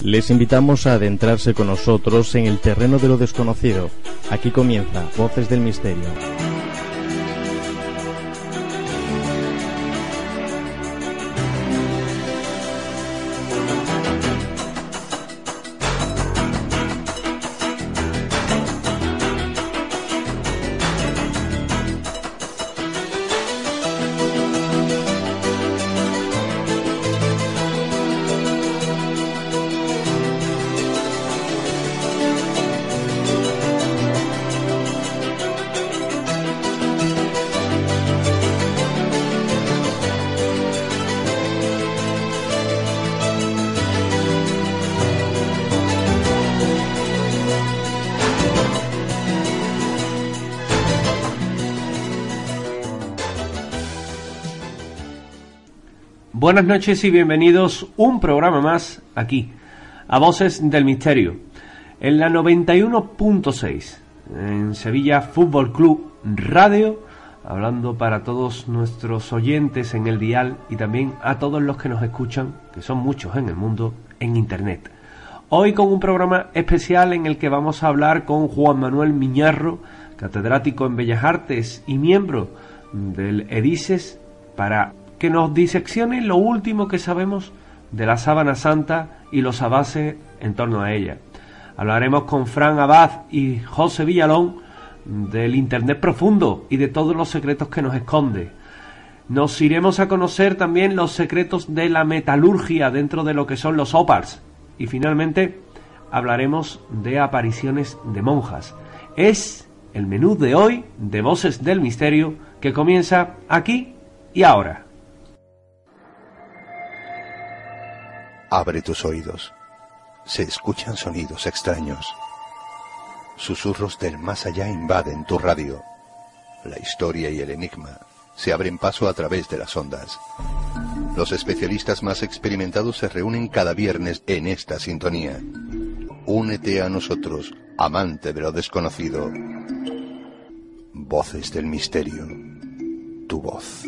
Les invitamos a adentrarse con nosotros en el terreno de lo desconocido. Aquí comienza Voces del Misterio. Buenas noches y bienvenidos un programa más aquí, a Voces del Misterio, en la 91.6, en Sevilla Fútbol Club Radio, hablando para todos nuestros oyentes en el dial y también a todos los que nos escuchan, que son muchos en el mundo, en internet. Hoy con un programa especial en el que vamos a hablar con Juan Manuel Miñarro, catedrático en Bellas Artes y miembro del EDISES, para que nos diseccione lo último que sabemos de la Sábana Santa y los avances en torno a ella. Hablaremos con Fran Abad y José Villalón del Internet profundo y de todos los secretos que nos esconde. Nos iremos a conocer también los secretos de la metalurgia dentro de lo que son los ópals. Y finalmente hablaremos de apariciones de monjas. Es el menú de hoy de Voces del Misterio, que comienza aquí y ahora. Abre tus oídos. Se escuchan sonidos extraños. Susurros del más allá invaden tu radio. La historia y el enigma se abren paso a través de las ondas. Los especialistas más experimentados se reúnen cada viernes en esta sintonía. Únete a nosotros, amante de lo desconocido. Voces del Misterio. Tu voz.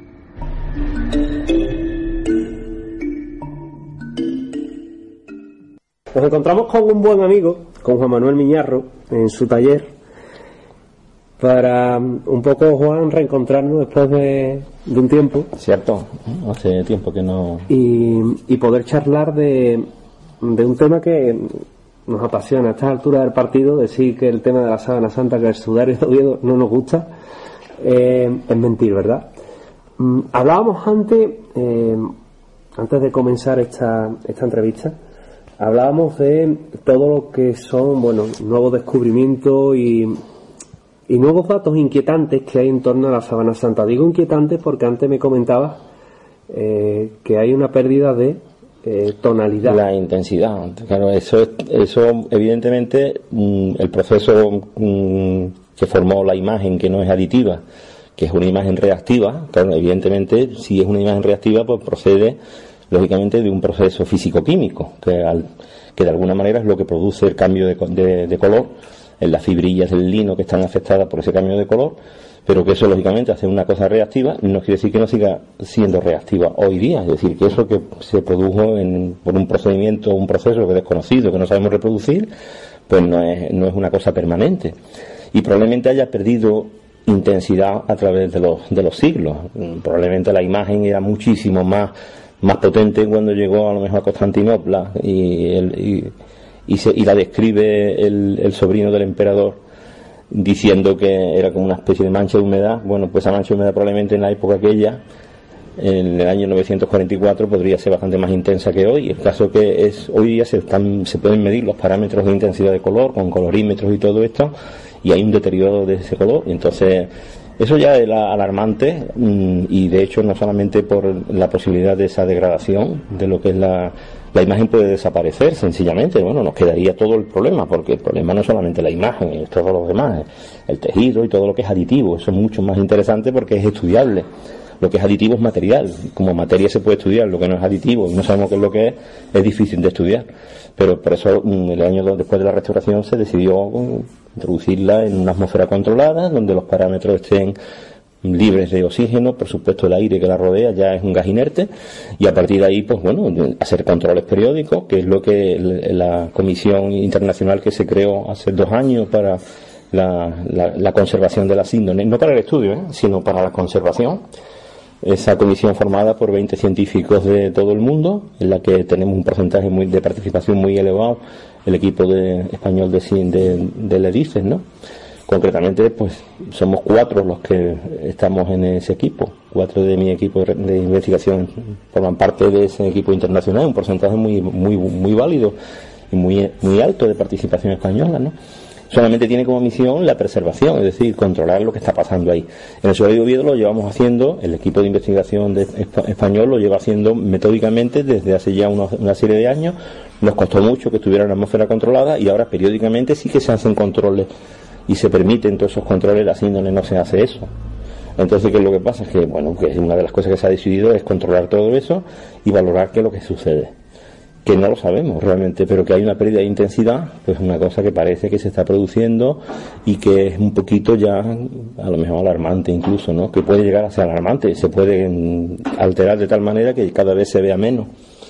Nos encontramos con un buen amigo, con Juan Manuel Miñarro, en su taller, para un poco, Juan, reencontrarnos después de un tiempo. Cierto, hace tiempo que no... Y poder charlar de un tema que nos apasiona. A estas alturas del partido, decir que el tema de la Sábana Santa, que el sudario de Oviedo no nos gusta, es mentir, ¿verdad? Hablábamos antes de comenzar esta entrevista, hablábamos de todo lo que son, nuevos descubrimientos y nuevos datos inquietantes que hay en torno a la Sábana Santa. Digo inquietantes porque antes me comentabas que hay una pérdida de tonalidad. La intensidad, claro, eso evidentemente, el proceso que formó la imagen, que no es aditiva, que es una imagen reactiva, claro, evidentemente, si es una imagen reactiva, pues procede lógicamente de un proceso físico-químico que de alguna manera es lo que produce el cambio de color en las fibrillas del lino que están afectadas por ese cambio de color, pero que eso lógicamente hace una cosa reactiva no quiere decir que no siga siendo reactiva hoy día, es decir, que eso que se produjo por un procedimiento, un proceso que es desconocido, que no sabemos reproducir, pues no es una cosa permanente y probablemente haya perdido intensidad a través de los siglos. Probablemente la imagen era muchísimo más potente cuando llegó a lo mejor a Constantinopla y la describe el sobrino del emperador diciendo que era como una especie de mancha de humedad. Bueno, pues esa mancha de humedad probablemente en la época aquella, en el año 944, podría ser bastante más intensa que hoy. El caso que es hoy día se pueden medir los parámetros de intensidad de color con colorímetros y todo esto, y hay un deterioro de ese color, y entonces eso ya es alarmante, y de hecho no solamente por la posibilidad de esa degradación de lo que es la imagen, puede desaparecer sencillamente. Bueno, nos quedaría todo el problema, porque el problema no es solamente la imagen, es todo lo demás, el tejido y todo lo que es aditivo. Eso es mucho más interesante porque es estudiable. Lo que es aditivo es material, como materia se puede estudiar, lo que no es aditivo y no sabemos qué es lo que es difícil de estudiar. Pero por eso el año después de la restauración se decidió introducirla en una atmósfera controlada, donde los parámetros estén libres de oxígeno, por supuesto el aire que la rodea ya es un gas inerte, y a partir de ahí, pues bueno, hacer controles periódicos, que es lo que la comisión internacional que se creó hace 2 años para la conservación de las síndones, no para el estudio, sino para la conservación. Esa comisión formada por 20 científicos de todo el mundo, en la que tenemos un porcentaje de participación muy elevado, el equipo español del EDICES, ¿no? Concretamente, pues somos 4 los que estamos en ese equipo. 4 de mi equipo de investigación forman parte de ese equipo internacional, un porcentaje muy válido y muy alto de participación española, ¿no? Solamente tiene como misión la preservación, es decir, controlar lo que está pasando ahí. En el Sudario de Oviedo lo llevamos haciendo, el equipo de investigación español lo lleva haciendo metódicamente desde hace ya una serie de años. Nos costó mucho que estuviera en la atmósfera controlada, y ahora periódicamente sí que se hacen controles y se permiten todos esos controles. La síndrome no se hace eso. Entonces, ¿qué es lo que pasa? Es que, bueno, que una de las cosas que se ha decidido es controlar todo eso y valorar qué es lo que sucede. Que no lo sabemos realmente, pero que hay una pérdida de intensidad, pues una cosa que parece que se está produciendo y que es un poquito ya, a lo mejor alarmante incluso, ¿no? Que puede llegar a ser alarmante, se puede alterar de tal manera que cada vez se vea menos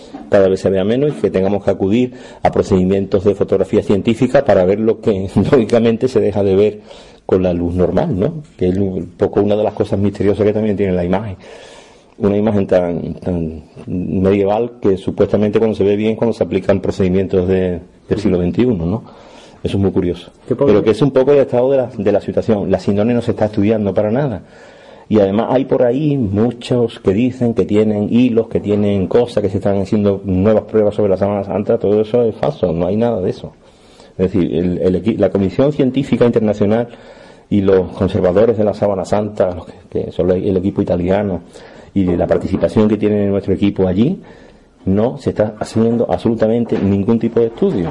y que tengamos que acudir a procedimientos de fotografía científica para ver lo que lógicamente se deja de ver con la luz normal, ¿no? Que es un poco una de las cosas misteriosas que también tiene la imagen. Una imagen tan medieval que supuestamente cuando se ve bien cuando se aplican procedimientos del siglo XXI, ¿no? Eso es muy curioso. Pero que es un poco el estado de la situación. La síndrome no se está estudiando para nada. Y además hay por ahí muchos que dicen que tienen hilos, que tienen cosas, que se están haciendo nuevas pruebas sobre la Sábana Santa. Todo eso es falso, no hay nada de eso. Es decir, la Comisión Científica Internacional y los conservadores de la Sábana Santa, los que son el equipo italiano, y de la participación que tiene nuestro equipo allí, no se está haciendo absolutamente ningún tipo de estudio.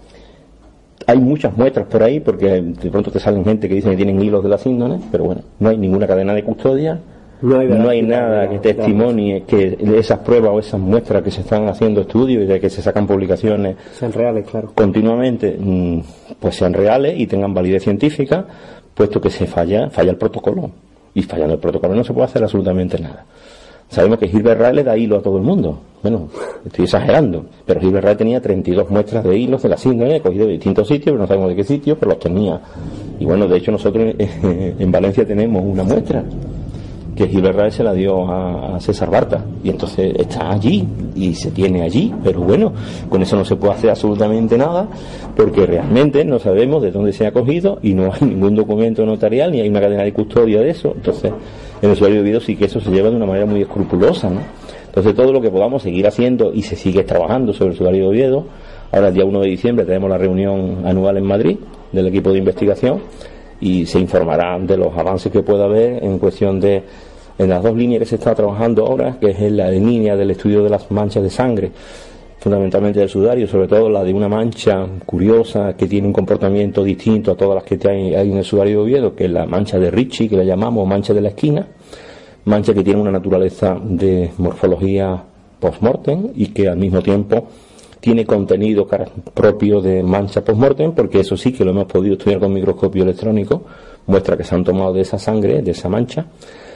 Hay muchas muestras por ahí, porque de pronto te salen gente que dicen que tienen hilos de la síndrome, pero bueno, no hay ninguna cadena de custodia, no hay nada que testimonie que esas pruebas o esas muestras que se están haciendo estudios y de que se sacan publicaciones sean reales, claro, continuamente, pues sean reales y tengan validez científica, puesto que se falla el protocolo, y fallando el protocolo no se puede hacer absolutamente nada. Sabemos que Gilbert Ryle le da hilo a todo el mundo. Bueno, estoy exagerando, pero Gilbert Ryle tenía 32 muestras de hilos de la síndrome, cogido de distintos sitios, pero no sabemos de qué sitio, pero los tenía. Y bueno, de hecho nosotros en Valencia tenemos una muestra que Gilbert Ryle se la dio a César Barta, y entonces está allí y se tiene allí, pero bueno, con eso no se puede hacer absolutamente nada, porque realmente no sabemos de dónde se ha cogido y no hay ningún documento notarial ni hay una cadena de custodia de eso. Entonces en el Sudario de Oviedo sí que eso se lleva de una manera muy escrupulosa, ¿no? Entonces todo lo que podamos seguir haciendo, y se sigue trabajando sobre el Sudario de Oviedo. Ahora el día 1 de diciembre tenemos la reunión anual en Madrid del equipo de investigación, y se informará de los avances que pueda haber en cuestión de, en las 2 líneas que se está trabajando ahora, que es la línea del estudio de las manchas de sangre, fundamentalmente del sudario, sobre todo la de una mancha curiosa que tiene un comportamiento distinto a todas las que hay en el Sudario de Oviedo, que es la mancha de Ricci, que la llamamos mancha de la esquina, mancha que tiene una naturaleza de morfología post-mortem y que al mismo tiempo tiene contenido propio de mancha post-mortem, porque eso sí que lo hemos podido estudiar con microscopio electrónico, muestra que se han tomado de esa sangre, de esa mancha,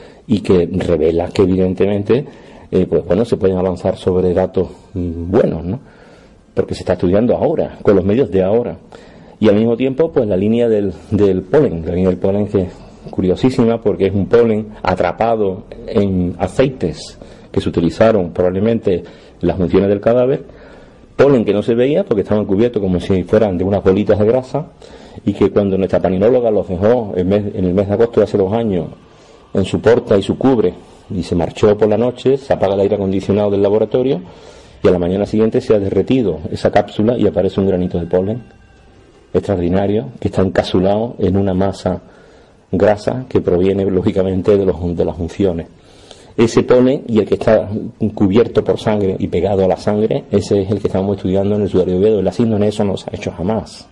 y que revela que evidentemente pues bueno, se pueden avanzar sobre datos buenos, ¿no? Porque se está estudiando ahora, con los medios de ahora. Y al mismo tiempo, pues la línea del polen, la línea del polen, que es curiosísima porque es un polen atrapado en aceites que se utilizaron probablemente en las funciones del cadáver, polen que no se veía porque estaban cubiertos como si fueran de unas bolitas de grasa, y que cuando nuestra paninóloga los dejó en el mes de agosto de hace 2 años en su porta y su cubre, y se marchó por la noche, se apaga el aire acondicionado del laboratorio, y a la mañana siguiente se ha derretido esa cápsula y aparece un granito de polen extraordinario que está encapsulado en una masa grasa que proviene lógicamente de las funciones. Ese polen, y el que está cubierto por sangre y pegado a la sangre, ese es el que estamos estudiando en el Sudario de Oviedo. En la síndrome eso no se ha hecho jamás,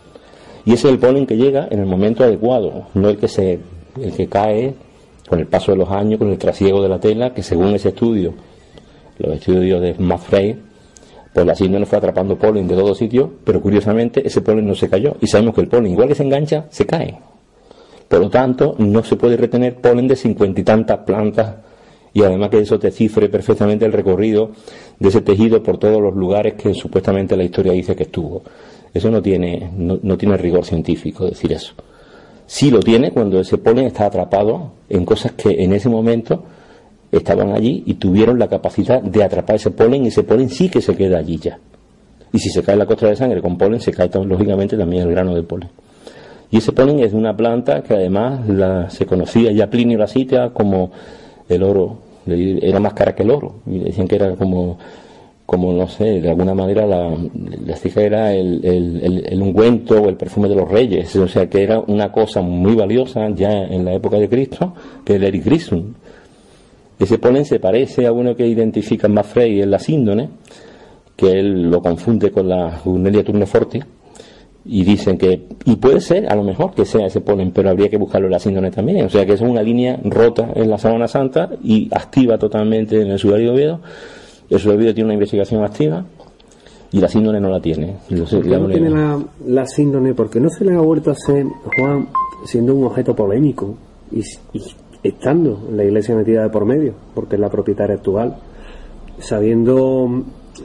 y ese es el polen que llega en el momento adecuado, no el que cae con el paso de los años, con el trasiego de la tela, que según ese estudio, los estudios de Maffrey, pues la síndrome fue atrapando polen de todos sitios, pero curiosamente ese polen no se cayó, y sabemos que el polen, igual que se engancha, se cae. Por lo tanto, no se puede retener polen de 50 y tantas plantas, y además que eso te cifre perfectamente el recorrido de ese tejido por todos los lugares que supuestamente la historia dice que estuvo. Eso no tiene rigor científico decir eso. Sí lo tiene cuando ese polen está atrapado en cosas que en ese momento estaban allí y tuvieron la capacidad de atrapar ese polen, y ese polen sí que se queda allí ya. Y si se cae la costra de sangre con polen, se cae lógicamente también el grano de polen. Y ese polen es de una planta que además se conocía ya Plinio la cita como el oro, era más cara que el oro, y decían que era como no sé, de alguna manera la cita era el ungüento o el perfume de los reyes, o sea que era una cosa muy valiosa ya en la época de Cristo, que el Ericrisum. Ese polen se parece a uno que identifica Maffrey en la síndone, que él lo confunde con la Gunelia turneforti, y dicen y puede ser a lo mejor que sea ese polen, pero habría que buscarlo en la síndone también, o sea que es una línea rota en la Sábana Santa y activa totalmente en el sudario de Oviedo. El sudario de Oviedo tiene una investigación activa y la síndone no la tiene. ¿Por qué no tiene la síndone? Porque no se le ha vuelto a hacer, Juan, siendo un objeto polémico y estando la Iglesia metida de por medio, porque es la propietaria actual, sabiendo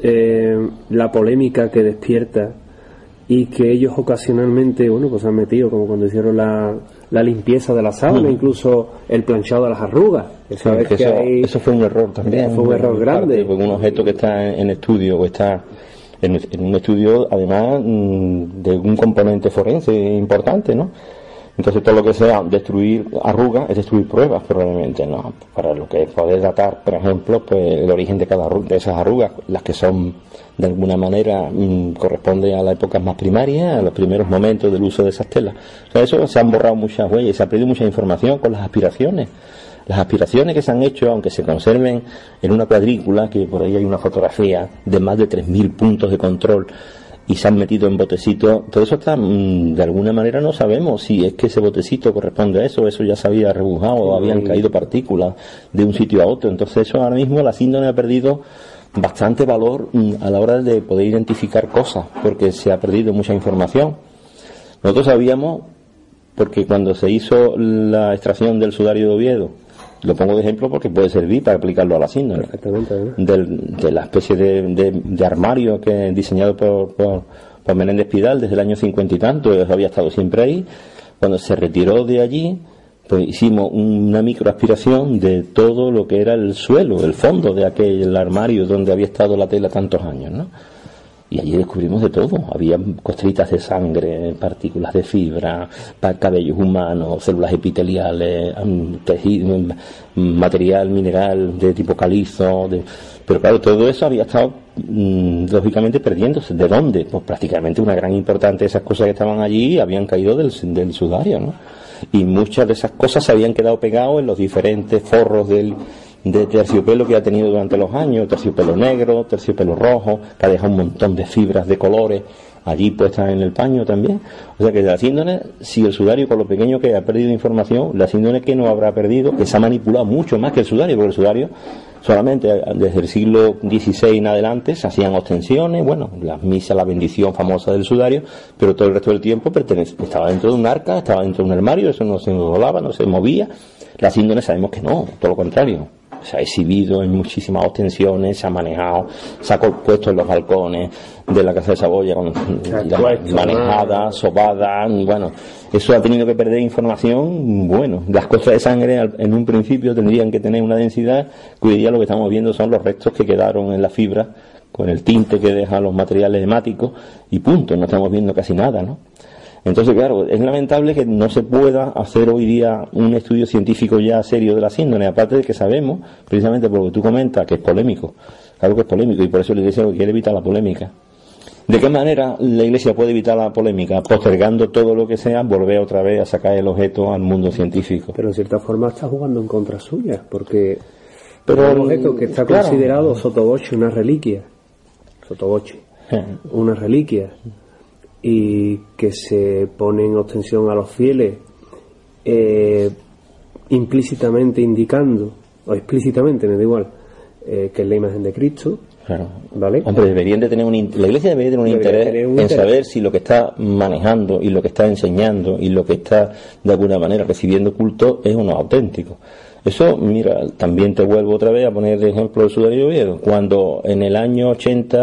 la polémica que despierta y que ellos ocasionalmente, bueno, pues han metido, como cuando hicieron la limpieza de la sábana, incluso el planchado de las arrugas. Eso fue un error también. Fue un error grande. Porque un objeto que está en estudio, o está en un estudio, además, de un componente forense importante, ¿no? Entonces todo lo que sea destruir arrugas es destruir pruebas, probablemente, ¿no? Para lo que es poder datar, por ejemplo, pues el origen de de esas arrugas, las que son de alguna manera corresponde a las épocas más primarias, a los primeros momentos del uso de esas telas. O sea, eso se han borrado muchas huellas, se ha perdido mucha información con las aspiraciones. Las aspiraciones que se han hecho, aunque se conserven en una cuadrícula, que por ahí hay una fotografía de más de 3.000 puntos de control, y se han metido en botecitos, todo eso está, de alguna manera no sabemos si es que ese botecito corresponde a eso ya se había rebujado, o habían caído partículas de un sitio a otro. Entonces eso ahora mismo la síndrome ha perdido bastante valor a la hora de poder identificar cosas, porque se ha perdido mucha información. Nosotros sabíamos, porque cuando se hizo la extracción del sudario de Oviedo, lo pongo de ejemplo porque puede servir para aplicarlo a la síndrome, de la especie de armario que diseñado por Menéndez Pidal desde el año 50 y tanto, había estado siempre ahí. Cuando se retiró de allí, pues hicimos una microaspiración de todo lo que era el suelo, el fondo de aquel armario donde había estado la tela tantos años, ¿no? Y allí descubrimos de todo. Había costritas de sangre, partículas de fibra, cabellos humanos, células epiteliales, tejido, material mineral de tipo calizo. Pero claro, todo eso había estado lógicamente perdiéndose. ¿De dónde? Pues prácticamente una gran importante de esas cosas que estaban allí habían caído del sudario, ¿no? Y muchas de esas cosas se habían quedado pegados en los diferentes forros de terciopelo que ha tenido durante los años, terciopelo negro, terciopelo rojo, que ha dejado un montón de fibras de colores allí puestas en el paño también. O sea que la síndrome, si el sudario, por lo pequeño que ha perdido información, la síndrome que no habrá perdido, que se ha manipulado mucho más que el sudario, porque el sudario solamente desde el siglo XVI en adelante se hacían ostensiones, bueno, las misas, la bendición famosa del sudario, pero todo el resto del tiempo estaba dentro de un arca, estaba dentro de un armario, eso no se enrolaba, no se movía. La síndrome sabemos que no, todo lo contrario. Se ha exhibido en muchísimas ostensiones, se ha manejado, se ha puesto en los balcones de la Casa de Saboya, manejada, sobada, bueno, eso ha tenido que perder información. Bueno, las costras de sangre en un principio tendrían que tener una densidad que hoy día lo que estamos viendo son los restos que quedaron en la fibra con el tinte que dejan los materiales hemáticos y punto, no estamos viendo casi nada, ¿no? Entonces, claro, es lamentable que no se pueda hacer hoy día un estudio científico ya serio de la síndrome, aparte de que sabemos, precisamente por lo que tú comentas, que es polémico. Claro que es polémico y por eso la Iglesia quiere evitar la polémica. ¿De qué manera la Iglesia puede evitar la polémica? Postergando todo lo que sea, volver otra vez a sacar el objeto al mundo científico. Pero en cierta forma está jugando en contra suya, porque es un objeto que está considerado sottovoce una reliquia. Sottovoce, una reliquia. Y que se pone en ostensión a los fieles implícitamente indicando, o explícitamente, me da igual, que es la imagen de Cristo, Claro. ¿Vale? Hombre, deberían de tener la Iglesia debería tener un interés en saber si lo que está manejando y lo que está enseñando y lo que está de alguna manera recibiendo culto es o no auténtico. Eso, mira, también te vuelvo otra vez a poner de ejemplo el Sudario de Oviedo. Cuando en el año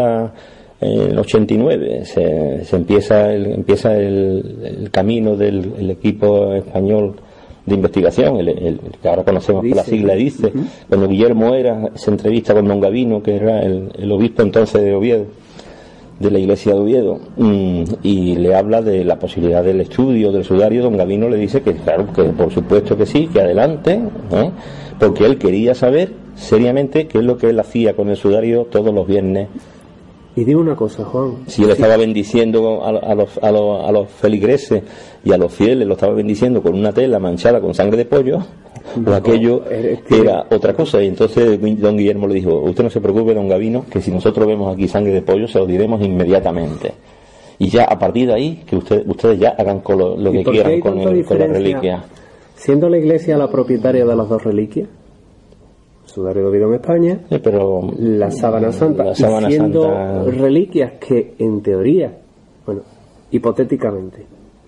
89 se empieza el camino del equipo español de investigación, el que ahora conocemos por la sigla EDICE, cuando Guillermo se entrevista con don Gavino, que era el obispo entonces de Oviedo, de la iglesia de Oviedo, y le habla de la posibilidad del estudio del sudario. Don Gavino le dice que claro, que por supuesto que sí, que adelante, porque él quería saber seriamente qué es lo que él hacía con el sudario todos los viernes. Y digo una cosa, Juan. Si él estaba bendiciendo a los feligreses y a los fieles, lo estaba bendiciendo con una tela manchada con sangre de pollo, o aquello era otra cosa. Y entonces don Guillermo le dijo: usted no se preocupe, don Gavino, que si nosotros vemos aquí sangre de pollo, se lo diremos inmediatamente. Y ya a partir de ahí, que ustedes ya hagan con lo que quieran con la reliquia. Siendo la Iglesia la propietaria de las dos reliquias, Sudario de Oviedo en España, pero la sábana santa, siendo reliquias que en teoría, bueno, hipotéticamente,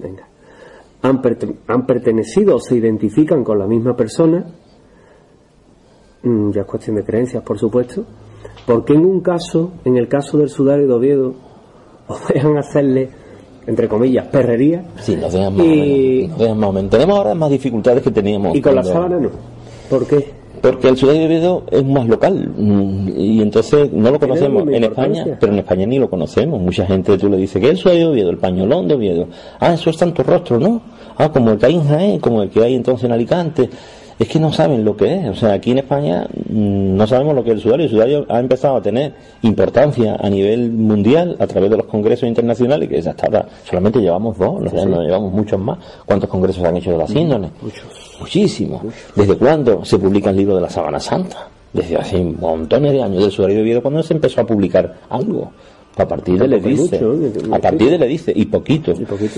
han pertenecido o se identifican con la misma persona, ya es cuestión de creencias, por supuesto, porque en el caso del Sudario de Oviedo, os dejan hacerle, entre comillas, perrería. Sí, nos dejan más o menos. Tenemos ahora más dificultades que teníamos. Y con la sábana no. ¿Por qué? Porque el Sudario de Oviedo es más local y entonces no lo conocemos en España, pero en España ni lo conocemos. Mucha gente, tú le dices, ¿qué es el Sudario de Oviedo? El pañolón de Oviedo. Ah, eso es Santo Rostro, ¿no? Ah, como el que hay en Jaén, como el que hay entonces en Alicante. Es que no saben lo que es. O sea, aquí en España no sabemos lo que es el sudario. El sudario ha empezado a tener importancia a nivel mundial a través de los congresos internacionales, que solamente llevamos 2, no llevamos muchos más. ¿Cuántos congresos han hecho de la síndrome? Muchísimos. ¿Desde cuándo se publica el libro de la Sábana Santa? Desde hace montones de años del Sudario de Oviedo, cuando se empezó a publicar algo. A partir de le dice, y poquito.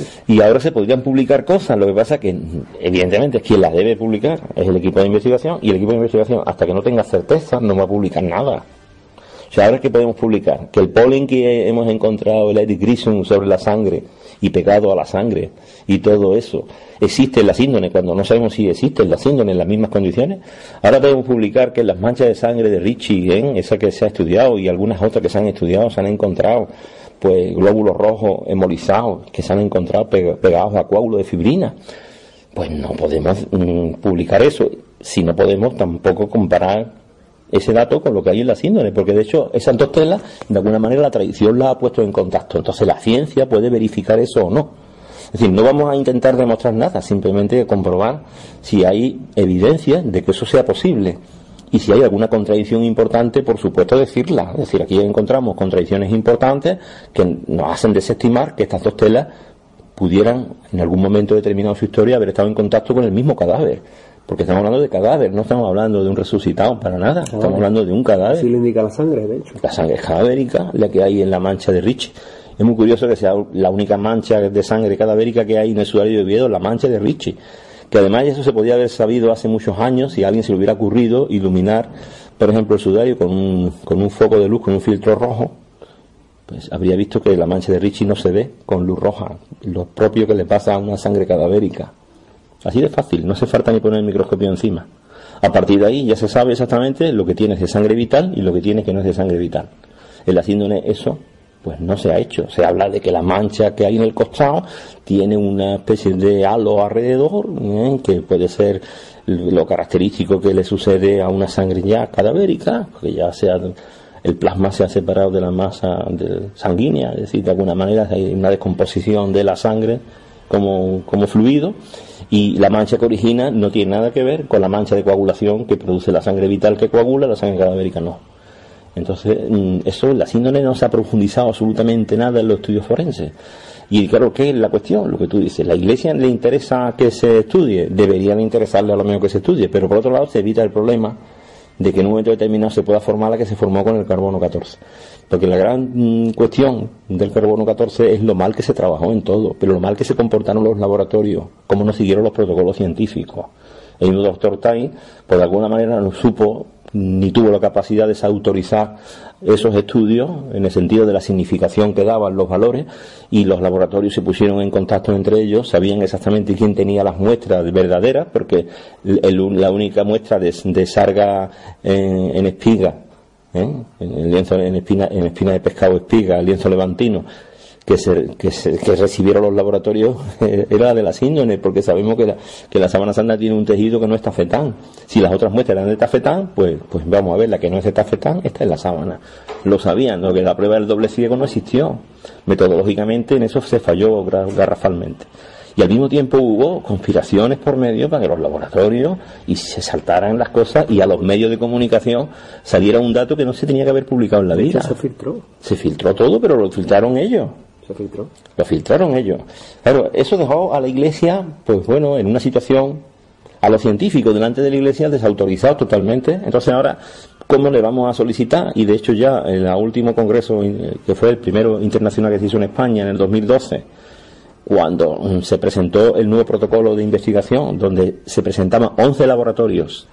Y ahora se podrían publicar cosas. Lo que pasa que, evidentemente, es quien las debe publicar es el equipo de investigación, y el equipo de investigación, hasta que no tenga certeza, no va a publicar nada. O sea, ahora es que podemos publicar que el polen que hemos encontrado, el Eric Grissom sobre la sangre y pegado a la sangre y todo eso, existe en la síndrome, cuando no sabemos si existe en la síndrome en las mismas condiciones. Ahora podemos publicar que en las manchas de sangre de Ritchie, esa que se ha estudiado, y algunas otras que se han estudiado, se han encontrado pues glóbulos rojos hemolizados que se han encontrado pegados a coágulos de fibrina. Pues no podemos publicar eso. Si no podemos tampoco comparar ese dato con lo que hay en la síndrome, porque de hecho esas dos telas, de alguna manera la tradición las ha puesto en contacto. Entonces la ciencia puede verificar eso o no. Es decir, no vamos a intentar demostrar nada, simplemente comprobar si hay evidencia de que eso sea posible. Y si hay alguna contradicción importante, por supuesto decirla. Es decir, aquí encontramos contradicciones importantes que nos hacen desestimar que estas dos telas pudieran en algún momento determinado de su historia haber estado en contacto con el mismo cadáver. Porque estamos hablando de cadáver, no estamos hablando de un resucitado para nada. Estamos hablando de un cadáver. Así le indica la sangre, de hecho. La sangre es cadavérica, la que hay en la mancha de Ritchie. Es muy curioso que sea la única mancha de sangre cadavérica que hay en el Sudario de Oviedo, la mancha de Ritchie. Que además eso se podía haber sabido hace muchos años si a alguien se le hubiera ocurrido iluminar, por ejemplo, el sudario con un foco de luz, con un filtro rojo. Pues habría visto que la mancha de Ritchie no se ve con luz roja, lo propio que le pasa a una sangre cadavérica. Así de fácil, no hace falta ni poner el microscopio encima. A partir de ahí ya se sabe exactamente lo que tienes de sangre vital y lo que tienes que no es de sangre vital. En la síndrome eso pues no se ha hecho. Se habla de que la mancha que hay en el costado tiene una especie de halo alrededor, que puede ser lo característico que le sucede a una sangre ya cadavérica, porque ya el plasma se ha separado de la masa sanguínea, es decir, de alguna manera hay una descomposición de la sangre como fluido, y la mancha que origina no tiene nada que ver con la mancha de coagulación que produce la sangre vital que coagula, la sangre cadavérica no. Entonces, eso, la síndrome no se ha profundizado absolutamente nada en los estudios forenses. Y claro, ¿qué es la cuestión? Lo que tú dices, ¿la Iglesia le interesa que se estudie? Deberían interesarle a lo menos que se estudie, pero por otro lado se evita el problema de que en un momento determinado se pueda formar la que se formó con el carbono 14. Porque la gran cuestión del carbono 14 es lo mal que se trabajó en todo, pero lo mal que se comportaron los laboratorios, cómo no siguieron los protocolos científicos. el mismo doctor Tain, pues de alguna manera no supo ni tuvo la capacidad de desautorizar esos estudios en el sentido de la significación que daban los valores, y los laboratorios se pusieron en contacto entre ellos, sabían exactamente quién tenía las muestras verdaderas, porque la única muestra de sarga en espiga, en el lienzo en espina de pescado espiga, el lienzo levantino, que recibieron los laboratorios era la de la síndrome, porque sabemos que la sábana santa tiene un tejido que no es tafetán. Si las otras muestras eran de tafetán, pues vamos a ver, la que no es de tafetán está en la sábana. Lo sabían, lo que la prueba del doble ciego no existió. Metodológicamente en eso se falló garrafalmente. Y al mismo tiempo hubo conspiraciones por medio para que los laboratorios y se saltaran las cosas y a los medios de comunicación saliera un dato que no se tenía que haber publicado en la vida. Se filtró todo, pero lo filtraron ellos. Lo filtraron ellos. Claro, eso dejó a la Iglesia, pues bueno, en una situación, a los científicos delante de la Iglesia desautorizados totalmente. Entonces ahora, ¿cómo le vamos a solicitar? Y de hecho ya en el último congreso, que fue el primero internacional que se hizo en España en el 2012, cuando se presentó el nuevo protocolo de investigación, donde se presentaban 11 laboratorios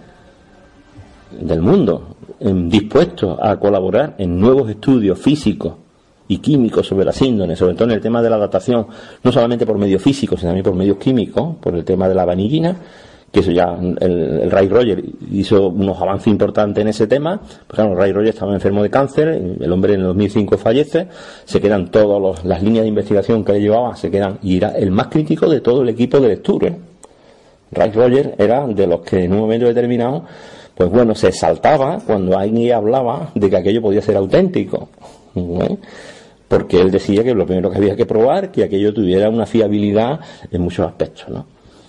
del mundo dispuestos a colaborar en nuevos estudios físicos y químicos sobre la síndrome, sobre todo en el tema de la datación, no solamente por medios físicos, sino también por medios químicos, por el tema de la vanillina, que eso ya el Ray Rogers hizo unos avances importantes en ese tema. Pues claro, Ray Rogers estaba enfermo de cáncer, el hombre en el 2005 fallece, se quedan todas las líneas de investigación que le llevaba, se quedan, y era el más crítico de todo el equipo de lectura. Ray Rogers era de los que en un momento determinado, pues bueno, se saltaba cuando alguien hablaba de que aquello podía ser auténtico, porque él decía que lo primero que había que probar, que aquello tuviera una fiabilidad en muchos aspectos, ¿no?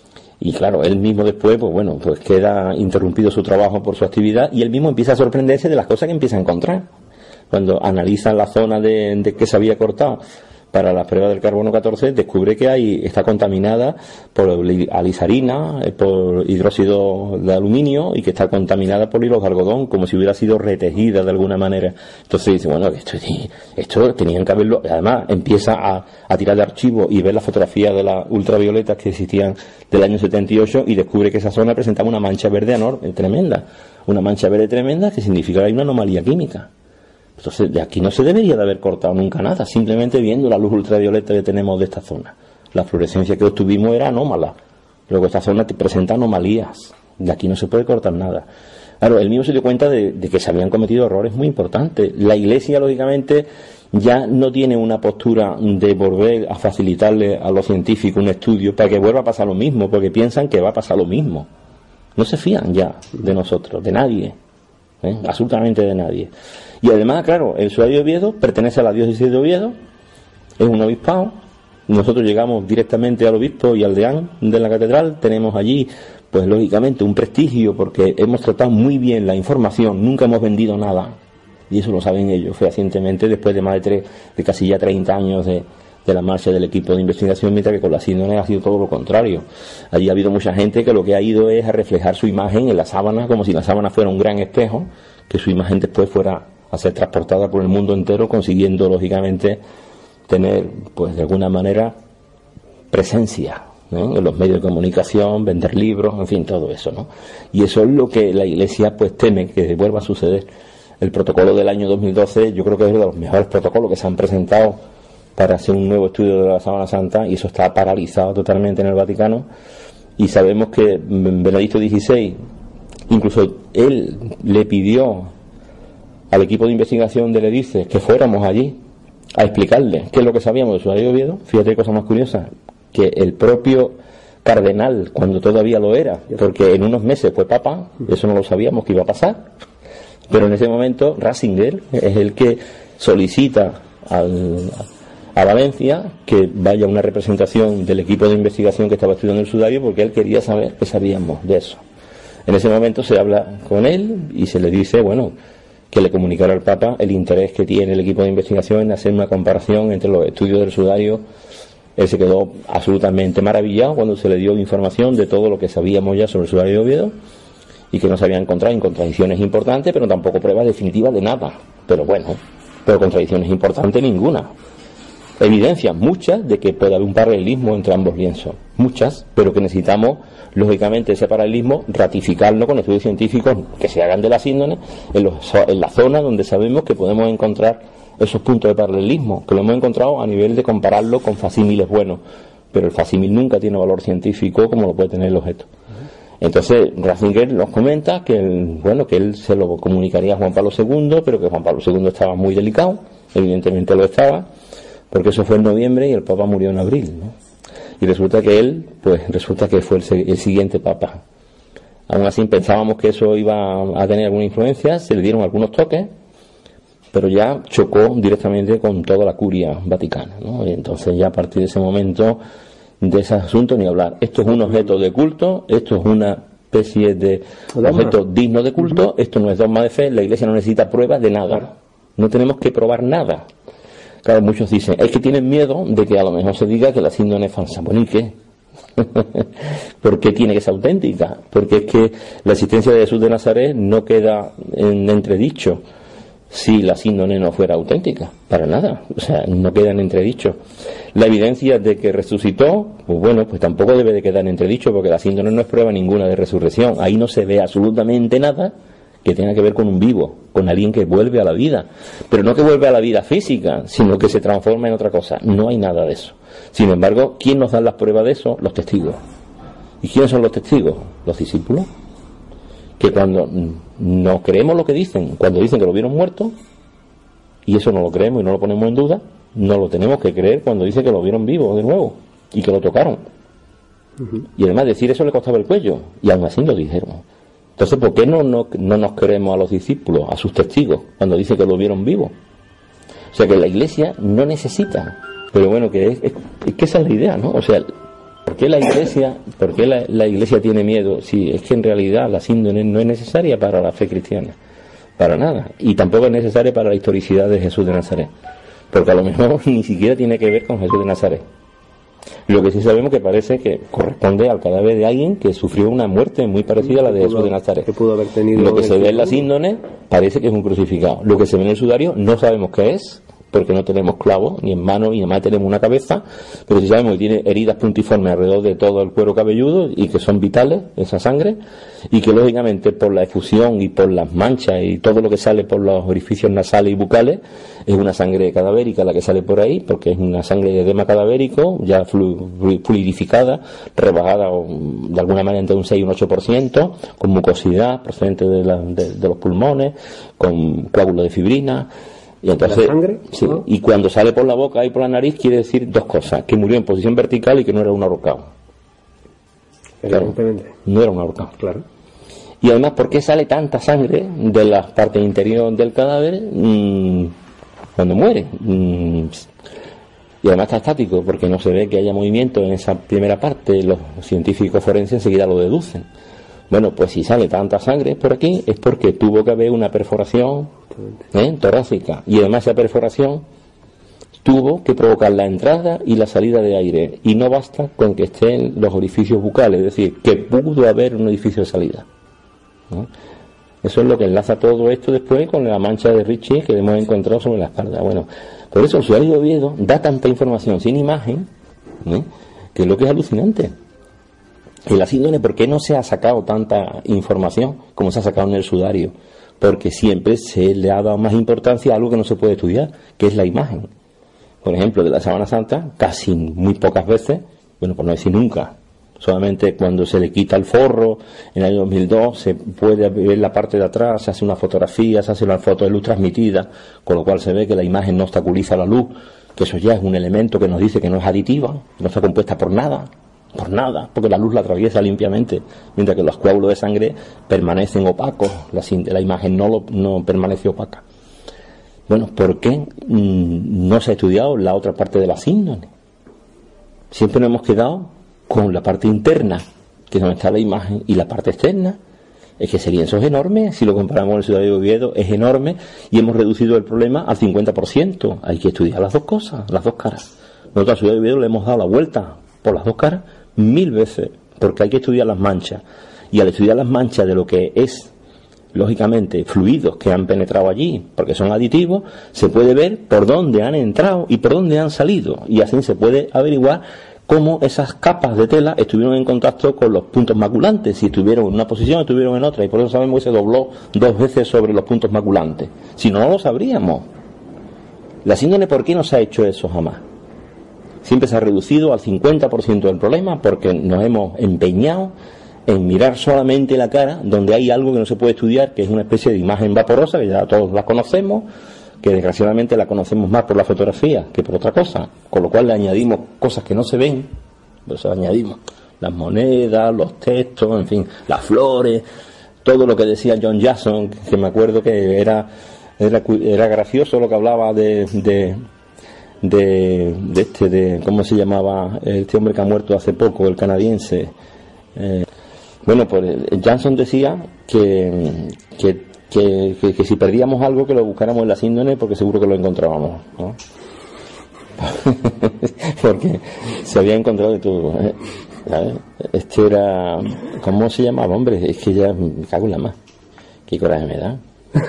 Y claro, él mismo después, pues bueno, pues queda interrumpido su trabajo por su actividad, y él mismo empieza a sorprenderse de las cosas que empieza a encontrar. Cuando analizan la zona de que se había cortado para la prueba del carbono 14, descubre que está contaminada por alisarina, por hidróxido de aluminio, y que está contaminada por hilos de algodón, como si hubiera sido retejida de alguna manera. Entonces dice, bueno, esto tenían que haberlo. Además empieza a tirar de archivo y ver las fotografías de las ultravioletas que existían del año 78, y descubre que esa zona presentaba una mancha verde tremenda. Una mancha verde tremenda que significa que hay una anomalía química. Entonces, de aquí no se debería de haber cortado nunca nada, simplemente viendo la luz ultravioleta que tenemos de esta zona. La fluorescencia que obtuvimos era anómala. Luego esta zona presenta anomalías. De aquí no se puede cortar nada. Claro, él mismo se dio cuenta de que se habían cometido errores muy importantes. La Iglesia, lógicamente, ya no tiene una postura de volver a facilitarle a los científicos un estudio para que vuelva a pasar lo mismo, porque piensan que va a pasar lo mismo. No se fían ya de nosotros, de nadie. Absolutamente de nadie. Y además, claro, el Sudario de Oviedo pertenece a la diócesis de Oviedo, es un obispado. Nosotros llegamos directamente al obispo y al deán de la catedral. Tenemos allí, pues lógicamente, un prestigio, porque hemos tratado muy bien la información, nunca hemos vendido nada, y eso lo saben ellos fehacientemente, después de más de casi ya 30 años de la marcha del equipo de investigación, mientras que con la síndrome ha sido todo lo contrario. Allí ha habido mucha gente que lo que ha ido es a reflejar su imagen en la sábana, como si la sábana fuera un gran espejo, que su imagen después fuera a ser transportada por el mundo entero, consiguiendo lógicamente tener, pues de alguna manera, presencia, ¿no?, en los medios de comunicación, vender libros, en fin, todo eso, ¿no? Y eso es lo que la Iglesia pues teme que vuelva a suceder. El protocolo del año 2012 yo creo que es uno de los mejores protocolos que se han presentado para hacer un nuevo estudio de la Sábana Santa, y eso está paralizado totalmente en el Vaticano. Y sabemos que Benedicto XVI, incluso él le pidió al equipo de investigación de Ledices que fuéramos allí a explicarle qué es lo que sabíamos del Sudario de Oviedo. Fíjate, cosa más curiosa, que el propio cardenal, cuando todavía lo era, porque en unos meses fue papa, eso no lo sabíamos que iba a pasar, pero en ese momento Ratzinger es el que solicita a Valencia que vaya una representación del equipo de investigación que estaba estudiando el Sudario, porque él quería saber qué sabíamos de eso. En ese momento se habla con él y se le dice, bueno, que le comunicara al Papa el interés que tiene el equipo de investigación en hacer una comparación entre los estudios del Sudario. Él se quedó absolutamente maravillado cuando se le dio información de todo lo que sabíamos ya sobre el Sudario de Oviedo, y que no se había encontrado en contradicciones importantes, pero tampoco pruebas definitivas de nada. Pero bueno, contradicciones importantes ninguna. Evidencias muchas de que puede haber un paralelismo entre ambos lienzos, muchas, pero que necesitamos, lógicamente, ese paralelismo, ratificarlo con estudios científicos que se hagan de las síndones en la zona donde sabemos que podemos encontrar esos puntos de paralelismo, que lo hemos encontrado a nivel de compararlo con facímiles buenos, pero el facímil nunca tiene valor científico como lo puede tener el objeto. Entonces Ratzinger nos comenta que él se lo comunicaría a Juan Pablo II, pero que Juan Pablo II estaba muy delicado, evidentemente lo estaba, porque eso fue en noviembre y el Papa murió en abril, ¿no? Y resulta que fue el siguiente Papa. Aún así pensábamos que eso iba a tener alguna influencia, se le dieron algunos toques, pero ya chocó directamente con toda la curia vaticana, ¿no? Y entonces ya a partir de ese momento, de ese asunto ni hablar. Esto es un objeto de culto, esto es una especie de objeto digno de culto, esto no es dogma de fe, la Iglesia no necesita pruebas de nada, no tenemos que probar nada. Claro, muchos dicen, es que tienen miedo de que a lo mejor se diga que la síndrome es falsa. Bueno, ¿y qué? ¿Por qué tiene que ser auténtica? Porque es que la existencia de Jesús de Nazaret no queda en entredicho si la síndrome no fuera auténtica, para nada, o sea, no queda en entredicho. La evidencia de que resucitó, pues tampoco debe de quedar en entredicho, porque la síndrome no es prueba ninguna de resurrección, ahí no se ve absolutamente nada que tenga que ver con un vivo, con alguien que vuelve a la vida, pero no que vuelve a la vida física, sino que se transforma en otra cosa. No hay nada de eso. Sin embargo, ¿quién nos da las pruebas de eso? Los testigos. ¿Y quiénes son los testigos? Los discípulos, que cuando no creemos lo que dicen, cuando dicen que lo vieron muerto, y eso no lo creemos y no lo ponemos en duda, no lo tenemos que creer cuando dicen que lo vieron vivo de nuevo y que lo tocaron. Y además decir eso le costaba el cuello, y aún así lo dijeron. Entonces, ¿por qué no nos creemos a los discípulos, a sus testigos, cuando dice que lo vieron vivo? O sea, que la Iglesia no necesita, pero bueno, que esa es la idea, ¿no? O sea, ¿por qué la Iglesia tiene miedo? Si es que en realidad la síndrome no es necesaria para la fe cristiana, para nada, y tampoco es necesaria para la historicidad de Jesús de Nazaret, porque a lo mejor ni siquiera tiene que ver con Jesús de Nazaret. Lo que sí sabemos que parece que corresponde al cadáver de alguien que sufrió una muerte muy parecida a la de Jesús de Nazaret. Que pudo haber tenido lo que se ve en la síndrome parece que es un crucificado. Lo que se ve en el sudario no sabemos qué es, porque no tenemos clavos ni en mano, y además tenemos una cabeza, pero sí sabemos que tiene heridas puntiformes alrededor de todo el cuero cabelludo y que son vitales, esa sangre, y que lógicamente por la efusión y por las manchas y todo lo que sale por los orificios nasales y bucales es una sangre cadavérica la que sale por ahí, porque es una sangre de edema cadavérico ya fluidificada, rebajada de alguna manera entre un 6 y un 8%, con mucosidad procedente de los pulmones, con coágulo de fibrina. Y entonces, ¿la sangre? Sí, ¿no? Y cuando sale por la boca y por la nariz quiere decir dos cosas: que murió en posición vertical y que no era un ahorcado. Claro, no era un ahorcado. Claro. Y además, ¿por qué sale tanta sangre de la parte interior del cadáver cuando muere? Y además está estático, porque no se ve que haya movimiento en esa primera parte. Los científicos forenses enseguida lo deducen. Bueno, pues si sale tanta sangre por aquí es porque tuvo que haber una perforación torácica, y además esa perforación tuvo que provocar la entrada y la salida de aire, y no basta con que estén los orificios bucales, es decir, que pudo haber un orificio de salida, ¿no? Eso es lo que enlaza todo esto después con la mancha de Ritchie que hemos encontrado sobre la espalda. Bueno, por eso el usuario de Oviedo da tanta información sin imagen, que es lo que es alucinante. Y la síndrome, ¿por qué no se ha sacado tanta información como se ha sacado en el sudario? Porque siempre se le ha dado más importancia a algo que no se puede estudiar, que es la imagen. Por ejemplo, de la Sábana Santa, casi muy pocas veces, bueno, por no decir nunca, solamente cuando se le quita el forro, en el año 2002, se puede ver la parte de atrás, se hace una fotografía, se hace una foto de luz transmitida, con lo cual se ve que la imagen no obstaculiza la luz, que eso ya es un elemento que nos dice que no es aditiva, que no está compuesta por nada, porque la luz la atraviesa limpiamente, mientras que los coágulos de sangre permanecen opacos, la imagen no permanece opaca. Bueno, ¿por qué no se ha estudiado la otra parte de la síndrome? Siempre nos hemos quedado con la parte interna, que es donde está la imagen, y la parte externa. Es que ese lienzo es enorme, si lo comparamos con el sudario de Oviedo, es enorme, y hemos reducido el problema al 50%. Hay que estudiar las dos cosas, las dos caras. Nosotros al sudario de Oviedo le hemos dado la vuelta por las dos caras 1000 veces, porque hay que estudiar las manchas, y al estudiar las manchas de lo que es, lógicamente, fluidos que han penetrado allí, porque son aditivos, se puede ver por dónde han entrado y por dónde han salido, y así se puede averiguar cómo esas capas de tela estuvieron en contacto con los puntos maculantes, si estuvieron en una posición o estuvieron en otra, y por eso sabemos que se dobló 2 veces sobre los puntos maculantes. Si no, no lo sabríamos. La síndrome, ¿por qué no se ha hecho eso jamás? Siempre se ha reducido al 50% del problema porque nos hemos empeñado en mirar solamente la cara, donde hay algo que no se puede estudiar, que es una especie de imagen vaporosa, que ya todos la conocemos, que desgraciadamente la conocemos más por la fotografía que por otra cosa, con lo cual le añadimos cosas que no se ven, por eso añadimos las monedas, los textos, en fin, las flores, todo lo que decía John Jackson, que me acuerdo que era gracioso lo que hablaba de ¿cómo se llamaba? Este hombre que ha muerto hace poco, el canadiense. Bueno, pues Jackson decía que si perdíamos algo, que lo buscáramos en la síndrome, porque seguro que lo encontrábamos, ¿no? Porque se había encontrado de todo, ¿sabes? Este era, ¿cómo se llamaba, hombre? Es que ya me cago en la más. Qué coraje me da.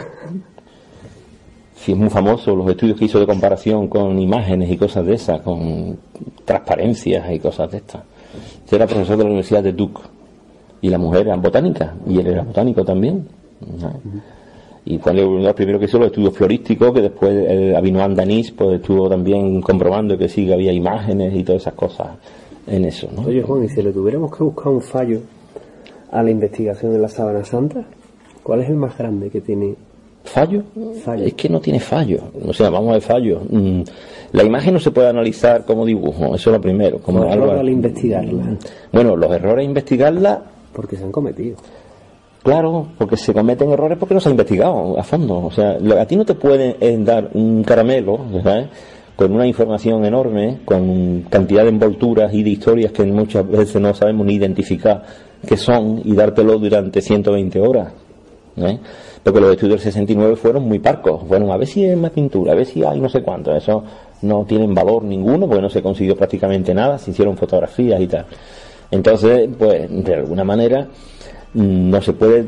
Sí, es muy famoso los estudios que hizo de comparación con imágenes y cosas de esas, con transparencias y cosas de estas. Este era profesor de la Universidad de Duke, y la mujer era botánica, y él era botánico también, ¿no? Y cuando lo primero que hizo los estudios florísticos, que después Avinoam Danís pues estuvo también comprobando que sí que había imágenes y todas esas cosas en eso, ¿no? Oye, Juan, y si le tuviéramos que buscar un fallo a la investigación de la Sábana Santa, ¿cuál es el más grande que tiene? ¿Fallo? Es que no tiene fallo. O sea, vamos a ver fallo. La imagen no se puede analizar como dibujo, eso es lo primero. Como algo al investigarla. Bueno, los errores a investigarla, porque se han cometido. Claro, porque se cometen errores porque no se ha investigado a fondo. O sea, a ti no te pueden dar un caramelo, ¿sabes?, con una información enorme, con cantidad de envolturas y de historias que muchas veces no sabemos ni identificar qué son, y dártelo durante 120 horas, ¿eh? Porque los estudios del 69 fueron muy parcos, fueron a ver si es más pintura, a ver si hay no sé cuánto. Eso no tienen valor ninguno porque no se consiguió prácticamente nada, se hicieron fotografías y tal. Entonces, pues de alguna manera no se puede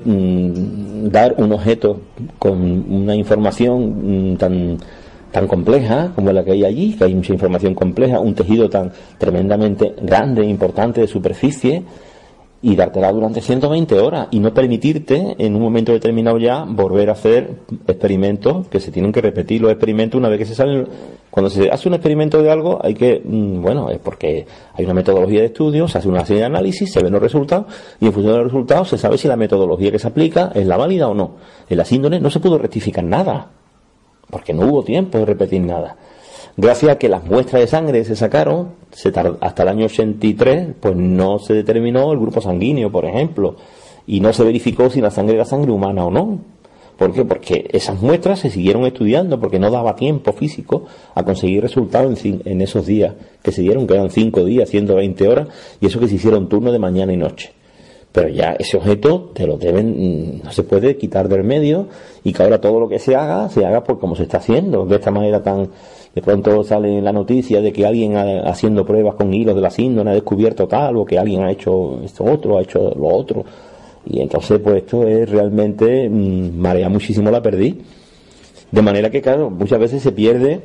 dar un objeto con una información tan compleja como la que hay allí, que hay mucha información compleja, un tejido tan tremendamente grande e importante de superficie, y dártela durante 120 horas y no permitirte en un momento determinado ya volver a hacer experimentos que se tienen que repetir. Los experimentos, una vez que se salen, cuando se hace un experimento de algo, hay que, bueno, es porque hay una metodología de estudio, se hace una serie de análisis, se ven los resultados, y en función de los resultados se sabe si la metodología que se aplica es la válida o no. En la síndrome no se pudo rectificar nada, porque no hubo tiempo de repetir nada. Gracias a que las muestras de sangre se sacaron, hasta el año 83, pues no se determinó el grupo sanguíneo, por ejemplo, y no se verificó si la sangre era sangre humana o no. ¿Por qué? Porque esas muestras se siguieron estudiando, porque no daba tiempo físico a conseguir resultados en esos días que se dieron, que eran 5 días, 120 horas, y eso que se hicieron turno de mañana y noche. Pero ya ese objeto te lo deben, no se puede quitar del medio, y que ahora todo lo que se haga pues como se está haciendo, de esta manera tan... De pronto sale la noticia de que alguien haciendo pruebas con hilos de la síndrome ha descubierto tal, o que alguien ha hecho esto otro, ha hecho lo otro. Y entonces pues esto es realmente marea muchísimo la perdiz. De manera que claro, muchas veces se pierde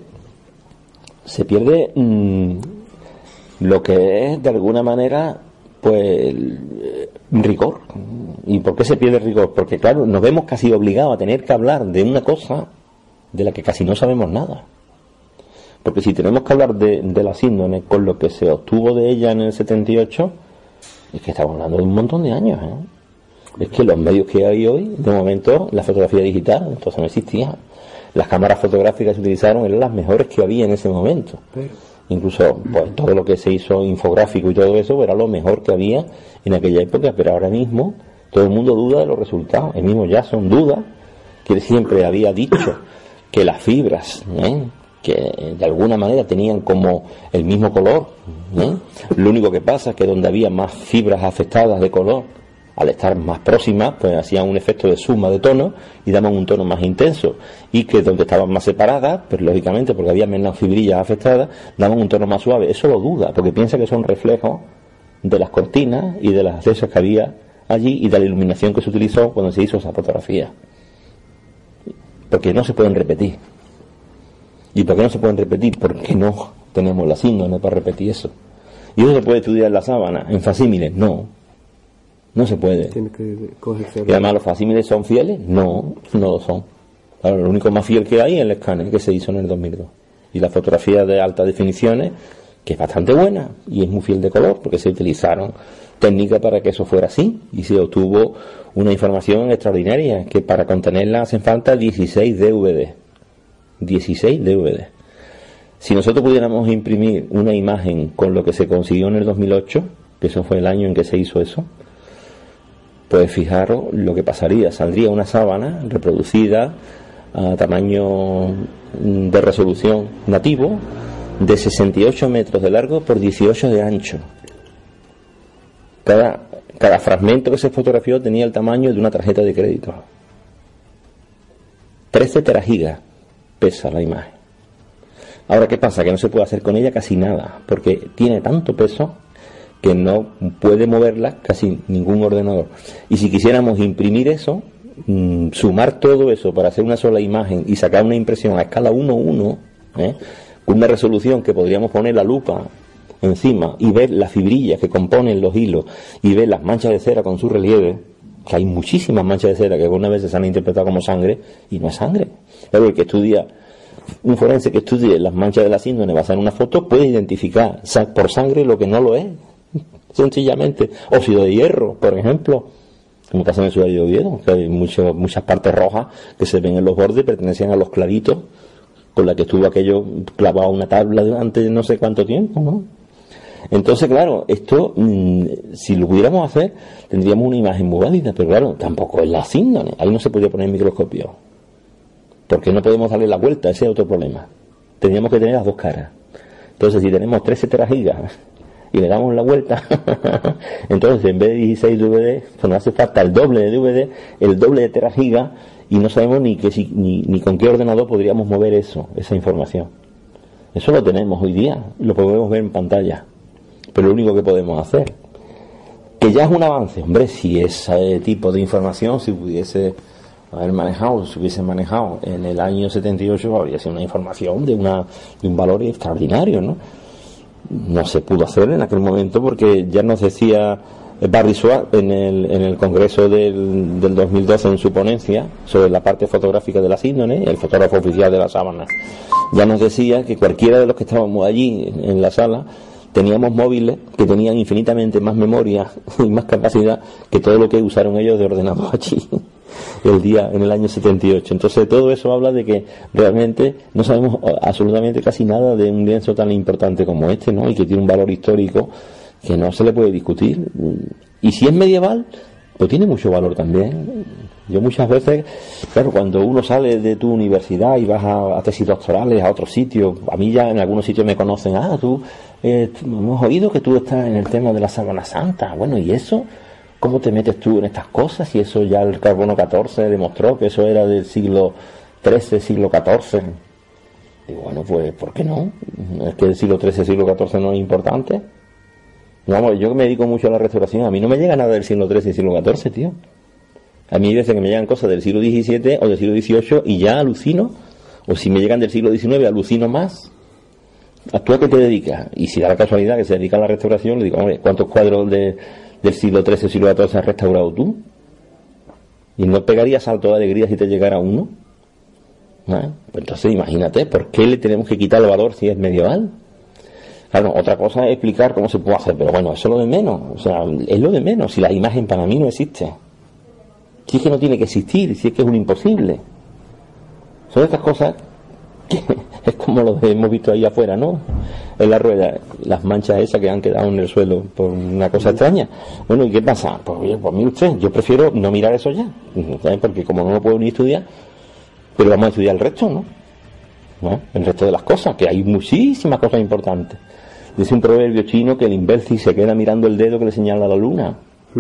lo que es de alguna manera pues rigor. ¿Y por qué se pierde rigor? Porque claro, nos vemos casi obligados a tener que hablar de una cosa de la que casi no sabemos nada. Porque si tenemos que hablar de la síndrome con lo que se obtuvo de ella en el 78, es que estamos hablando de un montón de años, ¿eh? Es que los medios que hay hoy, de momento, la fotografía digital, entonces no existía. Las cámaras fotográficas que se utilizaron eran las mejores que había en ese momento. Incluso, pues, todo lo que se hizo infográfico y todo eso era lo mejor que había en aquella época, pero ahora mismo todo el mundo duda de los resultados. El mismo Jackson duda, que él siempre había dicho que las fibras, que de alguna manera tenían como el mismo color, lo único que pasa es que donde había más fibras afectadas de color, al estar más próximas, pues hacían un efecto de suma de tono y daban un tono más intenso, y que donde estaban más separadas, pues lógicamente porque había menos fibrillas afectadas, daban un tono más suave. Eso lo duda, porque piensa que son reflejos de las cortinas y de las accesos que había allí y de la iluminación que se utilizó cuando se hizo esa fotografía, porque no se pueden repetir. ¿Y por qué no se pueden repetir? Porque no tenemos la síndrome para repetir eso. ¿Y eso se puede estudiar en la sábana, en facímiles? No se puede. Tiene que cogerse. Y además, ¿los facímiles son fieles? No lo son. Claro, lo único más fiel que hay es el escáner, que se hizo en el 2002. Y la fotografía de altas definiciones, que es bastante buena y es muy fiel de color, porque se utilizaron técnicas para que eso fuera así, y se obtuvo una información extraordinaria, que para contenerla hacen falta 16 DVD. 16 DVD. Si nosotros pudiéramos imprimir una imagen con lo que se consiguió en el 2008, que eso fue el año en que se hizo eso, pues fijaros lo que pasaría. Saldría una sábana reproducida a tamaño de resolución nativo, de 68 metros de largo por 18 de ancho. Cada fragmento que se fotografió tenía el tamaño de una tarjeta de crédito. 13 teragigas pesa la imagen. Ahora, ¿qué pasa? Que no se puede hacer con ella casi nada, porque tiene tanto peso que no puede moverla casi ningún ordenador. Y si quisiéramos imprimir eso, sumar todo eso para hacer una sola imagen y sacar una impresión a escala 1:1, con una resolución que podríamos poner la lupa encima y ver las fibrillas que componen los hilos y ver las manchas de cera con su relieve, que hay muchísimas manchas de cera que algunas veces se han interpretado como sangre y no es sangre. Claro, el que estudia, un forense que estudie las manchas de la síndrome basada en una foto puede identificar por sangre lo que no lo es, sencillamente. Óxido de hierro, por ejemplo, como pasa en el sudario de Oviedo, que hay muchas partes rojas que se ven en los bordes, pertenecían a los clavitos con la que estuvo aquello clavado a una tabla durante no sé cuánto tiempo, ¿no? Entonces, claro, esto, si lo pudiéramos hacer, tendríamos una imagen muy válida, pero claro, tampoco es la síndrome. Ahí no se podría poner microscopio, porque no podemos darle la vuelta, ese es otro problema. Tendríamos que tener las dos caras. Entonces, si tenemos 13 teragigas y le damos la vuelta, entonces en vez de 16 DVD, pues nos hace falta el doble de DVD, el doble de teragigas, y no sabemos ni con qué ordenador podríamos mover esa información. Eso lo tenemos hoy día, lo podemos ver en pantalla, pero lo único que podemos hacer, que ya es un avance. Hombre, si ese tipo de información se hubiese manejado en el año 78, habría sido una información de un valor extraordinario, ¿no? No se pudo hacer en aquel momento, porque ya nos decía Barry Schwartz en el congreso del 2012 en su ponencia sobre la parte fotográfica de la síndrome, el fotógrafo oficial de la sábana, ya nos decía que cualquiera de los que estábamos allí en la sala teníamos móviles que tenían infinitamente más memoria y más capacidad que todo lo que usaron ellos de ordenador allí en el año 78. Entonces todo eso habla de que realmente no sabemos absolutamente casi nada de un lienzo tan importante como este, ¿no? Y que tiene un valor histórico que no se le puede discutir. Y si es medieval, pues tiene mucho valor también. Yo muchas veces, claro, cuando uno sale de tu universidad y vas a tesis doctorales a otros sitios, a mí ya en algunos sitios me conocen, tú hemos oído que tú estás en el tema de la Sábana Santa. Bueno, ¿y eso? ¿Cómo te metes tú en estas cosas? Y eso ya el carbono 14 demostró que eso era del siglo XIII, siglo XIV. Y bueno, pues, ¿por qué no? ¿Es que el siglo XIII, siglo XIV no es importante? Vamos, yo que me dedico mucho a la restauración, a mí no me llega nada del siglo XIII y siglo XIV, tío. A mí hay veces que me llegan cosas del siglo XVII o del siglo XVIII y ya alucino, o si me llegan del siglo XIX alucino más. ¿A tú a qué te dedicas? Y si da la casualidad que se dedica a la restauración, le digo, hombre, ¿cuántos cuadros del siglo XIII o siglo XIV has restaurado tú? ¿Y no pegarías salto de alegría si te llegara uno? Pues entonces imagínate, ¿por qué le tenemos que quitar el valor si es medieval? Claro, otra cosa es explicar cómo se puede hacer, pero bueno, eso es lo de menos, o sea, es lo de menos, si la imagen para mí no existe. Si es que no tiene que existir, si es que es un imposible. Son estas cosas que es como lo que hemos visto ahí afuera, ¿no? En la rueda, las manchas esas que han quedado en el suelo por una cosa extraña. Bueno, ¿y qué pasa? Pues mire usted, yo prefiero no mirar eso ya, ¿sabes? Porque como no lo puedo ni estudiar, pero vamos a estudiar el resto, ¿no? El resto de las cosas, que hay muchísimas cosas importantes. Dice un proverbio chino que el imbécil se queda mirando el dedo que le señala la luna.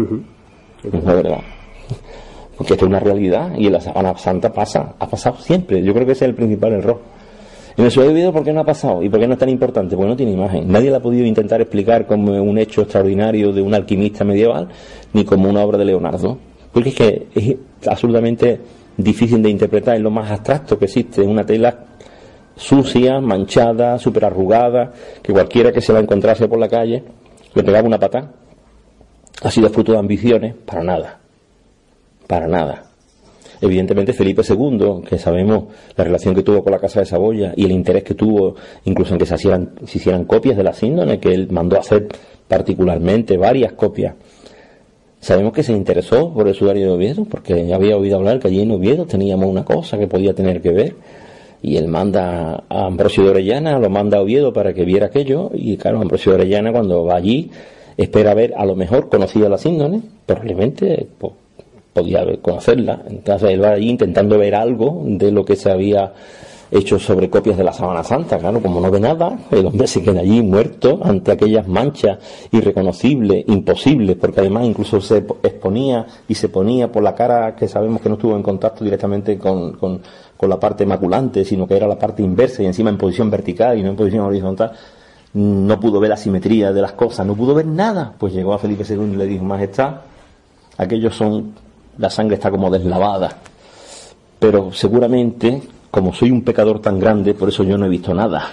Es la verdad. Porque esto es una realidad y en la Sábana Santa ha pasado siempre. Yo creo que ese es el principal error. En el sudario de Oviedo, ¿por qué no ha pasado? ¿Y por qué no es tan importante? Porque no tiene imagen. Nadie la ha podido intentar explicar como un hecho extraordinario de un alquimista medieval, ni como una obra de Leonardo. Porque es que es absolutamente difícil de interpretar, es lo más abstracto que existe. Es una tela sucia, manchada, súper arrugada, que cualquiera que se la encontrase por la calle le pegaba una pata. ¿Ha sido fruto de ambiciones? Para nada. Para nada. Evidentemente Felipe II, que sabemos la relación que tuvo con la Casa de Saboya y el interés que tuvo incluso en que se hicieran copias de la síndrome, que él mandó a hacer particularmente varias copias. Sabemos que se interesó por el sudario de Oviedo, porque había oído hablar que allí en Oviedo teníamos una cosa que podía tener que ver, y él manda a Ambrosio de Orellana, lo manda a Oviedo para que viera aquello, y claro, Ambrosio de Orellana cuando va allí espera ver, a lo mejor conocía la síndrome, probablemente podía conocerla. Entonces él va allí intentando ver algo de lo que se había hecho sobre copias de la Sábana Santa. Claro, como no ve nada, el hombre se queda allí muerto ante aquellas manchas irreconocibles, imposibles, porque además incluso se exponía y se ponía por la cara, que sabemos que no estuvo en contacto directamente con la parte maculante, sino que era la parte inversa y encima en posición vertical y no en posición horizontal. No pudo ver la simetría de las cosas, no pudo ver nada. Pues llegó a Felipe II y le dijo: Majestad, aquellos son, la sangre está como deslavada, pero seguramente, como soy un pecador tan grande, por eso yo no he visto nada.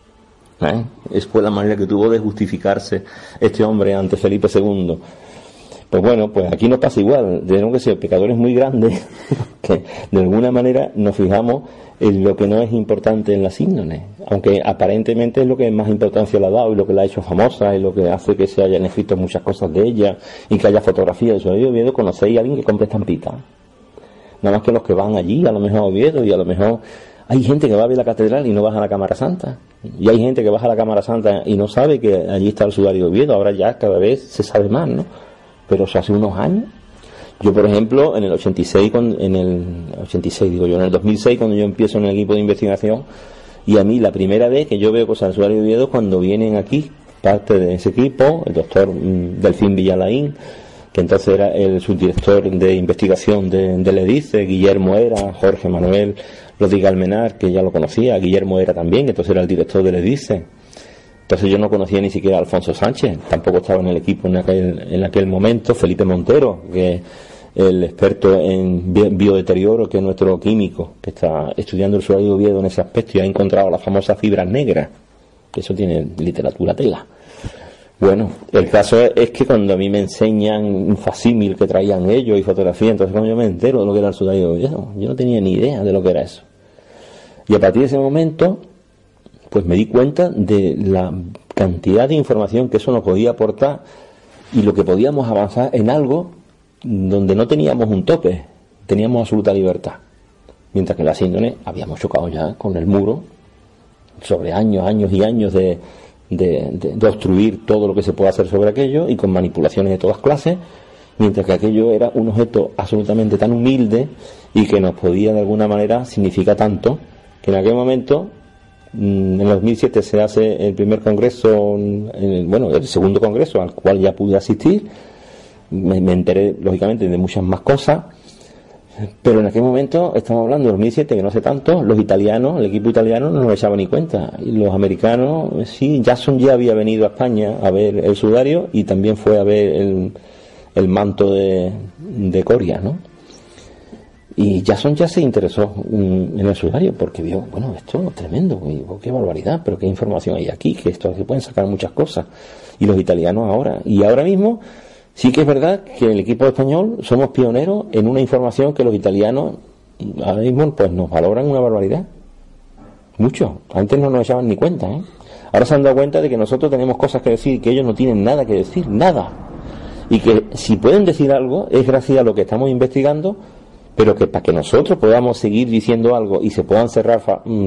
Fue la manera que tuvo de justificarse este hombre ante Felipe II. Pues bueno, pues aquí nos pasa igual. Tenemos que ser pecadores muy grandes que de alguna manera nos fijamos en lo que no es importante en la síndrome, aunque aparentemente es lo que más importancia le ha dado y lo que la ha hecho famosa y lo que hace que se hayan escrito muchas cosas de ella y que haya fotografías de su Oviedo. ¿Conocéis a alguien que compre estampitas? Nada más que los que van allí, a lo mejor a Oviedo, y a lo mejor hay gente que va a ver la catedral y no baja a la Cámara Santa, y hay gente que baja a la Cámara Santa y no sabe que allí está el sudario de Oviedo. Ahora ya cada vez se sabe más, ¿no? Pero eso hace unos años. Yo, por ejemplo, en el 2006, en el 2006, cuando yo empiezo en el equipo de investigación, y a mí la primera vez que yo veo cosas del sudario de Oviedo, cuando vienen aquí parte de ese equipo, el doctor Delfín Villalaín, que entonces era el subdirector de investigación del EDICE, Guillermo era, Jorge Manuel Rodríguez Almenar, que ya lo conocía, Guillermo era también, que entonces era el director del EDICE. Entonces yo no conocía ni siquiera a Alfonso Sánchez, tampoco estaba en el equipo en aquel momento. Felipe Montero, que es el experto en biodeterioro, que es nuestro químico, que está estudiando el sudario de Oviedo en ese aspecto y ha encontrado las famosas fibras negras. Eso tiene literatura tela. Bueno, el caso es que cuando a mí me enseñan un facímil que traían ellos y fotografía, entonces cuando yo me entero de lo que era el sudario de Oviedo, yo no tenía ni idea de lo que era eso. Y a partir de ese momento, pues me di cuenta de la cantidad de información que eso nos podía aportar y lo que podíamos avanzar en algo donde no teníamos un tope, teníamos absoluta libertad. Mientras que en la síndrome habíamos chocado ya con el muro sobre años y años de obstruir todo lo que se puede hacer sobre aquello y con manipulaciones de todas clases, mientras que aquello era un objeto absolutamente tan humilde y que nos podía de alguna manera significar tanto, que en aquel momento, en el 2007 se hace el primer congreso, el segundo congreso al cual ya pude asistir. Me enteré lógicamente de muchas más cosas, pero en aquel momento, estamos hablando de 2007, que no sé tanto, los italianos, el equipo italiano no nos echaba ni cuenta, y los americanos sí. Jackson ya había venido a España a ver el sudario y también fue a ver el manto de Coria, ¿no? Y Jackson ya se interesó en el sudario porque vio, bueno, esto es tremendo, qué barbaridad, pero qué información hay aquí, que esto se pueden sacar muchas cosas. Y los italianos ahora, y ahora mismo sí que es verdad que el equipo español somos pioneros en una información que los italianos ahora mismo pues nos valoran una barbaridad. Mucho. Antes no nos echaban ni cuenta, ¿eh? Ahora se han dado cuenta de que nosotros tenemos cosas que decir y que ellos no tienen nada que decir, nada. Y que si pueden decir algo es gracias a lo que estamos investigando, pero que para que nosotros podamos seguir diciendo algo y se puedan cerrar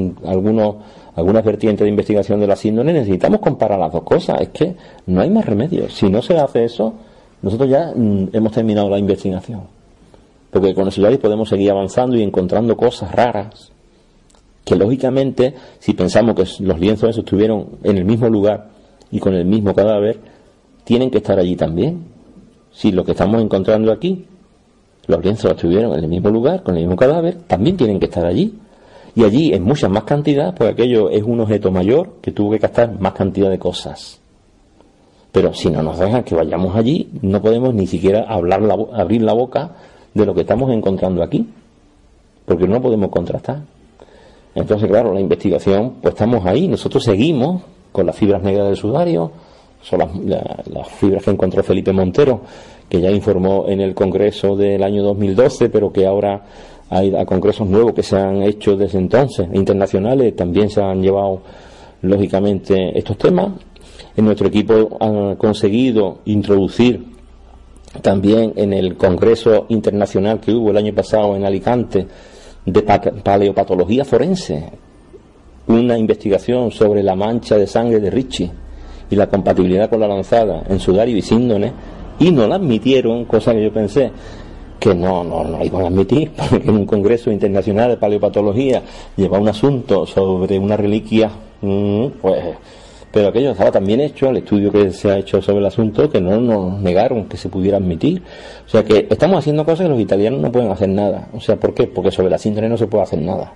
algunas vertientes de investigación de la síndrome, necesitamos comparar las dos cosas. Es que no hay más remedio. Si no se hace eso, nosotros ya hemos terminado la investigación, porque con el sudario podemos seguir avanzando y encontrando cosas raras que lógicamente, si pensamos que los lienzos esos estuvieron en el mismo lugar y con el mismo cadáver, tienen que estar allí también. Si lo que estamos encontrando aquí, los lienzos estuvieron en el mismo lugar con el mismo cadáver, también tienen que estar allí, y allí en muchas más cantidad, porque aquello es un objeto mayor que tuvo que captar más cantidad de cosas. Pero si no nos dejan que vayamos allí, no podemos ni siquiera abrir la boca de lo que estamos encontrando aquí, porque no podemos contrastar. Entonces, claro, la investigación, pues estamos ahí, nosotros seguimos con las fibras negras del sudario, son las fibras que encontró Felipe Montero, que ya informó en el Congreso del año 2012, pero que ahora hay a congresos nuevos que se han hecho desde entonces, internacionales, también se han llevado lógicamente estos temas. En nuestro equipo han conseguido introducir también en el Congreso Internacional que hubo el año pasado en Alicante de paleopatología forense una investigación sobre la mancha de sangre de Richie y la compatibilidad con la lanzada en sudario y síndone, y no la admitieron, cosa que yo pensé que no iban a admitir, porque en un congreso internacional de paleopatología lleva un asunto sobre una reliquia, pues, pero aquello estaba tan bien hecho, el estudio que se ha hecho sobre el asunto, que no nos negaron que se pudiera admitir. O sea que estamos haciendo cosas que los italianos no pueden hacer nada. O sea, ¿por qué? Porque sobre la síndrome no se puede hacer nada.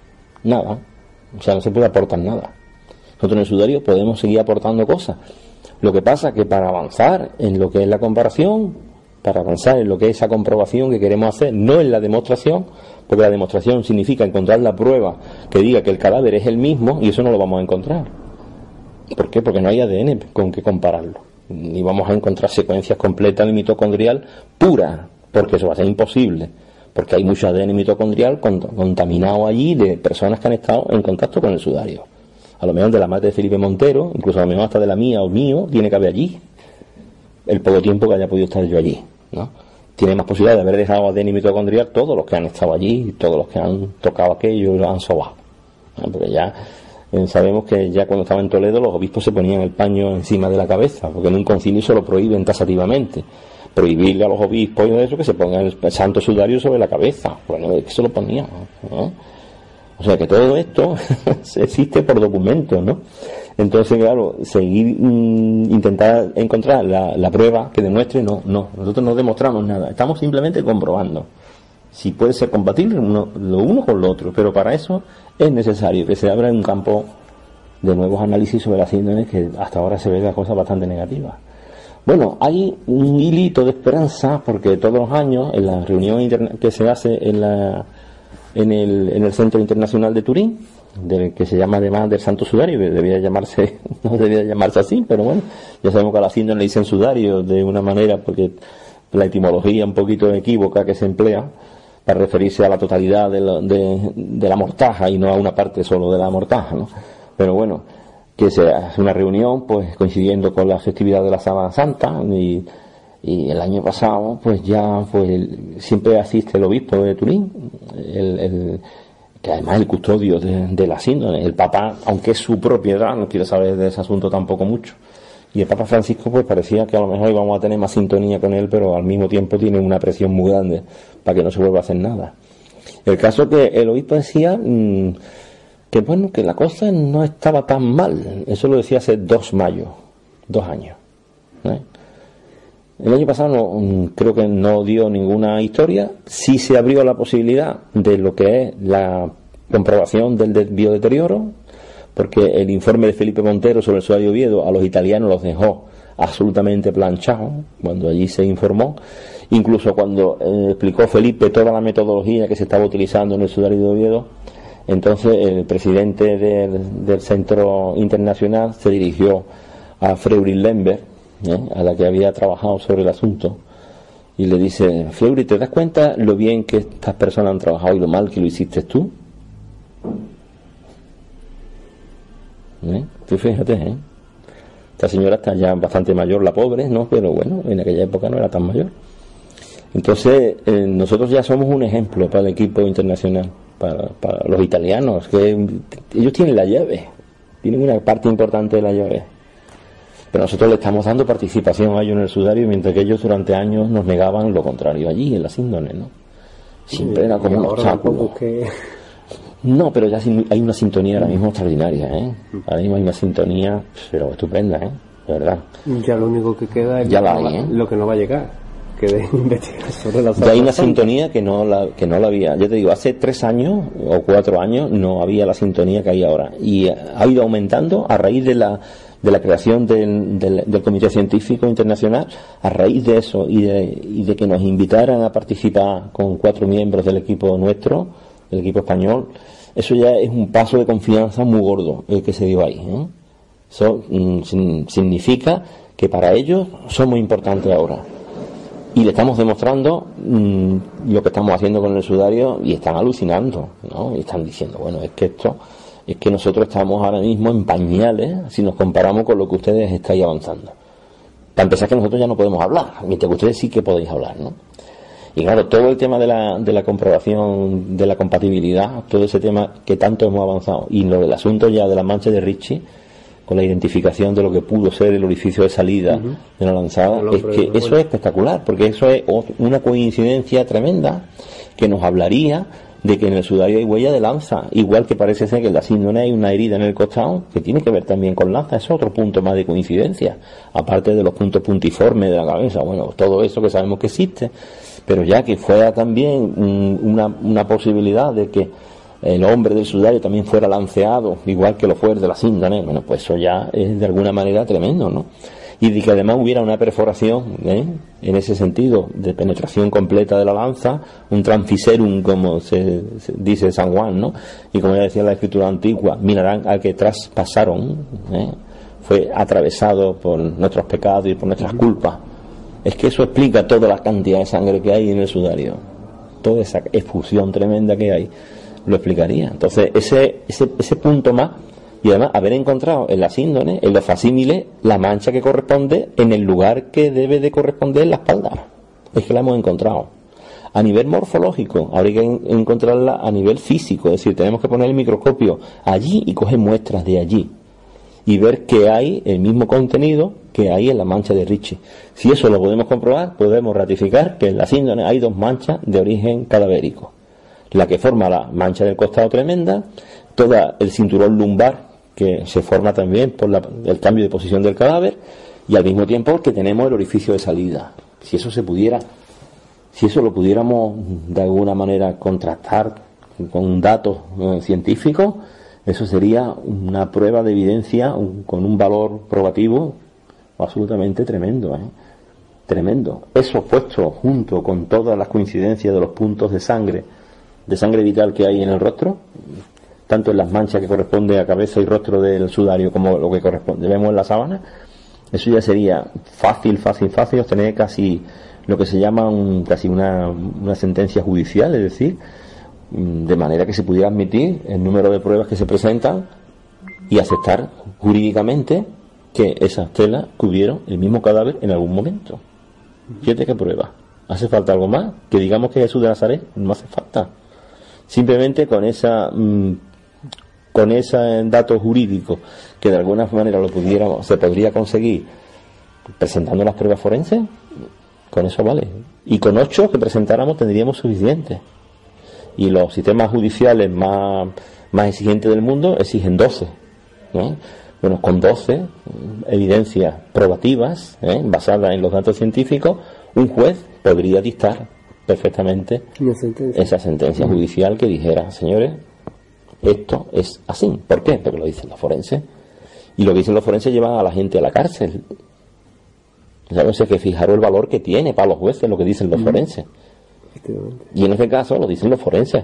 O sea, no se puede aportar nada. Nosotros en el sudario podemos seguir aportando cosas. Lo que pasa es que para avanzar en lo que es la comparación, para avanzar en lo que es esa comprobación que queremos hacer, no en la demostración, porque la demostración significa encontrar la prueba que diga que el cadáver es el mismo, y eso no lo vamos a encontrar. ¿Por qué? Porque no hay ADN con que compararlo. Ni vamos a encontrar secuencias completas de mitocondrial pura, porque eso va a ser imposible, porque hay mucho ADN mitocondrial contaminado allí de personas que han estado en contacto con el sudario. A lo mejor de la madre de Felipe Montero, incluso a lo mejor hasta de la mía o mío, tiene que haber allí el poco tiempo que haya podido estar yo allí, ¿no? Tiene más posibilidad de haber dejado ADN mitocondrial todos los que han estado allí, todos los que han tocado aquello y lo han sobado, ¿no? Porque ya sabemos que ya cuando estaba en Toledo los obispos se ponían el paño encima de la cabeza, porque en un concilio se lo prohíben taxativamente. Prohibirle a los obispos y eso que se pongan el santo sudario sobre la cabeza. Bueno, es que se lo ponían, ¿no? O sea que todo esto existe por documentos, ¿no? Entonces, claro, intentar encontrar la prueba que demuestre, no, nosotros no demostramos nada, estamos simplemente comprobando si puede ser compatible lo uno con lo otro, pero para eso es necesario que se abra un campo de nuevos análisis sobre las síndromes, que hasta ahora se ve la cosa bastante negativa. Bueno, hay un hilito de esperanza, porque todos los años en la reunión que se hace en el Centro Internacional de Turín, que se llama además del Santo Sudario, que no debía llamarse así, pero bueno, ya sabemos que a la síndrome le dicen sudario de una manera, porque la etimología un poquito equívoca que se emplea para referirse a la totalidad de la mortaja y no a una parte solo de la mortaja, ¿no? Pero bueno, que se hace una reunión pues coincidiendo con la festividad de la Sábana Santa, y el año pasado pues ya siempre asiste el obispo de Turín, que además es el custodio de la síndrome, el Papa, aunque es su propiedad, no quiere saber de ese asunto tampoco mucho, y el Papa Francisco pues parecía que a lo mejor íbamos a tener más sintonía con él, pero al mismo tiempo tiene una presión muy grande para que no se vuelva a hacer nada. El caso que el obispo decía que bueno, que la cosa no estaba tan mal. Eso lo decía hace 2 años, ¿eh? El año pasado creo que no dio ninguna historia. Sí se abrió la posibilidad de lo que es la comprobación del biodeterioro, porque el informe de Felipe Montero sobre el sudario Oviedo a los italianos los dejó absolutamente planchados cuando allí se informó. Incluso cuando explicó Felipe toda la metodología que se estaba utilizando en el sudario de Oviedo, entonces el presidente del Centro Internacional se dirigió a Fleury Lemberg, a la que había trabajado sobre el asunto, y le dice: Fleury, ¿te das cuenta lo bien que estas personas han trabajado y lo mal que lo hiciste tú? Tú fíjate, esta señora está ya bastante mayor, la pobre, ¿no? Pero bueno, en aquella época no era tan mayor. Entonces nosotros ya somos un ejemplo para el equipo internacional, para los italianos, que ellos tienen la llave, tienen una parte importante de la llave, pero nosotros le estamos dando participación a ellos en el sudario, mientras que ellos durante años nos negaban lo contrario allí en la síndrome, ¿no? Siempre era como un obstáculo. No, pero ya hay una sintonía ahora mismo extraordinaria, Ahora mismo hay una sintonía, pero estupenda, de verdad. Ya lo único que queda es lo que no va a llegar, que de investigar sobre la ya hay una sintonía que no la había. Yo te digo, hace 3 años o 4 años no había la sintonía que hay ahora, y ha ido aumentando a raíz de la creación del Comité Científico Internacional. A raíz de eso y de que nos invitaran a participar con 4 miembros del equipo nuestro, del equipo español, eso ya es un paso de confianza muy gordo el que se dio ahí, Eso significa que para ellos somos importantes ahora. Y le estamos demostrando lo que estamos haciendo con el sudario y están alucinando, ¿no? Y están diciendo, bueno, es que nosotros estamos ahora mismo en pañales si nos comparamos con lo que ustedes estáis avanzando. Para empezar, que nosotros ya no podemos hablar, mientras que ustedes sí que podéis hablar, ¿no? Y claro, todo el tema de la comprobación de la compatibilidad, todo ese tema que tanto hemos avanzado, y lo del asunto ya de la mancha de Ritchie, con la identificación de lo que pudo ser el orificio de salida de la lanzada, es que eso es espectacular, porque eso es una coincidencia tremenda que nos hablaría de que en el sudario hay huella de lanza, igual que parece ser que en la síndrome hay una herida en el costado que tiene que ver también con lanza. Eso es otro punto más de coincidencia, aparte de los puntos puntiformes de la cabeza. Bueno, todo eso que sabemos que existe, pero ya que fuera también una posibilidad de que el hombre del sudario también fuera lanceado, igual que lo fue el de la síndrome, bueno, pues eso ya es de alguna manera tremendo, ¿no? Y de que además hubiera una perforación, en ese sentido, de penetración completa de la lanza, un transfiserum, como se dice San Juan, ¿no? Y como ya decía la escritura antigua, mirarán al que traspasaron, fue atravesado por nuestros pecados y por nuestras culpas. Es que eso explica toda la cantidad de sangre que hay en el sudario, toda esa efusión tremenda que hay, lo explicaría. Entonces, ese punto más. Y además haber encontrado en la síndrome, en los facímiles, la mancha que corresponde en el lugar que debe de corresponder en la espalda. Es que la hemos encontrado. A nivel morfológico, habría que encontrarla a nivel físico. Es decir, tenemos que poner el microscopio allí y coger muestras de allí. Y ver que hay el mismo contenido que hay en la mancha de Ritchie. Si eso lo podemos comprobar, podemos ratificar que en la síndrome hay dos manchas de origen cadavérico. La que forma la mancha del costado tremenda, todo el cinturón lumbar, que se forma también por el cambio de posición del cadáver, y al mismo tiempo que tenemos el orificio de salida. Si eso lo pudiéramos de alguna manera contrastar con datos científicos, eso sería una prueba de evidencia con un valor probativo absolutamente tremendo, tremendo. Eso puesto junto con todas las coincidencias de los puntos de sangre vital que hay en el rostro, tanto en las manchas que corresponde a cabeza y rostro del sudario como lo que corresponde vemos en la sábana, eso ya sería fácil obtener casi lo que se llama casi una sentencia judicial, es decir, de manera que se pudiera admitir el número de pruebas que se presentan y aceptar jurídicamente que esas telas cubrieron el mismo cadáver en algún momento. Fíjate qué prueba. ¿Hace falta algo más? Que digamos que Jesús de Nazaret, no hace falta. Simplemente con ese dato jurídico que de alguna manera se podría conseguir presentando las pruebas forenses, con eso vale. Y con 8 que presentáramos tendríamos suficiente. Y los sistemas judiciales más exigentes del mundo exigen 12, ¿no? Bueno, con 12 evidencias probativas, basadas en los datos científicos, un juez podría dictar perfectamente esa sentencia judicial que dijera, señores, esto es así. ¿Por qué? Porque lo dicen los forenses. Y lo que dicen los forenses llevan a la gente a la cárcel. ¿Sabes? Que fijaros el valor que tiene para los jueces lo que dicen los forenses. Y en este caso lo dicen los forenses.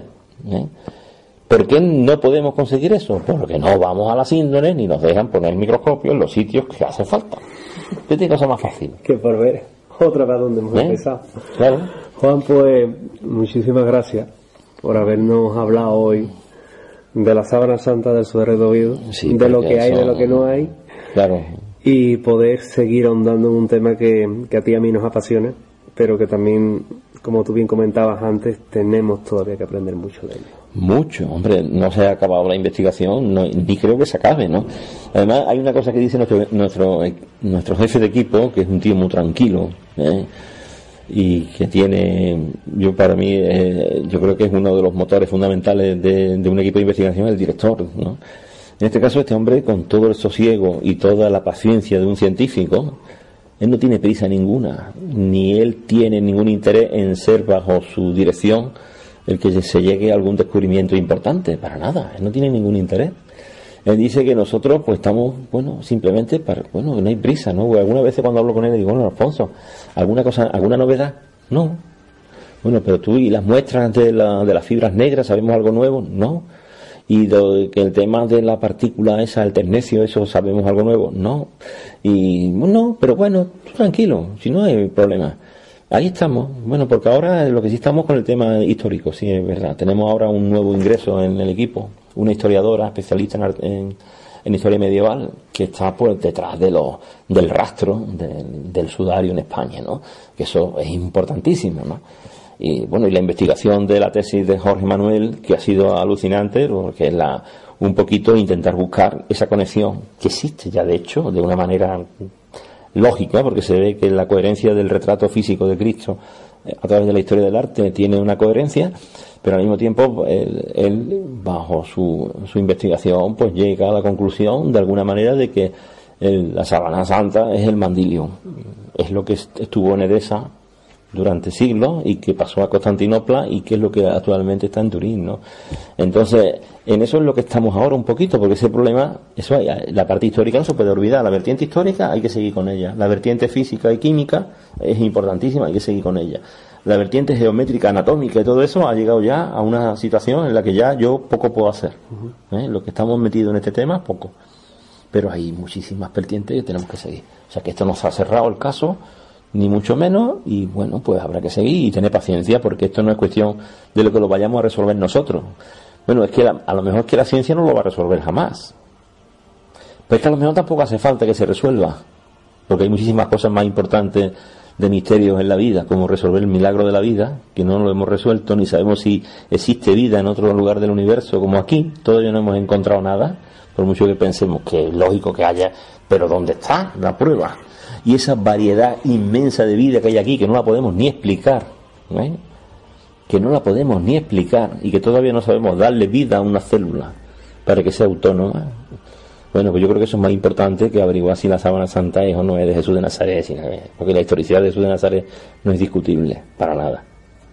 ¿Por qué no podemos conseguir eso? Porque no vamos a la síndrome ni nos dejan poner el microscopio en los sitios que hace falta. ¿Qué tiene cosa más fácil? Que por ver otra vez donde hemos empezado. Claro. Juan, pues muchísimas gracias por habernos hablado hoy de la sábana santa del sudario de Oviedo, sí, de lo que hay, de lo que no hay. Claro. Y poder seguir ahondando en un tema que a ti y a mí nos apasiona, pero que también, como tú bien comentabas antes, tenemos todavía que aprender mucho de ello. Mucho, hombre, no se ha acabado la investigación, ni creo que se acabe, ¿no? Además, hay una cosa que dice nuestro jefe de equipo, que es un tío muy tranquilo, y que tiene, yo creo que es uno de los motores fundamentales de un equipo de investigación, el director, ¿no? En este caso, este hombre, con todo el sosiego y toda la paciencia de un científico, él no tiene prisa ninguna, ni él tiene ningún interés en ser bajo su dirección el que se llegue a algún descubrimiento importante, para nada, él no tiene ningún interés. Él dice que nosotros pues estamos, simplemente no hay prisa, ¿no? Algunas veces cuando hablo con él digo, Alfonso, ¿alguna novedad? No. Bueno, pero tú y las muestras de las fibras negras, ¿sabemos algo nuevo? No. Y que el tema de la partícula esa, el ternecio, eso sabemos algo nuevo, no. Y no, pero bueno, tranquilo, si no hay problema. Ahí estamos. Bueno, porque ahora lo que sí estamos con el tema histórico, sí, es verdad. Tenemos ahora un nuevo ingreso en el equipo, una historiadora especialista en historia medieval, que está pues detrás del rastro del sudario en España, ¿no? Que eso es importantísimo, ¿no? Y bueno, y la investigación de la tesis de Jorge Manuel, que ha sido alucinante, porque es un poquito intentar buscar esa conexión que existe ya, de hecho, de una manera lógica, porque se ve que la coherencia del retrato físico de Cristo a través de la historia del arte tiene una coherencia, pero al mismo tiempo él bajo su investigación pues llega a la conclusión de alguna manera de que la sábana santa es el mandilium, es lo que estuvo en Edesa durante siglos y que pasó a Constantinopla y que es lo que actualmente está en Turín, ¿no? Entonces, en eso es lo que estamos ahora un poquito, porque ese problema, la parte histórica no se puede olvidar, la vertiente histórica hay que seguir con ella, la vertiente física y química es importantísima, hay que seguir con ella, la vertiente geométrica, anatómica y todo eso ha llegado ya a una situación en la que ya yo poco puedo hacer, lo que estamos metidos en este tema, poco, pero hay muchísimas vertientes que tenemos que seguir, o sea que esto no se ha cerrado el caso, ni mucho menos, y bueno, pues habrá que seguir y tener paciencia, porque esto no es cuestión de lo que lo vayamos a resolver nosotros. Bueno, es que a lo mejor es que la ciencia no lo va a resolver jamás, pero es que a lo mejor tampoco hace falta que se resuelva, porque hay muchísimas cosas más importantes de misterios en la vida, como resolver el milagro de la vida, que no lo hemos resuelto, ni sabemos si existe vida en otro lugar del universo como aquí, todavía no hemos encontrado nada, por mucho que pensemos que es lógico que haya, pero ¿dónde está la prueba? Y esa variedad inmensa de vida que hay aquí, que no la podemos ni explicar, que no la podemos ni explicar, y que todavía no sabemos darle vida a una célula para que sea autónoma. Bueno, pues yo creo que eso es más importante que averiguar si la sábana santa es o no es de Jesús de Nazaret, porque la historicidad de Jesús de Nazaret no es discutible, para nada.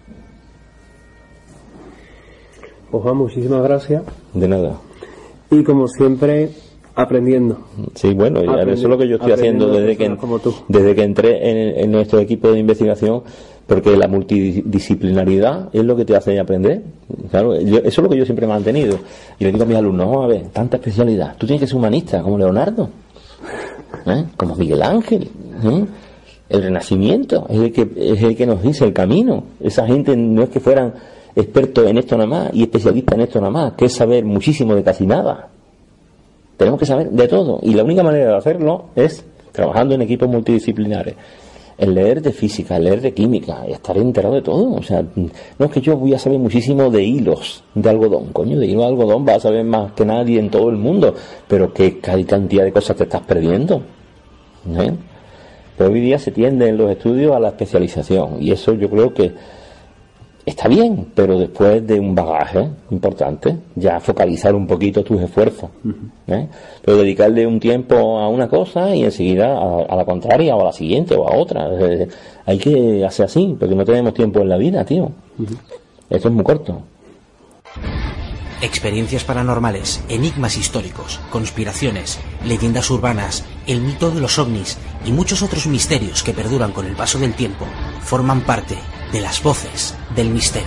Pues Juan, muchísimas gracias. De nada. Y como siempre, aprendiendo. Sí, bueno, eso es lo que yo estoy haciendo desde que entré en nuestro equipo de investigación, porque la multidisciplinaridad es lo que te hace aprender. Claro, eso es lo que yo siempre he mantenido. Y le digo a mis alumnos, vamos a ver, tanta especialidad. Tú tienes que ser humanista, como Leonardo, como Miguel Ángel, el Renacimiento, es el que nos dice el camino. Esa gente no es que fueran expertos en esto nada más y especialistas en esto nada más, que es saber muchísimo de casi nada. Tenemos que saber de todo, y la única manera de hacerlo es trabajando en equipos multidisciplinares, el leer de física, el leer de química, estar enterado de todo. O sea, no es que yo voy a saber muchísimo de hilos de algodón, coño, de hilo de algodón vas a saber más que nadie en todo el mundo, pero qué cantidad de cosas te estás perdiendo, Pero hoy día se tiende en los estudios a la especialización, y eso yo creo que está bien, pero después de un bagaje importante, ya focalizar un poquito tus esfuerzos, pero dedicarle un tiempo a una cosa y enseguida a la contraria o a la siguiente o a otra. Hay que hacer así, porque no tenemos tiempo en la vida, tío. Esto es muy corto. Experiencias paranormales, enigmas históricos, conspiraciones, leyendas urbanas, el mito de los ovnis y muchos otros misterios que perduran con el paso del tiempo forman parte de las voces del misterio.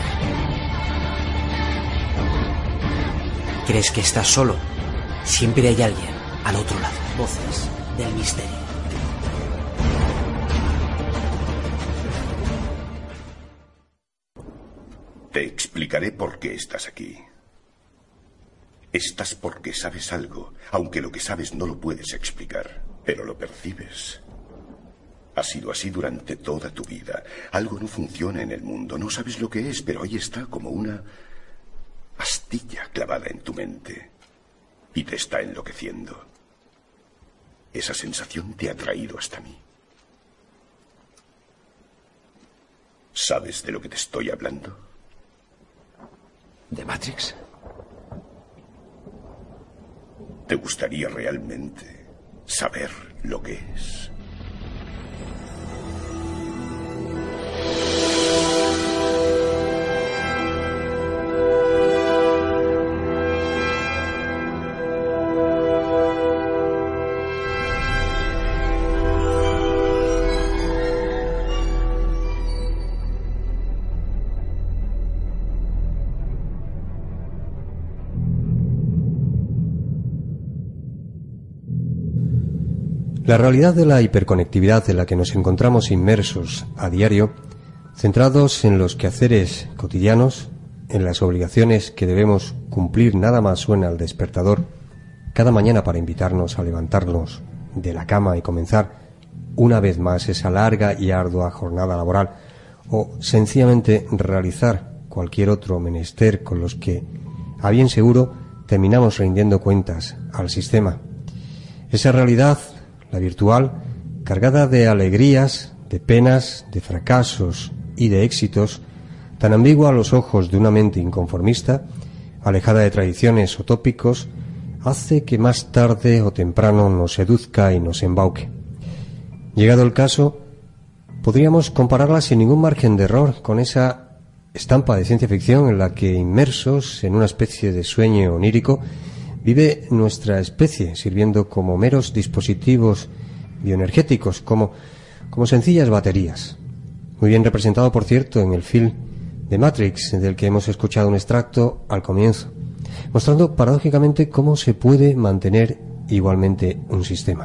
¿Crees que estás solo? Siempre hay alguien al otro lado. Voces del misterio. Te explicaré por qué estás aquí. Estás porque sabes algo, aunque lo que sabes no lo puedes explicar, pero lo percibes. Ha sido así durante toda tu vida. Algo no funciona en el mundo, no sabes lo que es, pero ahí está como una astilla clavada en tu mente y te está enloqueciendo. Esa sensación te ha traído hasta mí. ¿Sabes de lo que te estoy hablando? ¿De Matrix? ¿Te gustaría realmente saber lo que es? La realidad de la hiperconectividad en la que nos encontramos inmersos a diario, centrados en los quehaceres cotidianos, en las obligaciones que debemos cumplir nada más suena el despertador cada mañana para invitarnos a levantarnos de la cama y comenzar una vez más esa larga y ardua jornada laboral, o sencillamente realizar cualquier otro menester con los que, a bien seguro, terminamos rindiendo cuentas al sistema. Esa realidad, la virtual, cargada de alegrías, de penas, de fracasos y de éxitos, tan ambigua a los ojos de una mente inconformista, alejada de tradiciones o tópicos, hace que más tarde o temprano nos seduzca y nos embauque. Llegado el caso, podríamos compararla sin ningún margen de error con esa estampa de ciencia ficción en la que, inmersos en una especie de sueño onírico, vive nuestra especie, sirviendo como meros dispositivos bioenergéticos, como sencillas baterías. Muy bien representado, por cierto, en el film de Matrix, del que hemos escuchado un extracto al comienzo, mostrando paradójicamente cómo se puede mantener igualmente un sistema.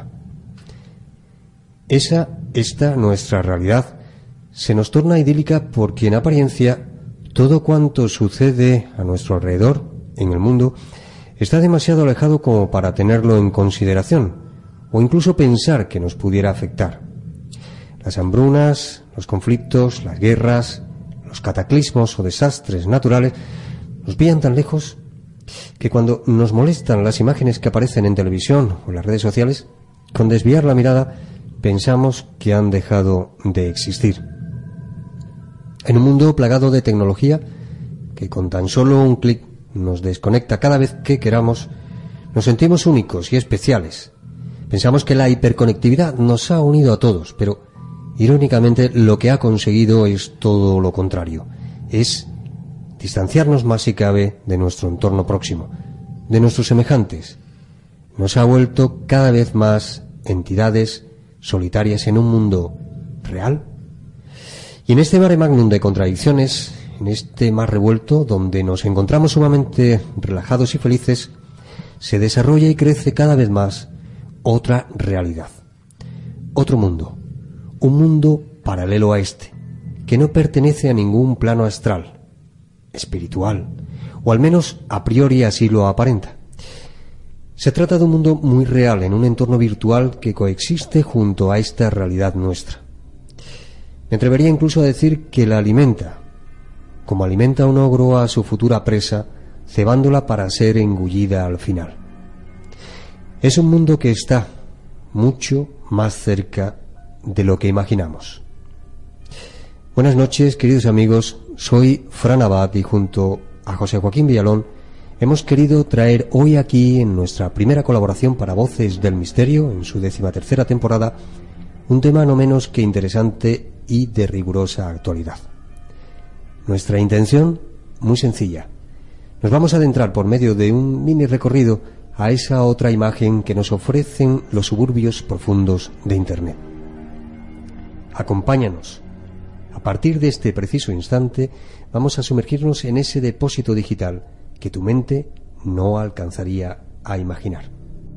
Esta nuestra realidad se nos torna idílica porque en apariencia todo cuanto sucede a nuestro alrededor, en el mundo, está demasiado alejado como para tenerlo en consideración o incluso pensar que nos pudiera afectar. Las hambrunas, los conflictos, las guerras, los cataclismos o desastres naturales nos pillan tan lejos que cuando nos molestan las imágenes que aparecen en televisión o en las redes sociales, con desviar la mirada pensamos que han dejado de existir. En un mundo plagado de tecnología que con tan solo un clic nos desconecta cada vez que queramos, nos sentimos únicos y especiales. Pensamos que la hiperconectividad nos ha unido a todos, pero irónicamente lo que ha conseguido es todo lo contrario. Es distanciarnos más si cabe de nuestro entorno próximo, de nuestros semejantes. Nos ha vuelto cada vez más entidades solitarias en un mundo real. Y en este mare magnum de contradicciones, en este mar revuelto donde nos encontramos sumamente relajados y felices, se desarrolla y crece cada vez más otra realidad, otro mundo, un mundo paralelo a este, que no pertenece a ningún plano astral, espiritual, o al menos a priori así lo aparenta. Se trata de un mundo muy real en un entorno virtual que coexiste junto a esta realidad nuestra. Me atrevería incluso a decir que la alimenta, como alimenta un ogro a su futura presa, cebándola para ser engullida al final. Es un mundo que está mucho más cerca de lo que imaginamos. Buenas noches, queridos amigos, soy Fran Abad y junto a José Joaquín Villalón hemos querido traer hoy aquí, en nuestra primera colaboración para Voces del Misterio, en su 13ª temporada, un tema no menos que interesante y de rigurosa actualidad. Nuestra intención, muy sencilla. Nos vamos a adentrar por medio de un mini recorrido a esa otra imagen que nos ofrecen los suburbios profundos de Internet. Acompáñanos. A partir de este preciso instante, vamos a sumergirnos en ese depósito digital que tu mente no alcanzaría a imaginar.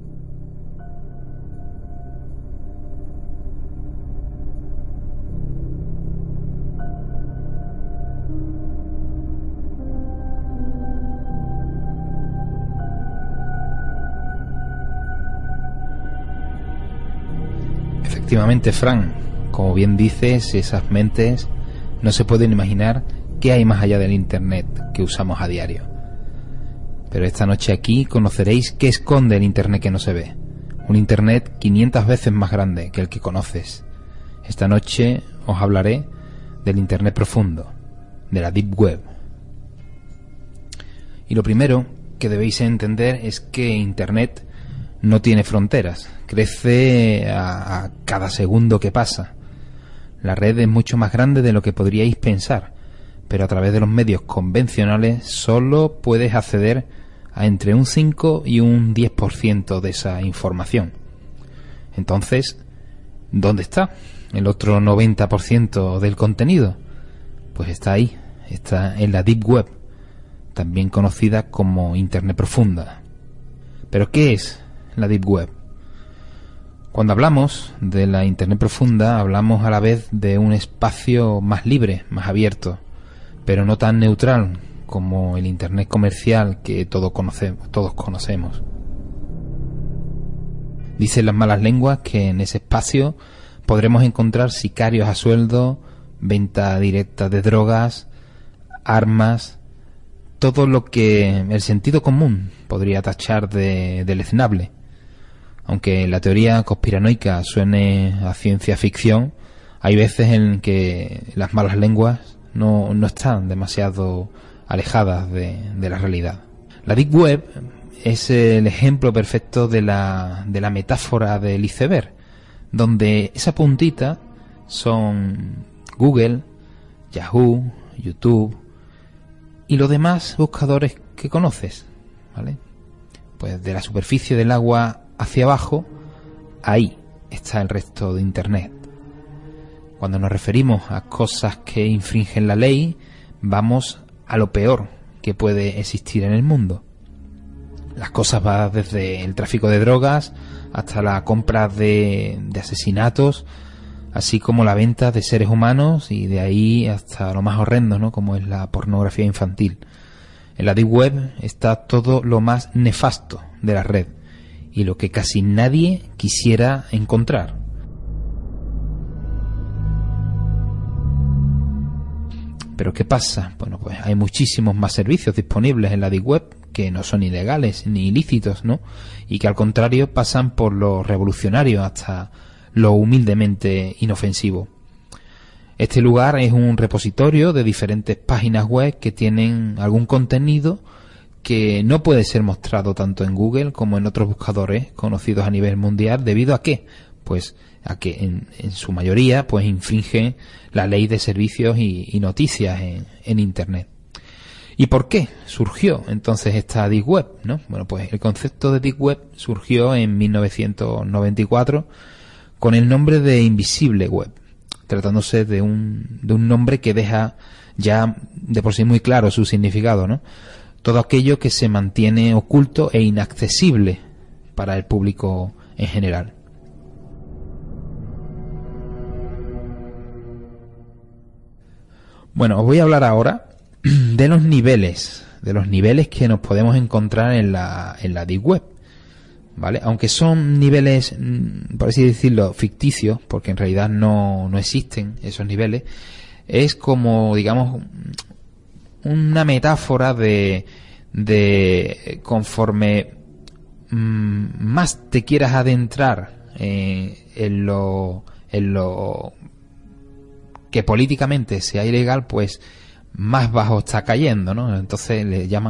Efectivamente, Fran, como bien dices, esas mentes no se pueden imaginar qué hay más allá del Internet que usamos a diario. Pero esta noche aquí conoceréis qué esconde el Internet que no se ve. Un Internet 500 veces más grande que el que conoces. Esta noche os hablaré del Internet profundo, de la Deep Web. Y lo primero que debéis entender es que Internet no tiene fronteras, crece a cada segundo que pasa. La red es mucho más grande de lo que podríais pensar, pero a través de los medios convencionales solo puedes acceder a entre un 5 y un 10% de esa información. Entonces, ¿dónde está el otro 90% del contenido? Pues está ahí, está en la Deep Web, también conocida como Internet profunda. ¿Pero qué es la Deep Web? Cuando hablamos de la Internet profunda, hablamos a la vez de un espacio más libre, más abierto, pero no tan neutral como el Internet comercial que todos conocemos. Dicen las malas lenguas que en ese espacio podremos encontrar sicarios a sueldo, venta directa de drogas, armas, todo lo que el sentido común podría tachar de deleznable. Aunque la teoría conspiranoica suene a ciencia ficción, hay veces en que las malas lenguas no están demasiado alejadas de la realidad. La Deep Web es el ejemplo perfecto de la metáfora del iceberg, donde esa puntita son Google, Yahoo, YouTube y los demás buscadores que conoces, ¿vale? Pues de la superficie del agua hacia abajo, ahí está el resto de Internet. Cuando nos referimos a cosas que infringen la ley, vamos a lo peor que puede existir en el mundo. Las cosas van desde el tráfico de drogas hasta la compra de asesinatos, así como la venta de seres humanos, y de ahí hasta lo más horrendo, ¿no?, como es la pornografía infantil. En la Deep Web está todo lo más nefasto de la red y lo que casi nadie quisiera encontrar. ¿Pero qué pasa? Bueno, pues hay muchísimos más servicios disponibles en la Deep Web que no son ilegales ni ilícitos, ¿no? Y que al contrario pasan por lo revolucionario hasta lo humildemente inofensivo. Este lugar es un repositorio de diferentes páginas web que tienen algún contenido que no puede ser mostrado tanto en Google como en otros buscadores conocidos a nivel mundial. ¿Debido a qué? Pues a que en su mayoría pues infringen la ley de servicios y noticias en Internet. ¿Y por qué surgió entonces esta Deep Web, ¿no? Bueno, pues el concepto de Deep Web surgió en 1994 con el nombre de Invisible Web, tratándose de un nombre que deja ya de por sí muy claro su significado, ¿no? Todo aquello que se mantiene oculto e inaccesible para el público en general. Bueno, os voy a hablar ahora de los niveles que nos podemos encontrar en la Deep Web, ¿vale? Aunque son niveles, por así decirlo, ficticios, porque en realidad no existen esos niveles, es como, digamos, una metáfora de conforme más te quieras adentrar en lo que políticamente sea ilegal, pues más bajo está cayendo, ¿no? Entonces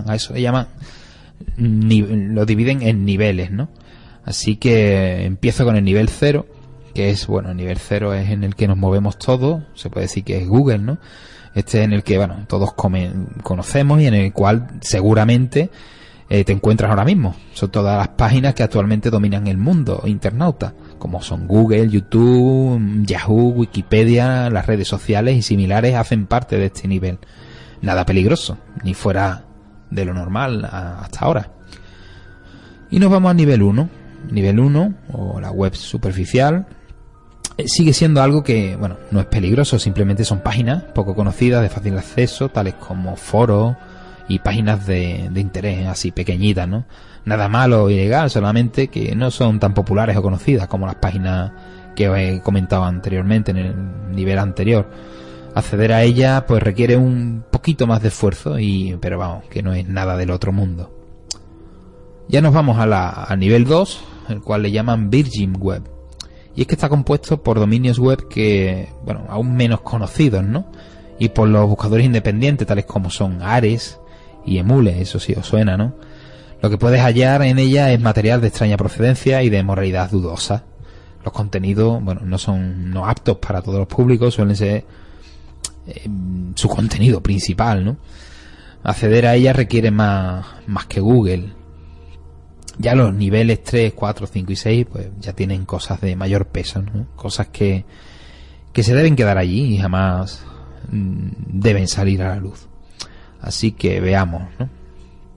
lo dividen en niveles, ¿no? Así que empiezo con el nivel 0, que es, bueno, el nivel 0 es en el que nos movemos todos, se puede decir que es Google, ¿no? Este es en el que, bueno, todos conocemos y en el cual seguramente te encuentras ahora mismo. Son todas las páginas que actualmente dominan el mundo internauta, como son Google, YouTube, Yahoo, Wikipedia, las redes sociales y similares hacen parte de este nivel. Nada peligroso, ni fuera de lo normal hasta ahora. Y nos vamos al nivel 1. Nivel 1, o la web superficial, sigue siendo algo que, bueno, no es peligroso, simplemente son páginas poco conocidas, de fácil acceso, tales como foros y páginas de interés, así pequeñitas, ¿no? Nada malo o ilegal, solamente que no son tan populares o conocidas como las páginas que os he comentado anteriormente en el nivel anterior. Acceder a ella pues requiere un poquito más de esfuerzo, pero vamos, que no es nada del otro mundo. Ya nos vamos al nivel 2, el cual le llaman Virgin Web. Y es que está compuesto por dominios web que, bueno, aún menos conocidos, ¿no? Y por los buscadores independientes, tales como son Ares y Emule, eso sí os suena, ¿no? Lo que puedes hallar en ella es material de extraña procedencia y de moralidad dudosa. Los contenidos, bueno, no son aptos para todos los públicos, suelen ser su contenido principal, ¿no? Acceder a ella requiere más que Google. Ya los niveles 3, 4, 5 y 6 pues ya tienen cosas de mayor peso, ¿no? Cosas que se deben quedar allí y jamás deben salir a la luz. Así que veamos, ¿no?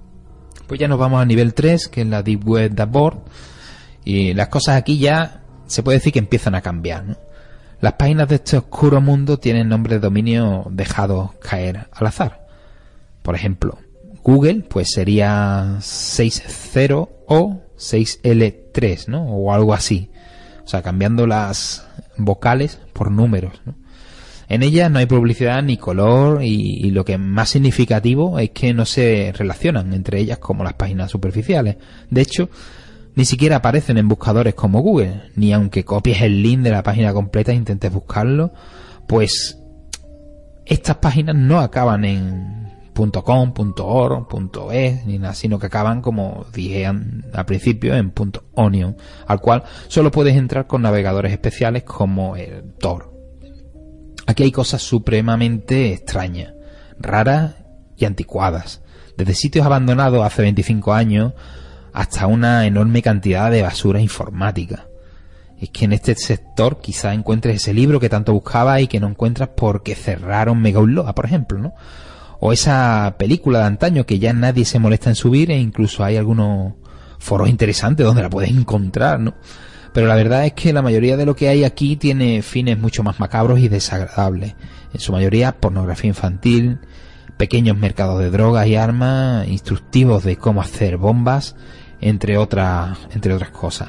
Pues ya nos vamos al nivel 3, que es la Deep Web Dashboard, y las cosas aquí ya se puede decir que empiezan a cambiar, ¿no? Las páginas de este oscuro mundo tienen nombres de dominio dejados caer al azar. Por ejemplo, Google pues sería 60 o 6L3, ¿no? O algo así. O sea, cambiando las vocales por números, ¿no? En ellas no hay publicidad ni color y lo que es más significativo es que no se relacionan entre ellas como las páginas superficiales. De hecho, ni siquiera aparecen en buscadores como Google, ni aunque copies el link de la página completa e intentes buscarlo, pues estas páginas no acaban en .com, .org, .es, ni nada, sino que acaban, como dije al principio, en .onion, al cual solo puedes entrar con navegadores especiales como el Tor. Aquí hay cosas supremamente extrañas, raras y anticuadas, desde sitios abandonados hace 25 años hasta una enorme cantidad de basura informática. Es que en este sector quizá encuentres ese libro que tanto buscabas y que no encuentras porque cerraron Mega Upload, por ejemplo, ¿no? O esa película de antaño que ya nadie se molesta en subir e incluso hay algunos foros interesantes donde la puedes encontrar, ¿no? Pero la verdad es que la mayoría de lo que hay aquí tiene fines mucho más macabros y desagradables. En su mayoría pornografía infantil, pequeños mercados de drogas y armas, instructivos de cómo hacer bombas, entre otras cosas.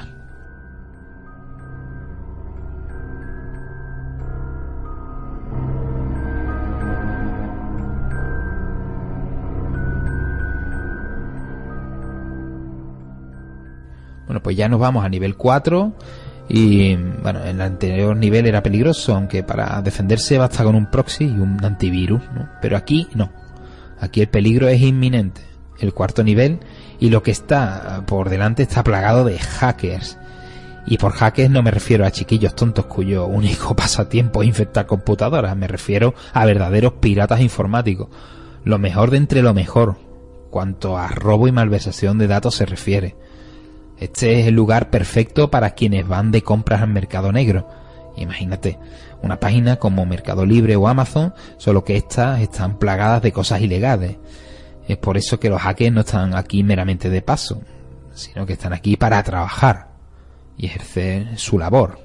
Bueno, pues ya nos vamos a nivel 4 y bueno, en el anterior nivel era peligroso, aunque para defenderse basta con un proxy y un antivirus, ¿no? Pero aquí no, aquí el peligro es inminente. El cuarto nivel y lo que está por delante está plagado de hackers. Y por hackers no me refiero a chiquillos tontos cuyo único pasatiempo es infectar computadoras, me refiero a verdaderos piratas informáticos. Lo mejor de entre lo mejor, cuanto a robo y malversación de datos se refiere. Este es el lugar perfecto para quienes van de compras al mercado negro. Imagínate, una página como Mercado Libre o Amazon, solo que estas están plagadas de cosas ilegales. Es por eso que los hackers no están aquí meramente de paso, sino que están aquí para trabajar y ejercer su labor.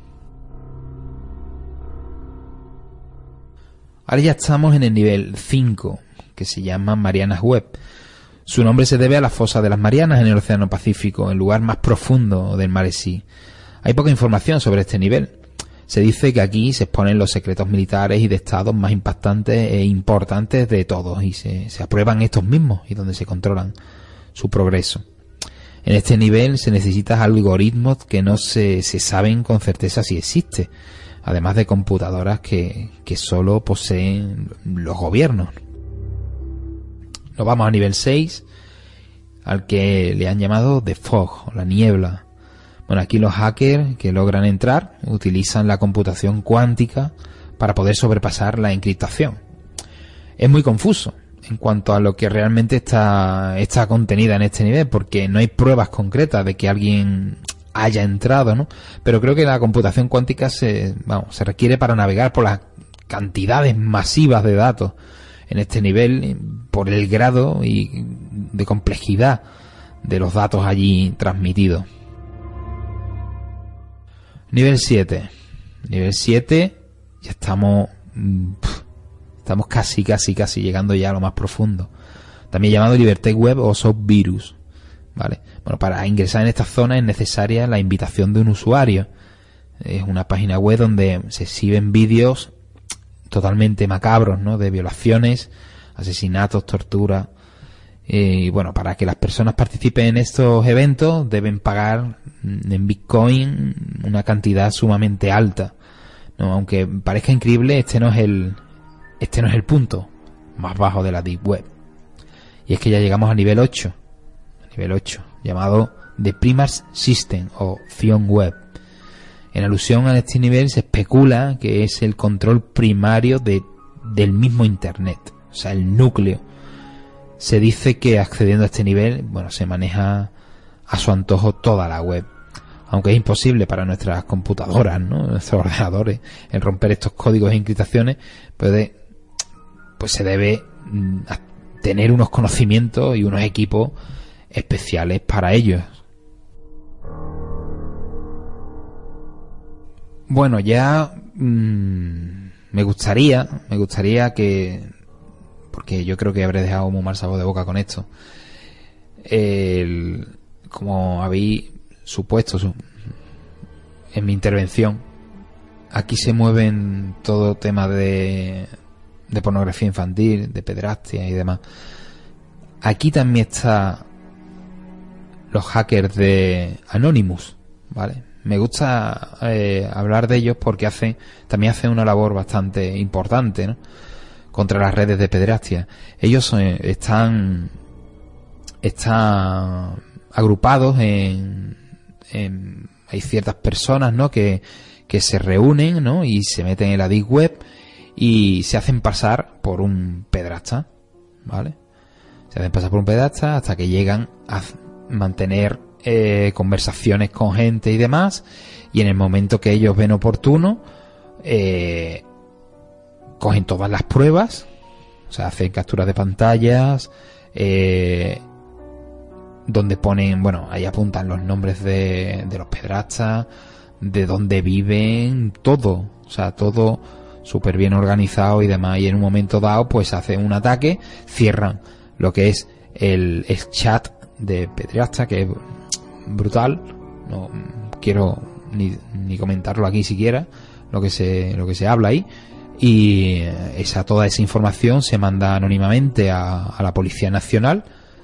Ahora ya estamos en el nivel 5, que se llama Marianas Web. Su nombre se debe a la fosa de las Marianas en el Océano Pacífico, el lugar más profundo del Mare Sea. Hay poca información sobre este nivel. Se dice que aquí se exponen los secretos militares y de estados más impactantes e importantes de todos y se aprueban estos mismos y donde se controlan su progreso. En este nivel se necesitan algoritmos que no se saben con certeza si existe, además de computadoras que solo poseen los gobiernos. Nos vamos a nivel 6, al que le han llamado The Fog, o la niebla. Bueno, aquí los hackers que logran entrar utilizan la computación cuántica para poder sobrepasar la encriptación. Es muy confuso en cuanto a lo que realmente está contenida en este nivel, porque no hay pruebas concretas de que alguien haya entrado, ¿no? Pero creo que la computación cuántica se requiere para navegar por las cantidades masivas de datos en este nivel, por el grado y de complejidad de los datos allí transmitidos. Nivel 7. Nivel 7, ya estamos casi llegando ya a lo más profundo. También llamado Liberté Web o SoftVirus, ¿vale? Bueno, para ingresar en esta zona es necesaria la invitación de un usuario. Es una página web donde se exhiben vídeos totalmente macabros, ¿no? De violaciones, asesinatos, tortura. Y bueno, para que las personas participen en estos eventos deben pagar en Bitcoin una cantidad sumamente alta, ¿no? Aunque parezca increíble, este no es el punto más bajo de la Deep Web. Y es que ya llegamos al nivel 8, llamado The Primary System o Zion Web. En alusión a este nivel se especula que es el control primario del mismo Internet, o sea, el núcleo. Se dice que accediendo a este nivel, bueno, se maneja a su antojo toda la web. Aunque es imposible para nuestras computadoras, ¿no? Nuestros ordenadores, el romper estos códigos e encriptaciones, pues se debe tener unos conocimientos y unos equipos especiales para ellos. Bueno, ya me gustaría que, porque yo creo que habré dejado muy mal sabor de boca con esto, como habéis supuesto en mi intervención, aquí se mueven todo tema de pornografía infantil, de pederastia y demás. Aquí también está los hackers de Anonymous, ¿vale? Me gusta hablar de ellos porque también hacen una labor bastante importante, ¿no?, contra las redes de pederastia. Ellos están agrupados hay ciertas personas, ¿no?, que se reúnen, ¿no?, y se meten en la deep web y se hacen pasar por un pederasta, ¿vale? Se hacen pasar por un pederasta hasta que llegan a mantener conversaciones con gente y demás, y en el momento que ellos ven oportuno cogen todas las pruebas, o sea, hacen capturas de pantallas donde ponen, bueno, ahí apuntan los nombres de los pederastas, de dónde viven, todo, o sea, todo súper bien organizado y demás, y en un momento dado pues hacen un ataque, cierran lo que es el chat de pederasta, que es brutal, no quiero ni comentarlo aquí siquiera lo que se habla ahí, y toda esa información se manda anónimamente a la Policía Nacional,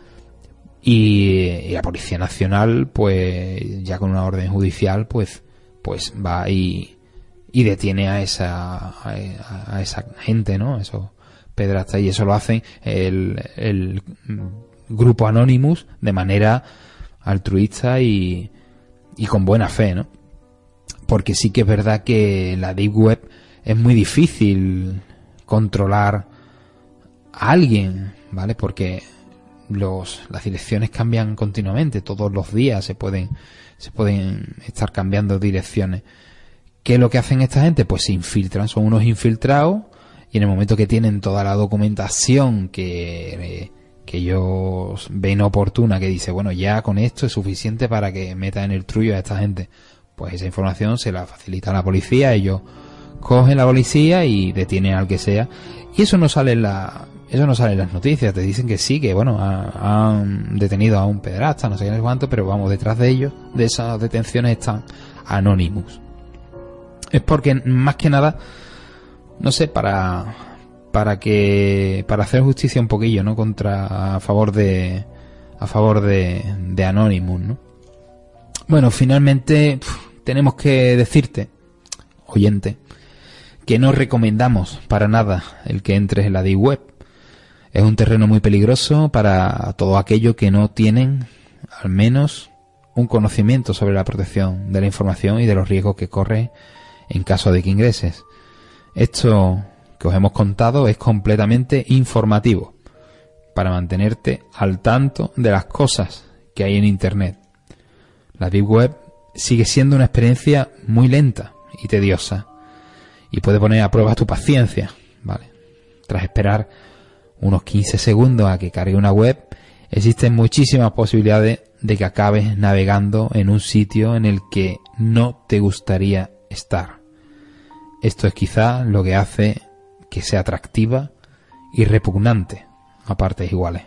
y la Policía Nacional pues ya con una orden judicial pues va y detiene a esa gente, ¿no?, esos pederastas, y eso lo hacen el grupo Anonymous de manera altruista y con buena fe, ¿no? Porque sí que es verdad que la deep web es muy difícil controlar a alguien, ¿vale? Porque las direcciones cambian continuamente, todos los días se pueden estar cambiando direcciones. ¿Qué es lo que hacen esta gente? Pues se infiltran, son unos infiltrados, y en el momento que tienen toda la documentación que ellos ven oportuna, que dice, bueno, ya con esto es suficiente para que meta en el trullo a esta gente, pues esa información se la facilita a la policía, ellos cogen la policía y detienen al que sea, y eso no sale en las noticias, te dicen que sí, que bueno, han detenido a un pederasta, no sé qué, no sé cuánto, pero vamos, detrás de ellos, de esas detenciones, están Anonymous. Es porque, más que nada, no sé, para hacer justicia un poquillo, ¿no?, a favor de Anonymous, ¿no? Bueno, finalmente tenemos que decirte, oyente, que no recomendamos para nada el que entres en la deep web. Es un terreno muy peligroso para todo aquello que no tienen al menos un conocimiento sobre la protección de la información y de los riesgos que corre en caso de que ingreses. Esto que os hemos contado es completamente informativo para mantenerte al tanto de las cosas que hay en Internet. La Deep Web sigue siendo una experiencia muy lenta y tediosa, y puede poner a prueba tu paciencia, ¿vale? Tras esperar unos 15 segundos a que cargue una web, existen muchísimas posibilidades de que acabes navegando en un sitio en el que no te gustaría estar. Esto es quizá lo que hace que sea atractiva y repugnante a partes iguales.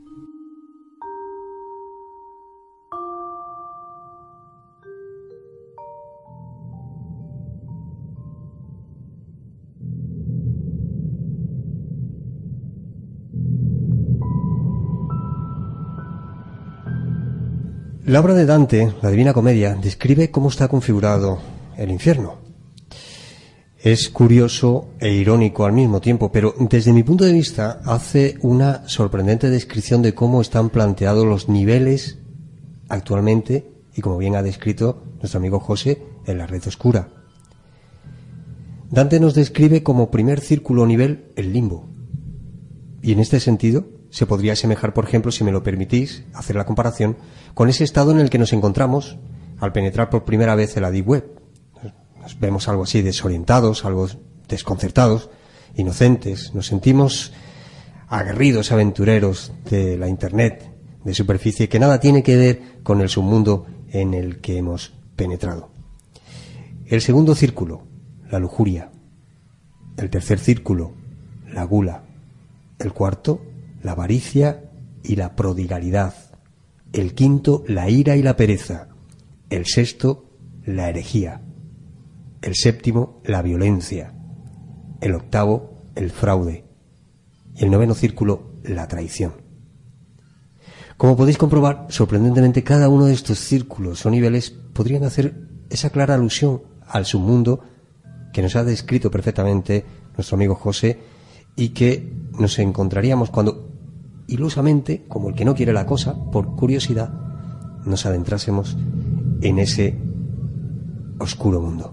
La obra de Dante, la Divina Comedia, describe cómo está configurado el infierno. Es curioso e irónico al mismo tiempo, pero desde mi punto de vista hace una sorprendente descripción de cómo están planteados los niveles actualmente, y como bien ha descrito nuestro amigo José, en la red oscura. Dante nos describe como primer círculo o nivel el limbo. Y en este sentido se podría asemejar, por ejemplo, si me lo permitís, hacer la comparación con ese estado en el que nos encontramos al penetrar por primera vez en la Deep Web. Nos vemos algo así desorientados, algo desconcertados, inocentes. Nos sentimos aguerridos aventureros de la Internet, de superficie, que nada tiene que ver con el submundo en el que hemos penetrado. El segundo círculo, la lujuria. El tercer círculo, la gula. El cuarto, la avaricia y la prodigalidad. El quinto, la ira y la pereza. El sexto, la herejía. El séptimo, la violencia. El octavo, el fraude. Y el noveno círculo, la traición. Como podéis comprobar, sorprendentemente cada uno de estos círculos o niveles podrían hacer esa clara alusión al submundo que nos ha descrito perfectamente nuestro amigo José y que nos encontraríamos cuando ilusamente, como el que no quiere la cosa, por curiosidad, nos adentrásemos en ese oscuro mundo.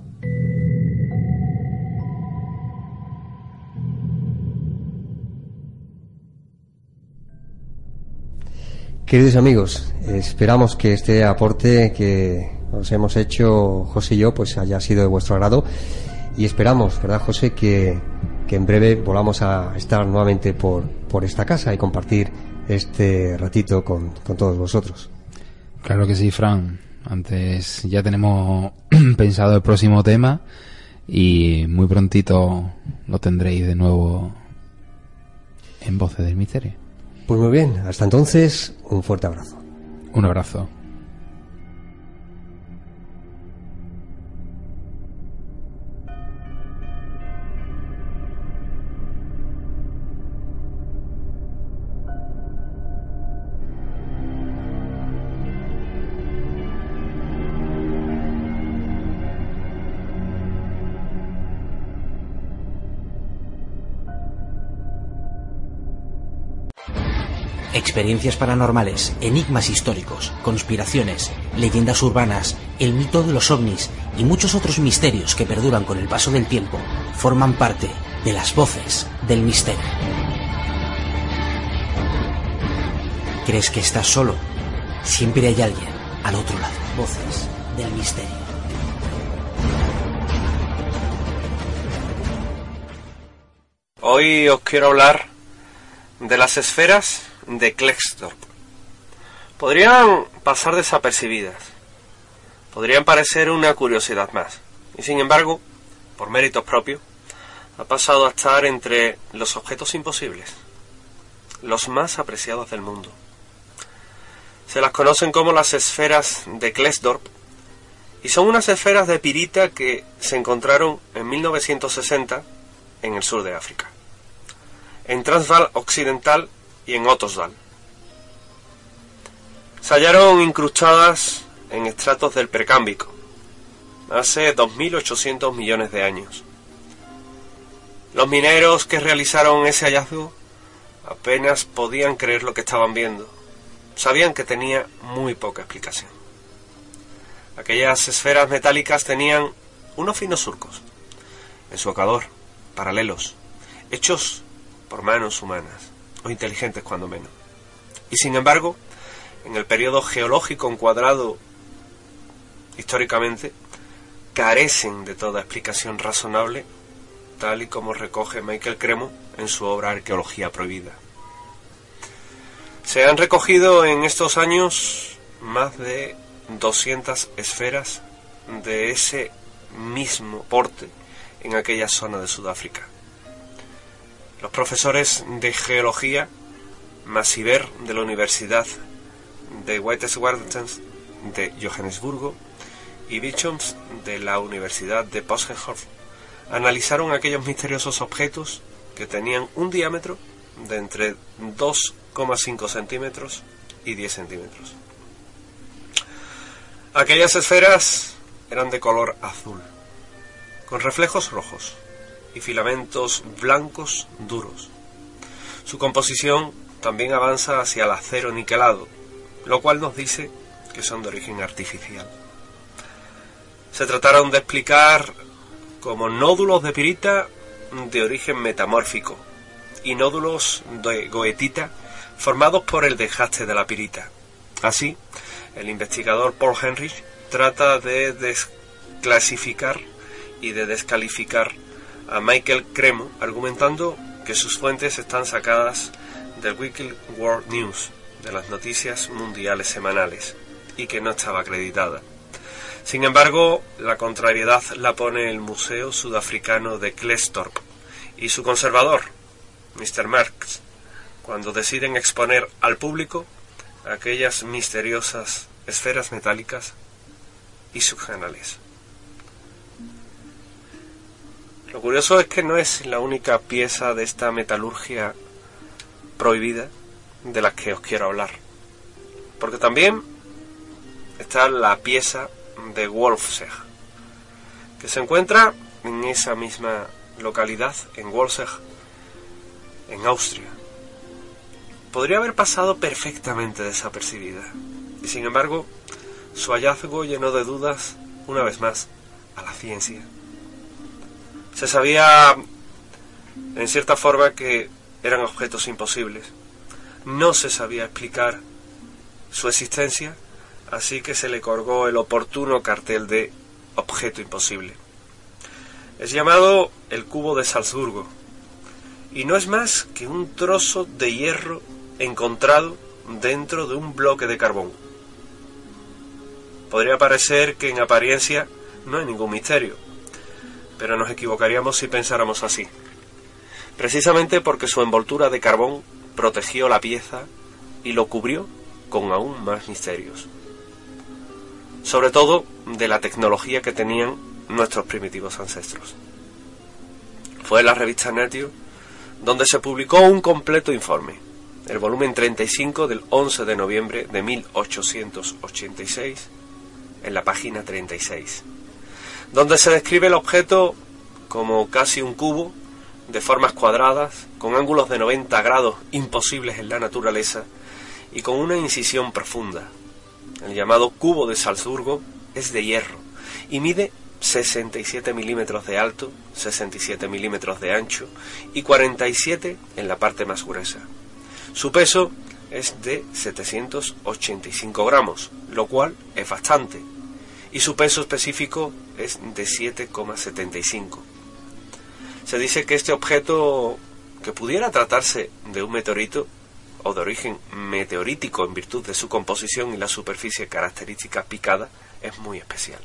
Queridos amigos, esperamos que este aporte que os hemos hecho José y yo pues haya sido de vuestro agrado y esperamos, ¿verdad, José?, que en breve volvamos a estar nuevamente por esta casa y compartir este ratito con todos vosotros. Claro que sí, Fran. Antes ya tenemos pensado el próximo tema y muy prontito lo tendréis de nuevo en Voces del Misterio. Pues muy bien, hasta entonces, un fuerte abrazo. Un abrazo. Experiencias paranormales, enigmas históricos, conspiraciones, leyendas urbanas, el mito de los ovnis y muchos otros misterios que perduran con el paso del tiempo forman parte de las Voces del Misterio. ¿Crees que estás solo? Siempre hay alguien al otro lado. Voces del Misterio. Hoy os quiero hablar de las esferas de Klerksdorp. Podrían pasar desapercibidas, podrían parecer una curiosidad más, y sin embargo, por méritos propios, ha pasado a estar entre los objetos imposibles, los más apreciados del mundo. Se las conocen como las esferas de Klerksdorp, y son unas esferas de pirita que se encontraron en 1960 en el sur de África, en Transvaal Occidental y en Ottosdal. Se hallaron incrustadas en estratos del Precámbrico, hace 2.800 millones de años. Los mineros que realizaron ese hallazgo apenas podían creer lo que estaban viendo. Sabían que tenía muy poca explicación. Aquellas esferas metálicas tenían unos finos surcos en su ecuador, paralelos, hechos por manos humanas, o inteligentes cuando menos. Y sin embargo, en el periodo geológico encuadrado históricamente, carecen de toda explicación razonable, tal y como recoge Michael Cremo en su obra Arqueología Prohibida. Se han recogido en estos años más de 200 esferas de ese mismo porte en aquella zona de Sudáfrica. Los profesores de geología, Massiver de la Universidad de Witwatersrand de Johannesburgo y Bichoms de la Universidad de Potchefstroom, analizaron aquellos misteriosos objetos que tenían un diámetro de entre 2,5 centímetros y 10 centímetros. Aquellas esferas eran de color azul, con reflejos rojos y filamentos blancos duros. Su composición también avanza hacia el acero niquelado, lo cual nos dice que son de origen artificial. Se trataron de explicar como nódulos de pirita de origen metamórfico y nódulos de goetita formados por el desgaste de la pirita. Así, el investigador Paul Henrich trata de desclasificar y de descalificar a Michael Cremo, argumentando que sus fuentes están sacadas del Weekly World News, de las noticias mundiales semanales, y que no estaba acreditada. Sin embargo, la contrariedad la pone el Museo Sudafricano de Klerksdorp y su conservador, Mr. Marx, cuando deciden exponer al público aquellas misteriosas esferas metálicas y subjanales. Lo curioso es que no es la única pieza de esta metalurgia prohibida de la que os quiero hablar, porque también está la pieza de Wolfsegg, que se encuentra en esa misma localidad, en Wolfsegg, en Austria. Podría haber pasado perfectamente desapercibida, y sin embargo, su hallazgo llenó de dudas, una vez más, a la ciencia. Se sabía, en cierta forma, que eran objetos imposibles. No se sabía explicar su existencia, así que se le colgó el oportuno cartel de objeto imposible. Es llamado el cubo de Salzburgo, y no es más que un trozo de hierro encontrado dentro de un bloque de carbón. Podría parecer que en apariencia no hay ningún misterio, pero nos equivocaríamos si pensáramos así, precisamente porque su envoltura de carbón protegió la pieza y lo cubrió con aún más misterios, sobre todo de la tecnología que tenían nuestros primitivos ancestros. Fue en la revista Nature donde se publicó un completo informe, el volumen 35 del 11 de noviembre de 1886, en la página 36, donde se describe el objeto como casi un cubo de formas cuadradas, con ángulos de 90 grados imposibles en la naturaleza y con una incisión profunda. El llamado cubo de Salzburgo es de hierro y mide 67 milímetros de alto, 67 milímetros de ancho y 47 en la parte más gruesa. Su peso es de 785 gramos, lo cual es bastante, y su peso específico es de 7,75. Se dice que este objeto, que pudiera tratarse de un meteorito o de origen meteorítico en virtud de su composición y la superficie característica picada, es muy especial.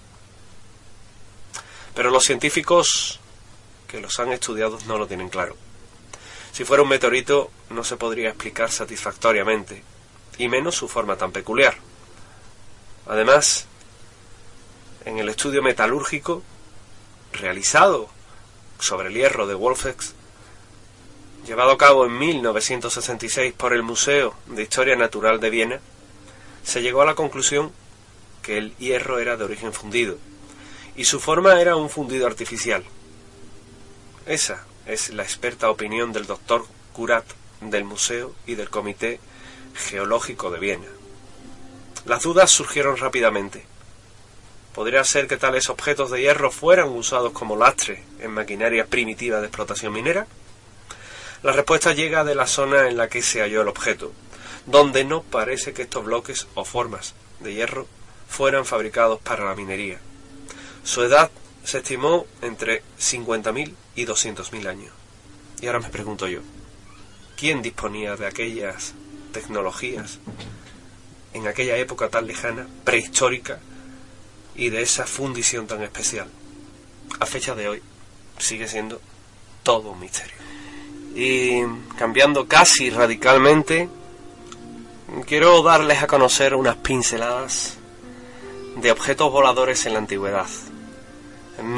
Pero los científicos que los han estudiado no lo tienen claro. Si fuera un meteorito no se podría explicar satisfactoriamente, y menos su forma tan peculiar. Además, en el estudio metalúrgico realizado sobre el hierro de Wolfsegg, llevado a cabo en 1966 por el Museo de Historia Natural de Viena, se llegó a la conclusión que el hierro era de origen fundido, y su forma era un fundido artificial. Esa es la experta opinión del doctor Kurat del Museo y del Comité Geológico de Viena. Las dudas surgieron rápidamente. ¿Podría ser que tales objetos de hierro fueran usados como lastre en maquinaria primitiva de explotación minera? La respuesta llega de la zona en la que se halló el objeto, donde no parece que estos bloques o formas de hierro fueran fabricados para la minería. Su edad se estimó entre 50.000 y 200.000 años. Y ahora me pregunto yo, ¿quién disponía de aquellas tecnologías en aquella época tan lejana, prehistórica, y de esa fundición tan especial? A fecha de hoy sigue siendo todo un misterio. Y cambiando casi radicalmente, quiero darles a conocer unas pinceladas de objetos voladores en la antigüedad. En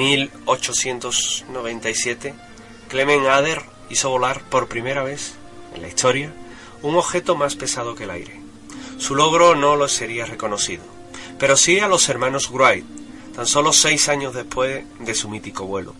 1897, Clement Ader hizo volar por primera vez en la historia un objeto más pesado que el aire. Su logro no lo sería reconocido, pero sí a los hermanos Wright, tan solo 6 años después de su mítico vuelo.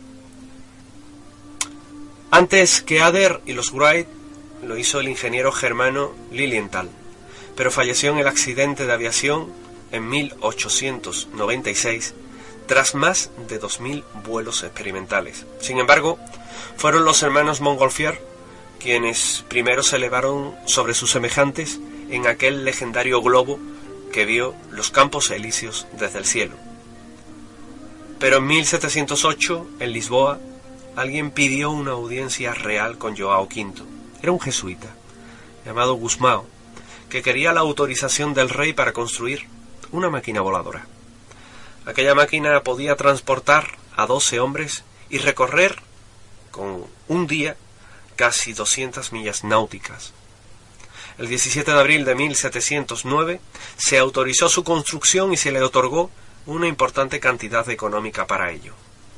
Antes que Ader y los Wright, lo hizo el ingeniero germano Lilienthal, pero falleció en el accidente de aviación en 1896, tras más de 2.000 vuelos experimentales. Sin embargo, fueron los hermanos Montgolfier quienes primero se elevaron sobre sus semejantes en aquel legendario globo que vio los campos elíseos desde el cielo. Pero en 1708, en Lisboa, alguien pidió una audiencia real con João V. Era un jesuita, llamado Aquella máquina podía transportar a 12 hombres y recorrer con un día casi 200 millas náuticas. El 17 de abril de 1709 se autorizó su construcción y se le otorgó una importante cantidad económica para ello.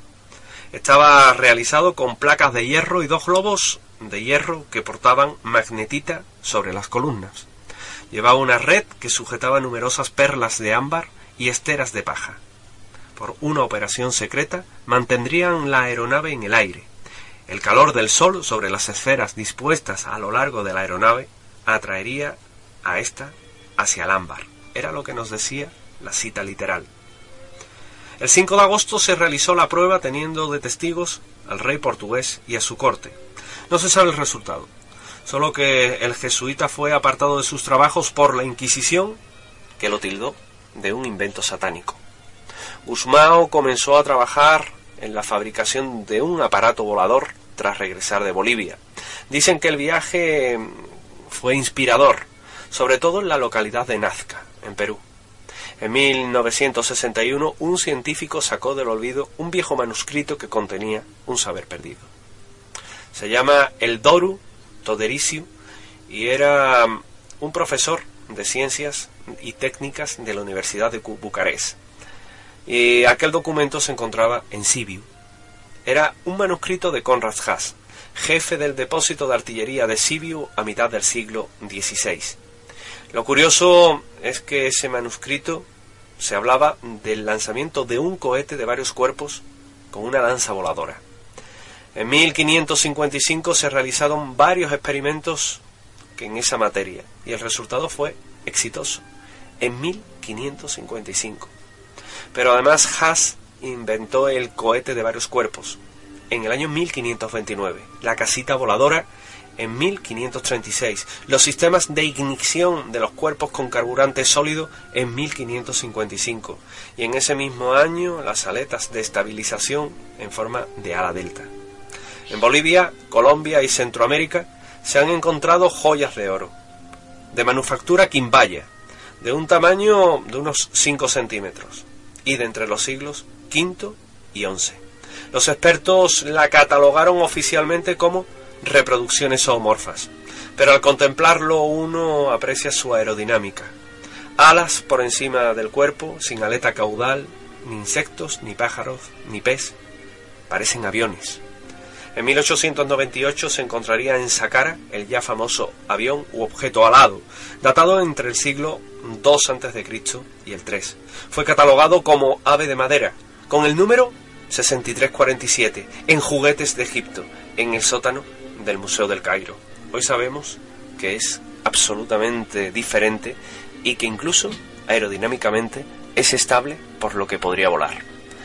Estaba realizado con placas de hierro y 2 globos de hierro que portaban magnetita sobre las columnas. Llevaba una red que sujetaba numerosas perlas de ámbar y esteras de paja. Por una operación secreta mantendrían la aeronave en el aire. El calor del sol sobre las esferas dispuestas a lo largo de la aeronave atraería a ésta hacia el ámbar. Era lo que nos decía la cita literal. El 5 de agosto se realizó la prueba teniendo de testigos al rey portugués y a su corte. No se sabe el resultado, solo que el jesuita fue apartado de sus trabajos por la Inquisición, que lo tildó de un invento satánico. Gusmão comenzó a trabajar en la fabricación de un aparato volador tras regresar de Bolivia. Dicen que el viaje fue inspirador, sobre todo en la localidad de Nazca, en Perú. En 1961, un científico sacó del olvido un viejo manuscrito que contenía un saber perdido. Se llama El Doru Todericiu y era un profesor de ciencias y técnicas de la Universidad de Bucarest. Y aquel documento se encontraba en Sibiu. Era un manuscrito de Conrad Haas, jefe del depósito de artillería de Sibiu a mitad del siglo XVI. Lo curioso es que ese manuscrito se hablaba del lanzamiento de un cohete de varios cuerpos con una lanza voladora. En 1555 se realizaron varios experimentos en esa materia y el resultado fue exitoso. En 1555. Pero además Haas inventó el cohete de varios cuerpos en el año 1529, la casita voladora en 1536, los sistemas de ignición de los cuerpos con carburante sólido en 1555 y en ese mismo año las aletas de estabilización en forma de ala delta. En Bolivia, Colombia y Centroamérica se han encontrado joyas de oro, de manufactura quimbaya, de un tamaño de unos 5 centímetros y de entre los siglos V y XI. Los expertos la catalogaron oficialmente como reproducciones zoomorfas, pero al contemplarlo uno aprecia su aerodinámica. Alas por encima del cuerpo, sin aleta caudal, ni insectos, ni pájaros, ni pez. Parecen aviones. En 1898 se encontraría en Saqqara el ya famoso avión u objeto alado, datado entre el siglo II a.C. y el III. Fue catalogado como ave de madera, con el número 6347, en juguetes de Egipto, en el sótano del Museo del Cairo. Hoy sabemos que es absolutamente diferente y que incluso aerodinámicamente es estable, por lo que podría volar.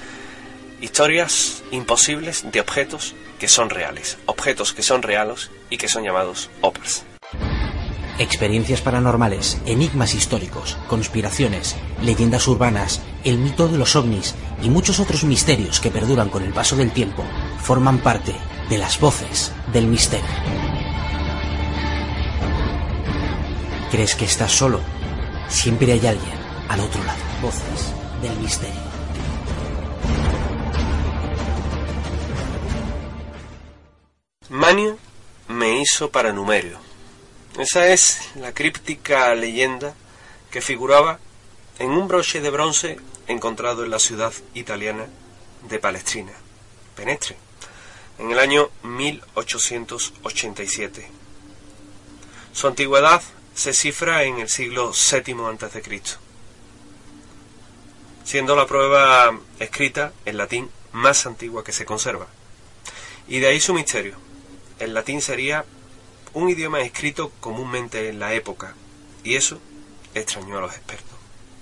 Historias imposibles de objetos que son reales, objetos que son reales y que son llamados OPARS. Experiencias paranormales, enigmas históricos, conspiraciones, leyendas urbanas, el mito de los ovnis y muchos otros misterios que perduran con el paso del tiempo forman parte de las voces del misterio. ¿Crees que estás solo? Siempre hay alguien al otro lado. Voces del misterio. Manio me hizo para Numerio. Esa es la críptica leyenda que figuraba en un broche de bronce encontrado en la ciudad italiana de Palestrina, Penestre, en el año 1887. Su antigüedad se cifra en el siglo VII a.C., siendo la prueba escrita en latín más antigua que se conserva. Y de ahí su misterio. El latín sería un idioma escrito comúnmente en la época, y eso extrañó a los expertos.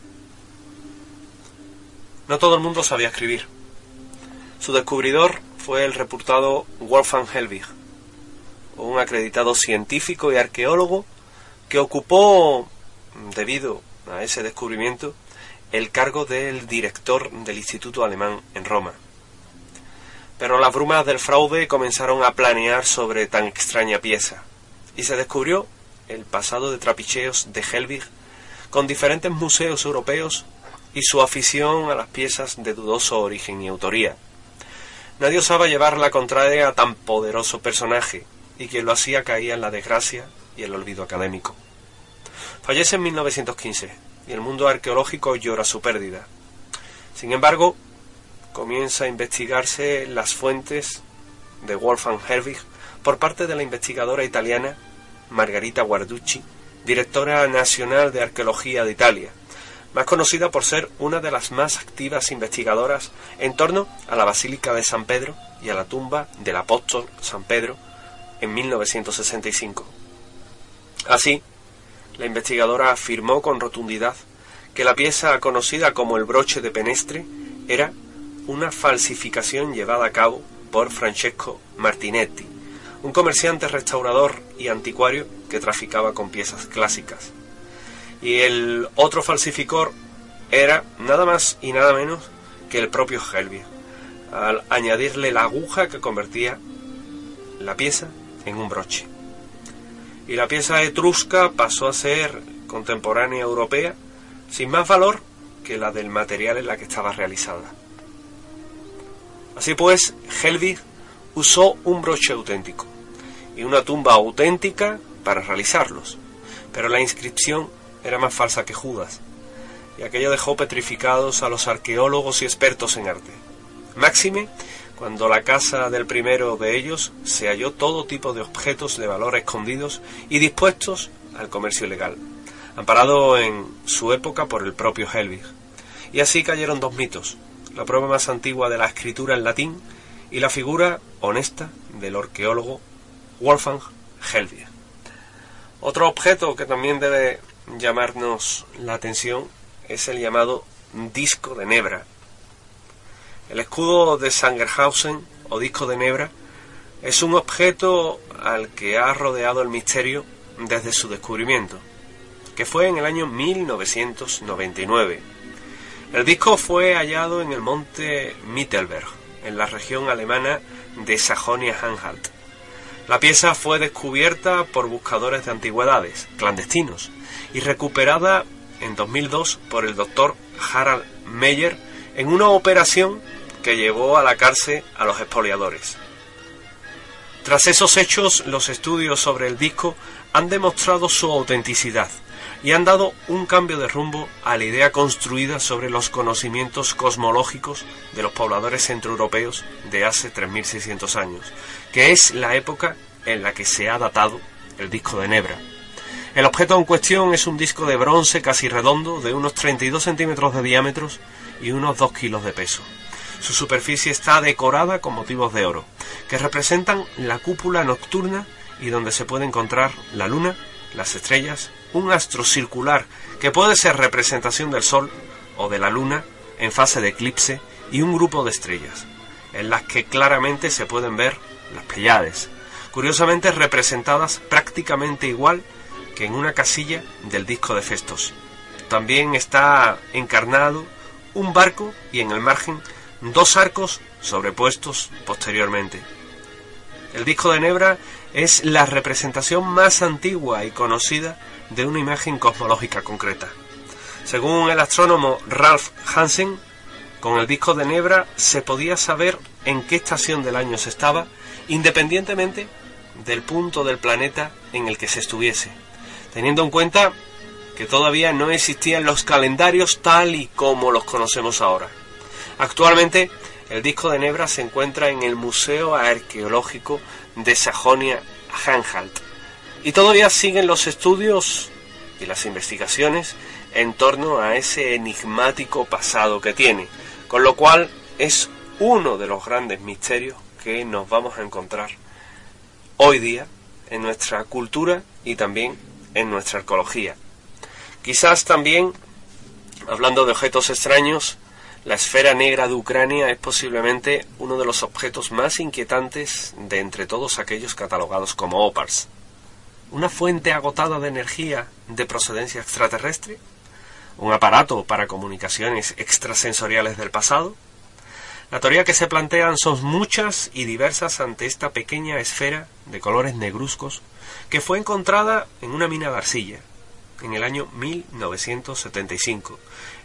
No todo el mundo sabía escribir. Su descubridor fue el reputado Wolfgang Helbig, un acreditado científico y arqueólogo que ocupó, debido a ese descubrimiento, el cargo del director del Instituto Alemán en Roma. Pero las brumas del fraude comenzaron a planear sobre tan extraña pieza, y se descubrió el pasado de trapicheos de Helbig con diferentes museos europeos y su afición a las piezas de dudoso origen y autoría. Nadie osaba llevar la contraria a tan poderoso personaje, y quien lo hacía caía en la desgracia y el olvido académico. Fallece en 1915, y el mundo arqueológico llora su pérdida. Sin embargo, comienza a investigarse las fuentes de Wolfgang Helbig por parte de la investigadora italiana Margherita Guarducci, directora nacional de Arqueología de Italia, más conocida por ser una de las más activas investigadoras en torno a la Basílica de San Pedro y a la tumba del apóstol San Pedro en 1965. Así, la investigadora afirmó con rotundidad que la pieza conocida como el broche de Penestre era una falsificación llevada a cabo por Francesco Martinetti, un comerciante restaurador y anticuario que traficaba con piezas clásicas. Y el otro falsificador era nada más y nada menos que el propio Helbig, al añadirle la aguja que convertía la pieza en un broche. Y la pieza etrusca pasó a ser contemporánea europea, sin más valor que la del material en la que estaba realizada. Así pues, Helbig usó un broche auténtico y una tumba auténtica para realizarlos, pero la inscripción era más falsa que Judas, y aquello dejó petrificados a los arqueólogos y expertos en arte. Máxime cuando la casa del primero de ellos se halló todo tipo de objetos de valor escondidos y dispuestos al comercio ilegal, amparado en su época por el propio Helbig. Y así cayeron dos mitos: la prueba más antigua de la escritura en latín y la figura honesta del arqueólogo Wolfgang Helbig. Otro objeto que también debe llamarnos la atención es el llamado disco de Nebra. El escudo de Sangerhausen o disco de Nebra es un objeto al que ha rodeado el misterio desde su descubrimiento, que fue en el año 1999. El disco fue hallado en el monte Mittelberg, en la región alemana de Sajonia-Anhalt. La pieza fue descubierta por buscadores de antigüedades, clandestinos, y recuperada en 2002 por el doctor Harald Meyer en una operación que llevó a la cárcel a los expoliadores. Tras esos hechos, los estudios sobre el disco han demostrado su autenticidad y han dado un cambio de rumbo a la idea construida sobre los conocimientos cosmológicos de los pobladores centroeuropeos de hace 3.600 años, que es la época en la que se ha datado el disco de Nebra. El objeto en cuestión es un disco de bronce casi redondo de unos 32 centímetros de diámetro y unos 2 kilos de peso. Su superficie está decorada con motivos de oro, que representan la cúpula nocturna y donde se puede encontrar la luna, las estrellas, un astro circular que puede ser representación del Sol o de la Luna en fase de eclipse y un grupo de estrellas, en las que claramente se pueden ver las Pléyades, curiosamente representadas prácticamente igual que en una casilla del disco de Festos. También está encarnado un barco y en el margen dos arcos sobrepuestos posteriormente. El disco de Nebra es la representación más antigua y conocida de una imagen cosmológica concreta. Según el astrónomo Ralph Hansen, con el disco de Nebra se podía saber en qué estación del año se estaba, independientemente del punto del planeta en el que se estuviese, teniendo en cuenta que todavía no existían los calendarios tal y como los conocemos ahora. Actualmente, el disco de Nebra se encuentra en el Museo Arqueológico de Sajonia-Anhalt y todavía siguen los estudios y las investigaciones en torno a ese enigmático pasado que tiene, con lo cual es uno de los grandes misterios que nos vamos a encontrar hoy día en nuestra cultura y también en nuestra arqueología. Quizás también, hablando de objetos extraños, la esfera negra de Ucrania es posiblemente uno de los objetos más inquietantes de entre todos aquellos catalogados como OPARS. ¿Una fuente agotada de energía de procedencia extraterrestre? ¿Un aparato para comunicaciones extrasensoriales del pasado? La teoría que se plantean son muchas y diversas ante esta pequeña esfera de colores negruzcos que fue encontrada en una mina de arcilla en el año 1975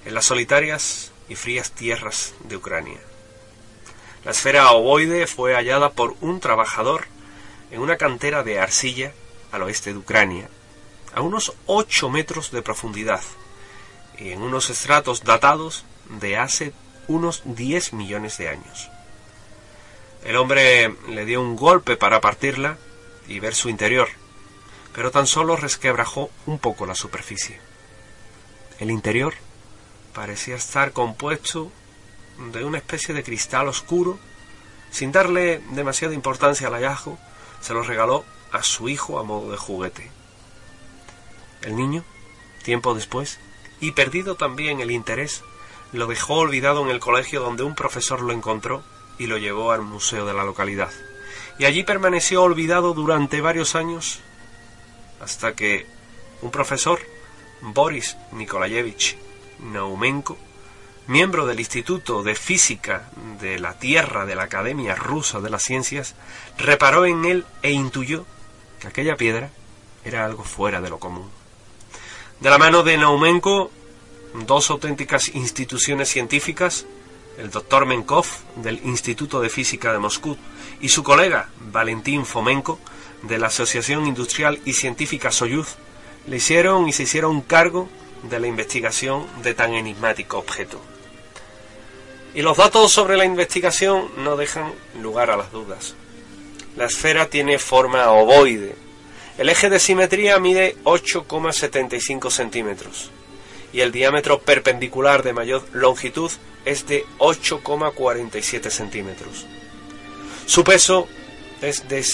en las solitarias y frías tierras de Ucrania. La esfera ovoide fue hallada por un trabajador en una cantera de arcilla al oeste de Ucrania, a unos 8 metros de profundidad y en unos estratos datados de hace unos 10 millones de años. El hombre le dio un golpe para partirla y ver su interior, pero tan solo resquebrajó un poco la superficie. El interior parecía estar compuesto de una especie de cristal oscuro. Sin darle demasiada importancia al hallazgo, se lo regaló a su hijo a modo de juguete. El niño, tiempo después, y perdido también el interés, lo dejó olvidado en el colegio donde un profesor lo encontró y lo llevó al museo de la localidad. Y allí permaneció olvidado durante varios años, hasta que un profesor, Boris Nikolayevich Naumenko, miembro del Instituto de Física de la Tierra de la Academia Rusa de las Ciencias, reparó en él e intuyó que aquella piedra era algo fuera de lo común. De la mano de Naumenko, dos auténticas instituciones científicas, el doctor Menkov del Instituto de Física de Moscú y su colega Valentín Fomenko de la Asociación Industrial y Científica Soyuz, le hicieron y se hicieron cargo de la investigación de tan enigmático objeto. Y los datos sobre la investigación no dejan lugar a las dudas. La esfera tiene forma ovoide. El eje de simetría mide 8,75 centímetros y el diámetro perpendicular de mayor longitud es de 8,47 centímetros. Su peso es de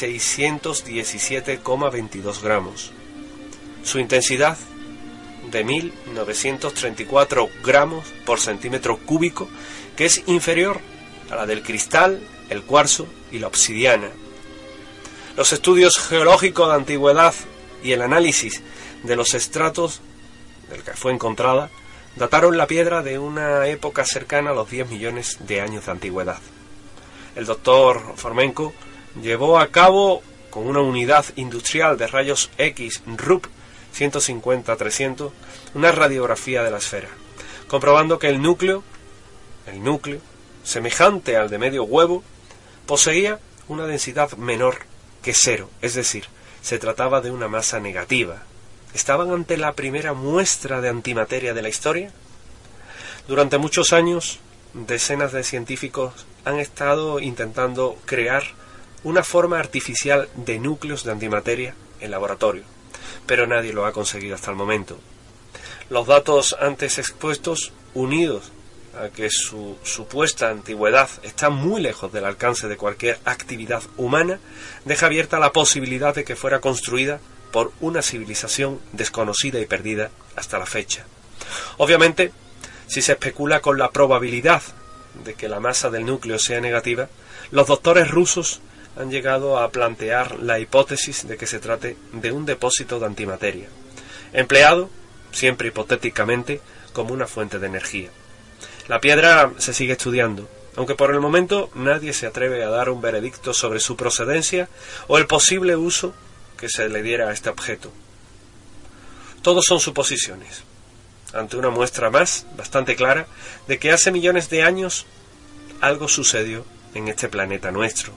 617,22 gramos. Su intensidad de 1934 gramos por centímetro cúbico, que es inferior a la del cristal, el cuarzo y la obsidiana. Los estudios geológicos de antigüedad y el análisis de los estratos del que fue encontrada dataron la piedra de una época cercana a los 10 millones de años de antigüedad. El doctor Fomenko llevó a cabo con una unidad industrial de rayos X RUP 150-300 una radiografía de la esfera, comprobando que el núcleo, semejante al de medio huevo, poseía una densidad menor que cero, es decir, se trataba de una masa negativa. ¿Estaban ante la primera muestra de antimateria de la historia? Durante muchos años, decenas de científicos han estado intentando crear una forma artificial de núcleos de antimateria en laboratorio, pero nadie lo ha conseguido hasta el momento. Los datos antes expuestos, unidos a que su supuesta antigüedad está muy lejos del alcance de cualquier actividad humana, deja abierta la posibilidad de que fuera construida por una civilización desconocida y perdida hasta la fecha. Obviamente, si se especula con la probabilidad de que la masa del núcleo sea negativa, los doctores rusos han llegado a plantear la hipótesis de que se trate de un depósito de antimateria, empleado, siempre hipotéticamente, como una fuente de energía. La piedra se sigue estudiando, aunque por el momento nadie se atreve a dar un veredicto sobre su procedencia o el posible uso que se le diera a este objeto. Todos son suposiciones, ante una muestra más, bastante clara, de que hace millones de años algo sucedió en este planeta nuestro.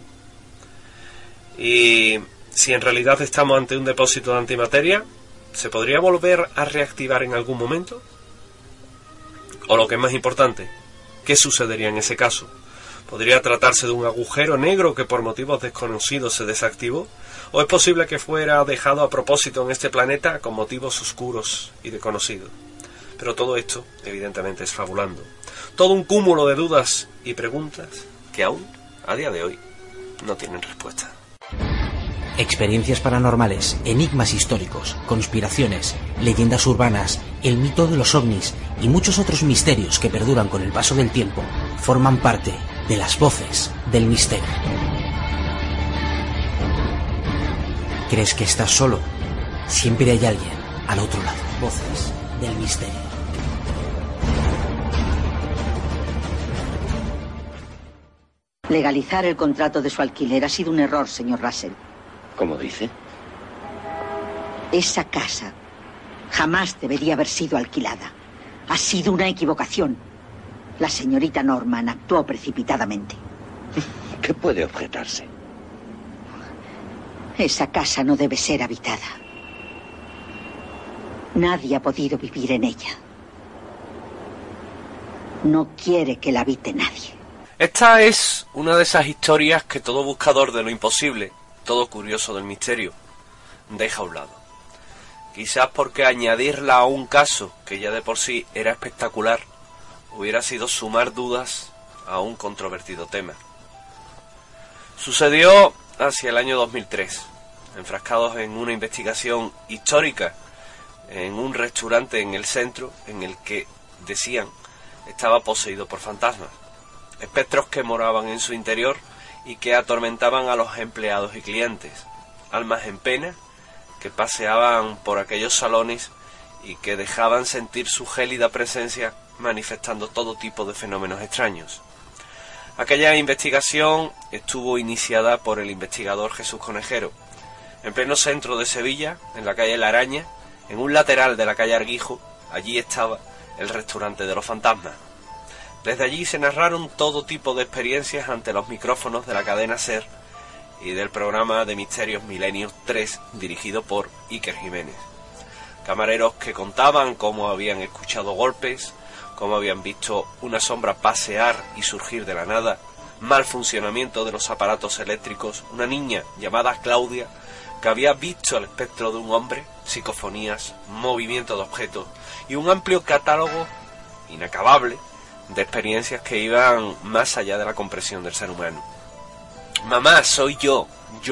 Y si en realidad estamos ante un depósito de antimateria, ¿se podría volver a reactivar en algún momento? O lo que es más importante, ¿qué sucedería en ese caso? ¿Podría tratarse de un agujero negro que por motivos desconocidos se desactivó? ¿O es posible que fuera dejado a propósito en este planeta con motivos oscuros y desconocidos? Pero todo esto, evidentemente, es fabulando. Todo un cúmulo de dudas y preguntas que aún, a día de hoy, no tienen respuesta. Experiencias paranormales, enigmas históricos, conspiraciones, leyendas urbanas, el mito de los ovnis y muchos otros misterios que perduran con el paso del tiempo forman parte de las voces del misterio. ¿Crees que estás solo? Siempre hay alguien al otro lado. Voces del misterio. Legalizar el contrato de su alquiler ha sido un error, señor Russell. ¿Cómo dice? Esa casa jamás debería haber sido alquilada. Ha sido una equivocación. La señorita Norman actuó precipitadamente. ¿Qué puede objetarse? Esa casa no debe ser habitada. Nadie ha podido vivir en ella. No quiere que la habite nadie. Esta es una de esas historias que todo buscador de lo imposible, todo curioso del misterio, deja a un lado. Quizás porque añadirla a un caso que ya de por sí era espectacular hubiera sido sumar dudas a un controvertido tema. Sucedió hacia el año 2003, enfrascados en una investigación histórica en un restaurante en el centro en el que, decían, estaba poseído por fantasmas, espectros que moraban en su interior y que atormentaban a los empleados y clientes, almas en pena que paseaban por aquellos salones y que dejaban sentir su gélida presencia manifestando todo tipo de fenómenos extraños. Aquella investigación estuvo iniciada por el investigador Jesús Conejero, en pleno centro de Sevilla, en la calle La Araña, en un lateral de la calle Arguijo. Allí estaba el restaurante de los fantasmas. Desde allí se narraron todo tipo de experiencias ante los micrófonos de la cadena SER y del programa de Misterios Milenio 3, dirigido por Iker Jiménez. Camareros que contaban cómo habían escuchado golpes, cómo habían visto una sombra pasear y surgir de la nada, mal funcionamiento de los aparatos eléctricos, una niña llamada Claudia que había visto el espectro de un hombre, psicofonías, movimiento de objetos y un amplio catálogo inacabable de experiencias que iban más allá de la comprensión del ser humano. Mamá, soy yo,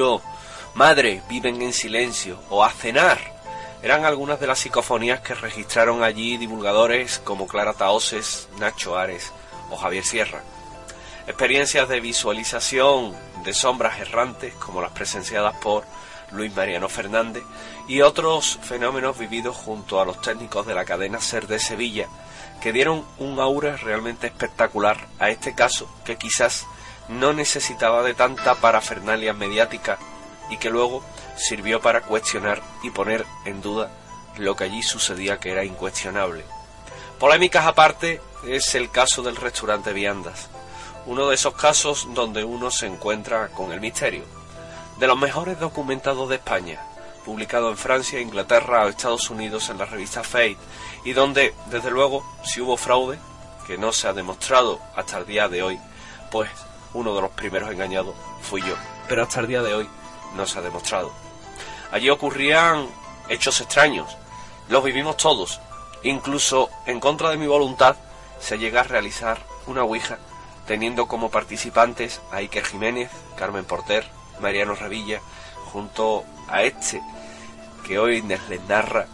madre, viven en silencio, o a cenar, eran algunas de las psicofonías que registraron allí divulgadores como Clara Taoses, Nacho Ares o Javier Sierra. Experiencias de visualización de sombras errantes como las presenciadas por Luis Mariano Fernández y otros fenómenos vividos junto a los técnicos de la cadena SER de Sevilla, que dieron un aura realmente espectacular a este caso que quizás no necesitaba de tanta parafernalia mediática y que luego sirvió para cuestionar y poner en duda lo que allí sucedía, que era incuestionable. Polémicas aparte, es el caso del restaurante Viandas, uno de esos casos donde uno se encuentra con el misterio, de los mejores documentados de España, publicado en Francia, Inglaterra o Estados Unidos en la revista Fate, y donde, desde luego, si hubo fraude, que no se ha demostrado hasta el día de hoy, pues uno de los primeros engañados fui yo, pero hasta el día de hoy no se ha demostrado. Allí ocurrían hechos extraños, los vivimos todos, incluso en contra de mi voluntad se llega a realizar una ouija, teniendo como participantes a Iker Jiménez, Carmen Porter, Mariano Revilla, junto a este que hoy les narra,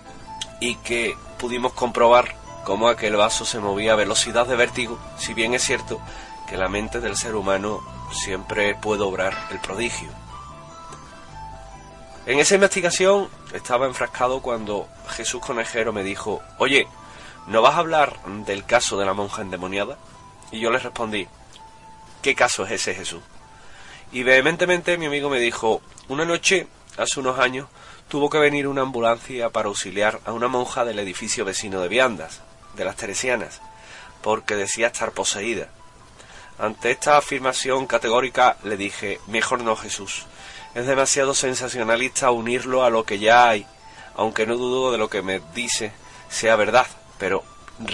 y que pudimos comprobar cómo aquel vaso se movía a velocidad de vértigo, si bien es cierto que la mente del ser humano siempre puede obrar el prodigio. En esa investigación estaba enfrascado cuando Jesús Conejero me dijo: oye, ¿no vas a hablar del caso de la monja endemoniada? Y yo le respondí: ¿qué caso es ese, Jesús? Y vehementemente mi amigo me dijo: una noche, hace unos años, tuvo que venir una ambulancia para auxiliar a una monja del edificio vecino de Viandas, de las Teresianas, porque decía estar poseída. Ante esta afirmación categórica le dije: mejor no, Jesús, es demasiado sensacionalista unirlo a lo que ya hay, aunque no dudo de lo que me dice sea verdad, pero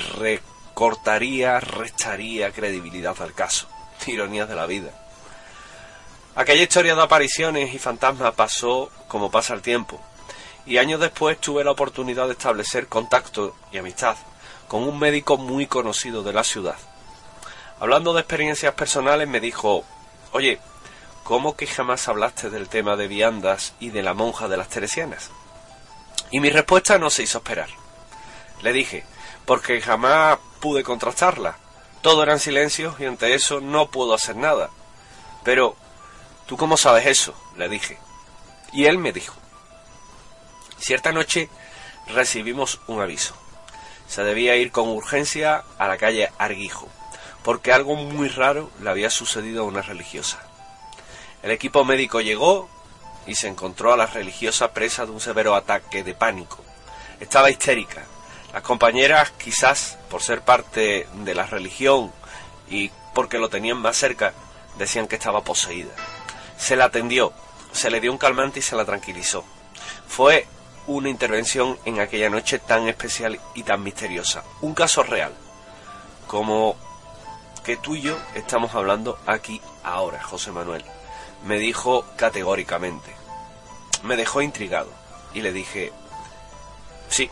restaría credibilidad al caso. Ironías de la vida. Aquella historia de apariciones y fantasmas pasó como pasa el tiempo, y años después tuve la oportunidad de establecer contacto y amistad con un médico muy conocido de la ciudad. Hablando de experiencias personales me dijo: oye, ¿cómo que jamás hablaste del tema de Viandas y de la monja de las Teresianas? Y mi respuesta no se hizo esperar. Le dije: porque jamás pude contrastarla. Todo eran silencios y ante eso no puedo hacer nada. Pero, ¿tú cómo sabes eso?, le dije. Y él me dijo: cierta noche recibimos un aviso. Se debía ir con urgencia a la calle Arguijo, porque algo muy raro le había sucedido a una religiosa. El equipo médico llegó y se encontró a la religiosa presa de un severo ataque de pánico. Estaba histérica. Las compañeras, quizás por ser parte de la religión y porque lo tenían más cerca, decían que estaba poseída. Se la atendió, se le dio un calmante y se la tranquilizó. Fue una intervención en aquella noche tan especial y tan misteriosa. Un caso real, como que tú y yo estamos hablando aquí ahora, José Manuel. Me dijo categóricamente. Me dejó intrigado y le dije, sí.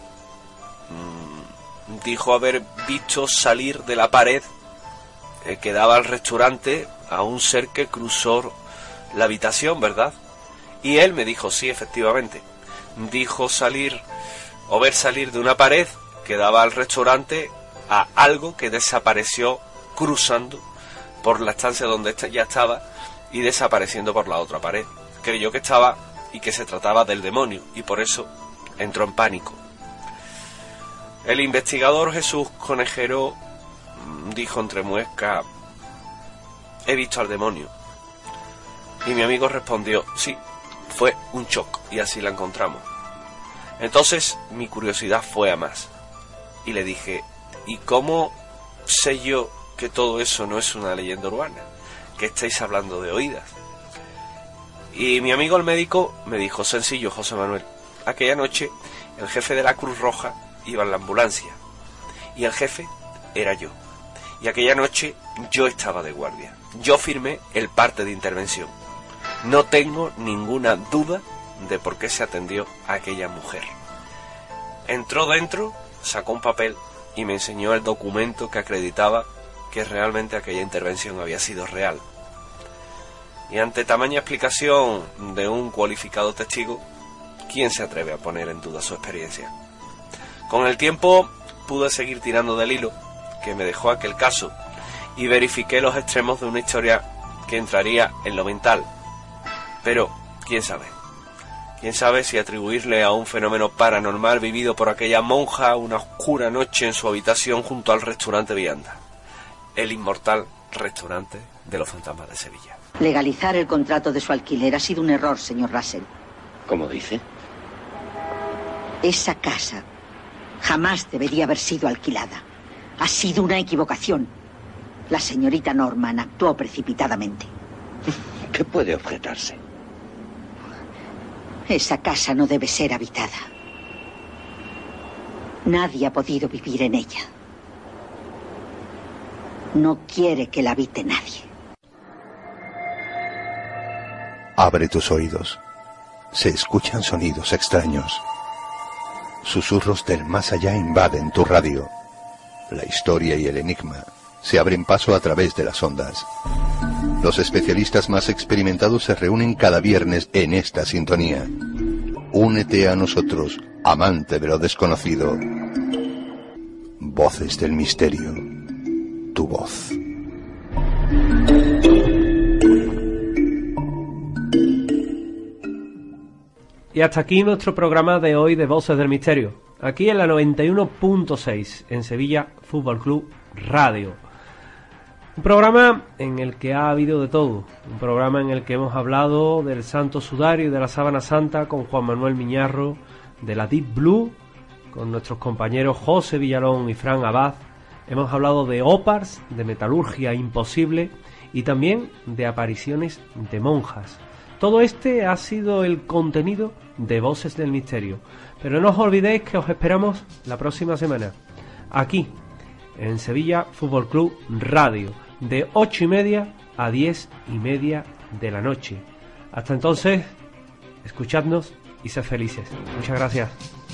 Dijo haber visto salir de la pared que daba al restaurante a un ser que cruzó la habitación, ¿verdad? Y él me dijo, sí, efectivamente. Dijo salir o ver salir de una pared que daba al restaurante a algo que desapareció cruzando por la estancia donde ya estaba y desapareciendo por la otra pared. Creyó que estaba y que se trataba del demonio y por eso entró en pánico. El investigador Jesús Conejero dijo entre muecas, he visto al demonio. Y mi amigo respondió, sí, fue un shock y así la encontramos. Entonces mi curiosidad fue a más y le dije, ¿y cómo sé yo que todo eso no es una leyenda urbana? Que estáis hablando de oídas. Y mi amigo el médico me dijo, sencillo, José Manuel. Aquella noche el jefe de la Cruz Roja iba en la ambulancia y el jefe era yo. Y aquella noche yo estaba de guardia. Yo firmé el parte de intervención. No tengo ninguna duda de por qué se atendió a aquella mujer. Entró dentro, sacó un papel y me enseñó el documento que acreditaba que realmente aquella intervención había sido real. Y ante tamaña explicación de un cualificado testigo, ¿quién se atreve a poner en duda su experiencia? Con el tiempo pude seguir tirando del hilo que me dejó aquel caso y verifiqué los extremos de una historia que entraría en lo mental. Pero, ¿quién sabe? ¿Quién sabe si atribuirle a un fenómeno paranormal vivido por aquella monja una oscura noche en su habitación junto al restaurante Vianda? El inmortal restaurante de los fantasmas de Sevilla. Legalizar el contrato de su alquiler ha sido un error, señor Russell. ¿Cómo dice? Esa casa jamás debería haber sido alquilada. Ha sido una equivocación. La señorita Norman actuó precipitadamente. ¿Qué puede objetarse? Esa casa no debe ser habitada. Nadie ha podido vivir en ella. No quiere que la habite nadie. Abre tus oídos. Se escuchan sonidos extraños. Susurros del más allá invaden tu radio. La historia y el enigma se abren paso a través de las ondas. Los especialistas más experimentados se reúnen cada viernes en esta sintonía. Únete a nosotros, amante de lo desconocido. Voces del misterio. Tu voz. Y hasta aquí nuestro programa de hoy de Voces del Misterio. Aquí en la 91.6, en Sevilla Fútbol Club Radio. Un programa en el que ha habido de todo. Un programa en el que hemos hablado del Santo Sudario y de la Sábana Santa con Juan Manuel Miñarro, de la Deep Blue, con nuestros compañeros José Villalón y Fran Abad. Hemos hablado de ópars, de metalurgia imposible y también de apariciones de monjas. Todo este ha sido el contenido de Voces del Misterio. Pero no os olvidéis que os esperamos la próxima semana, aquí, en Sevilla Fútbol Club Radio, de 8:30 a 10:30 de la noche. Hasta entonces, escuchadnos y sed felices. Muchas gracias.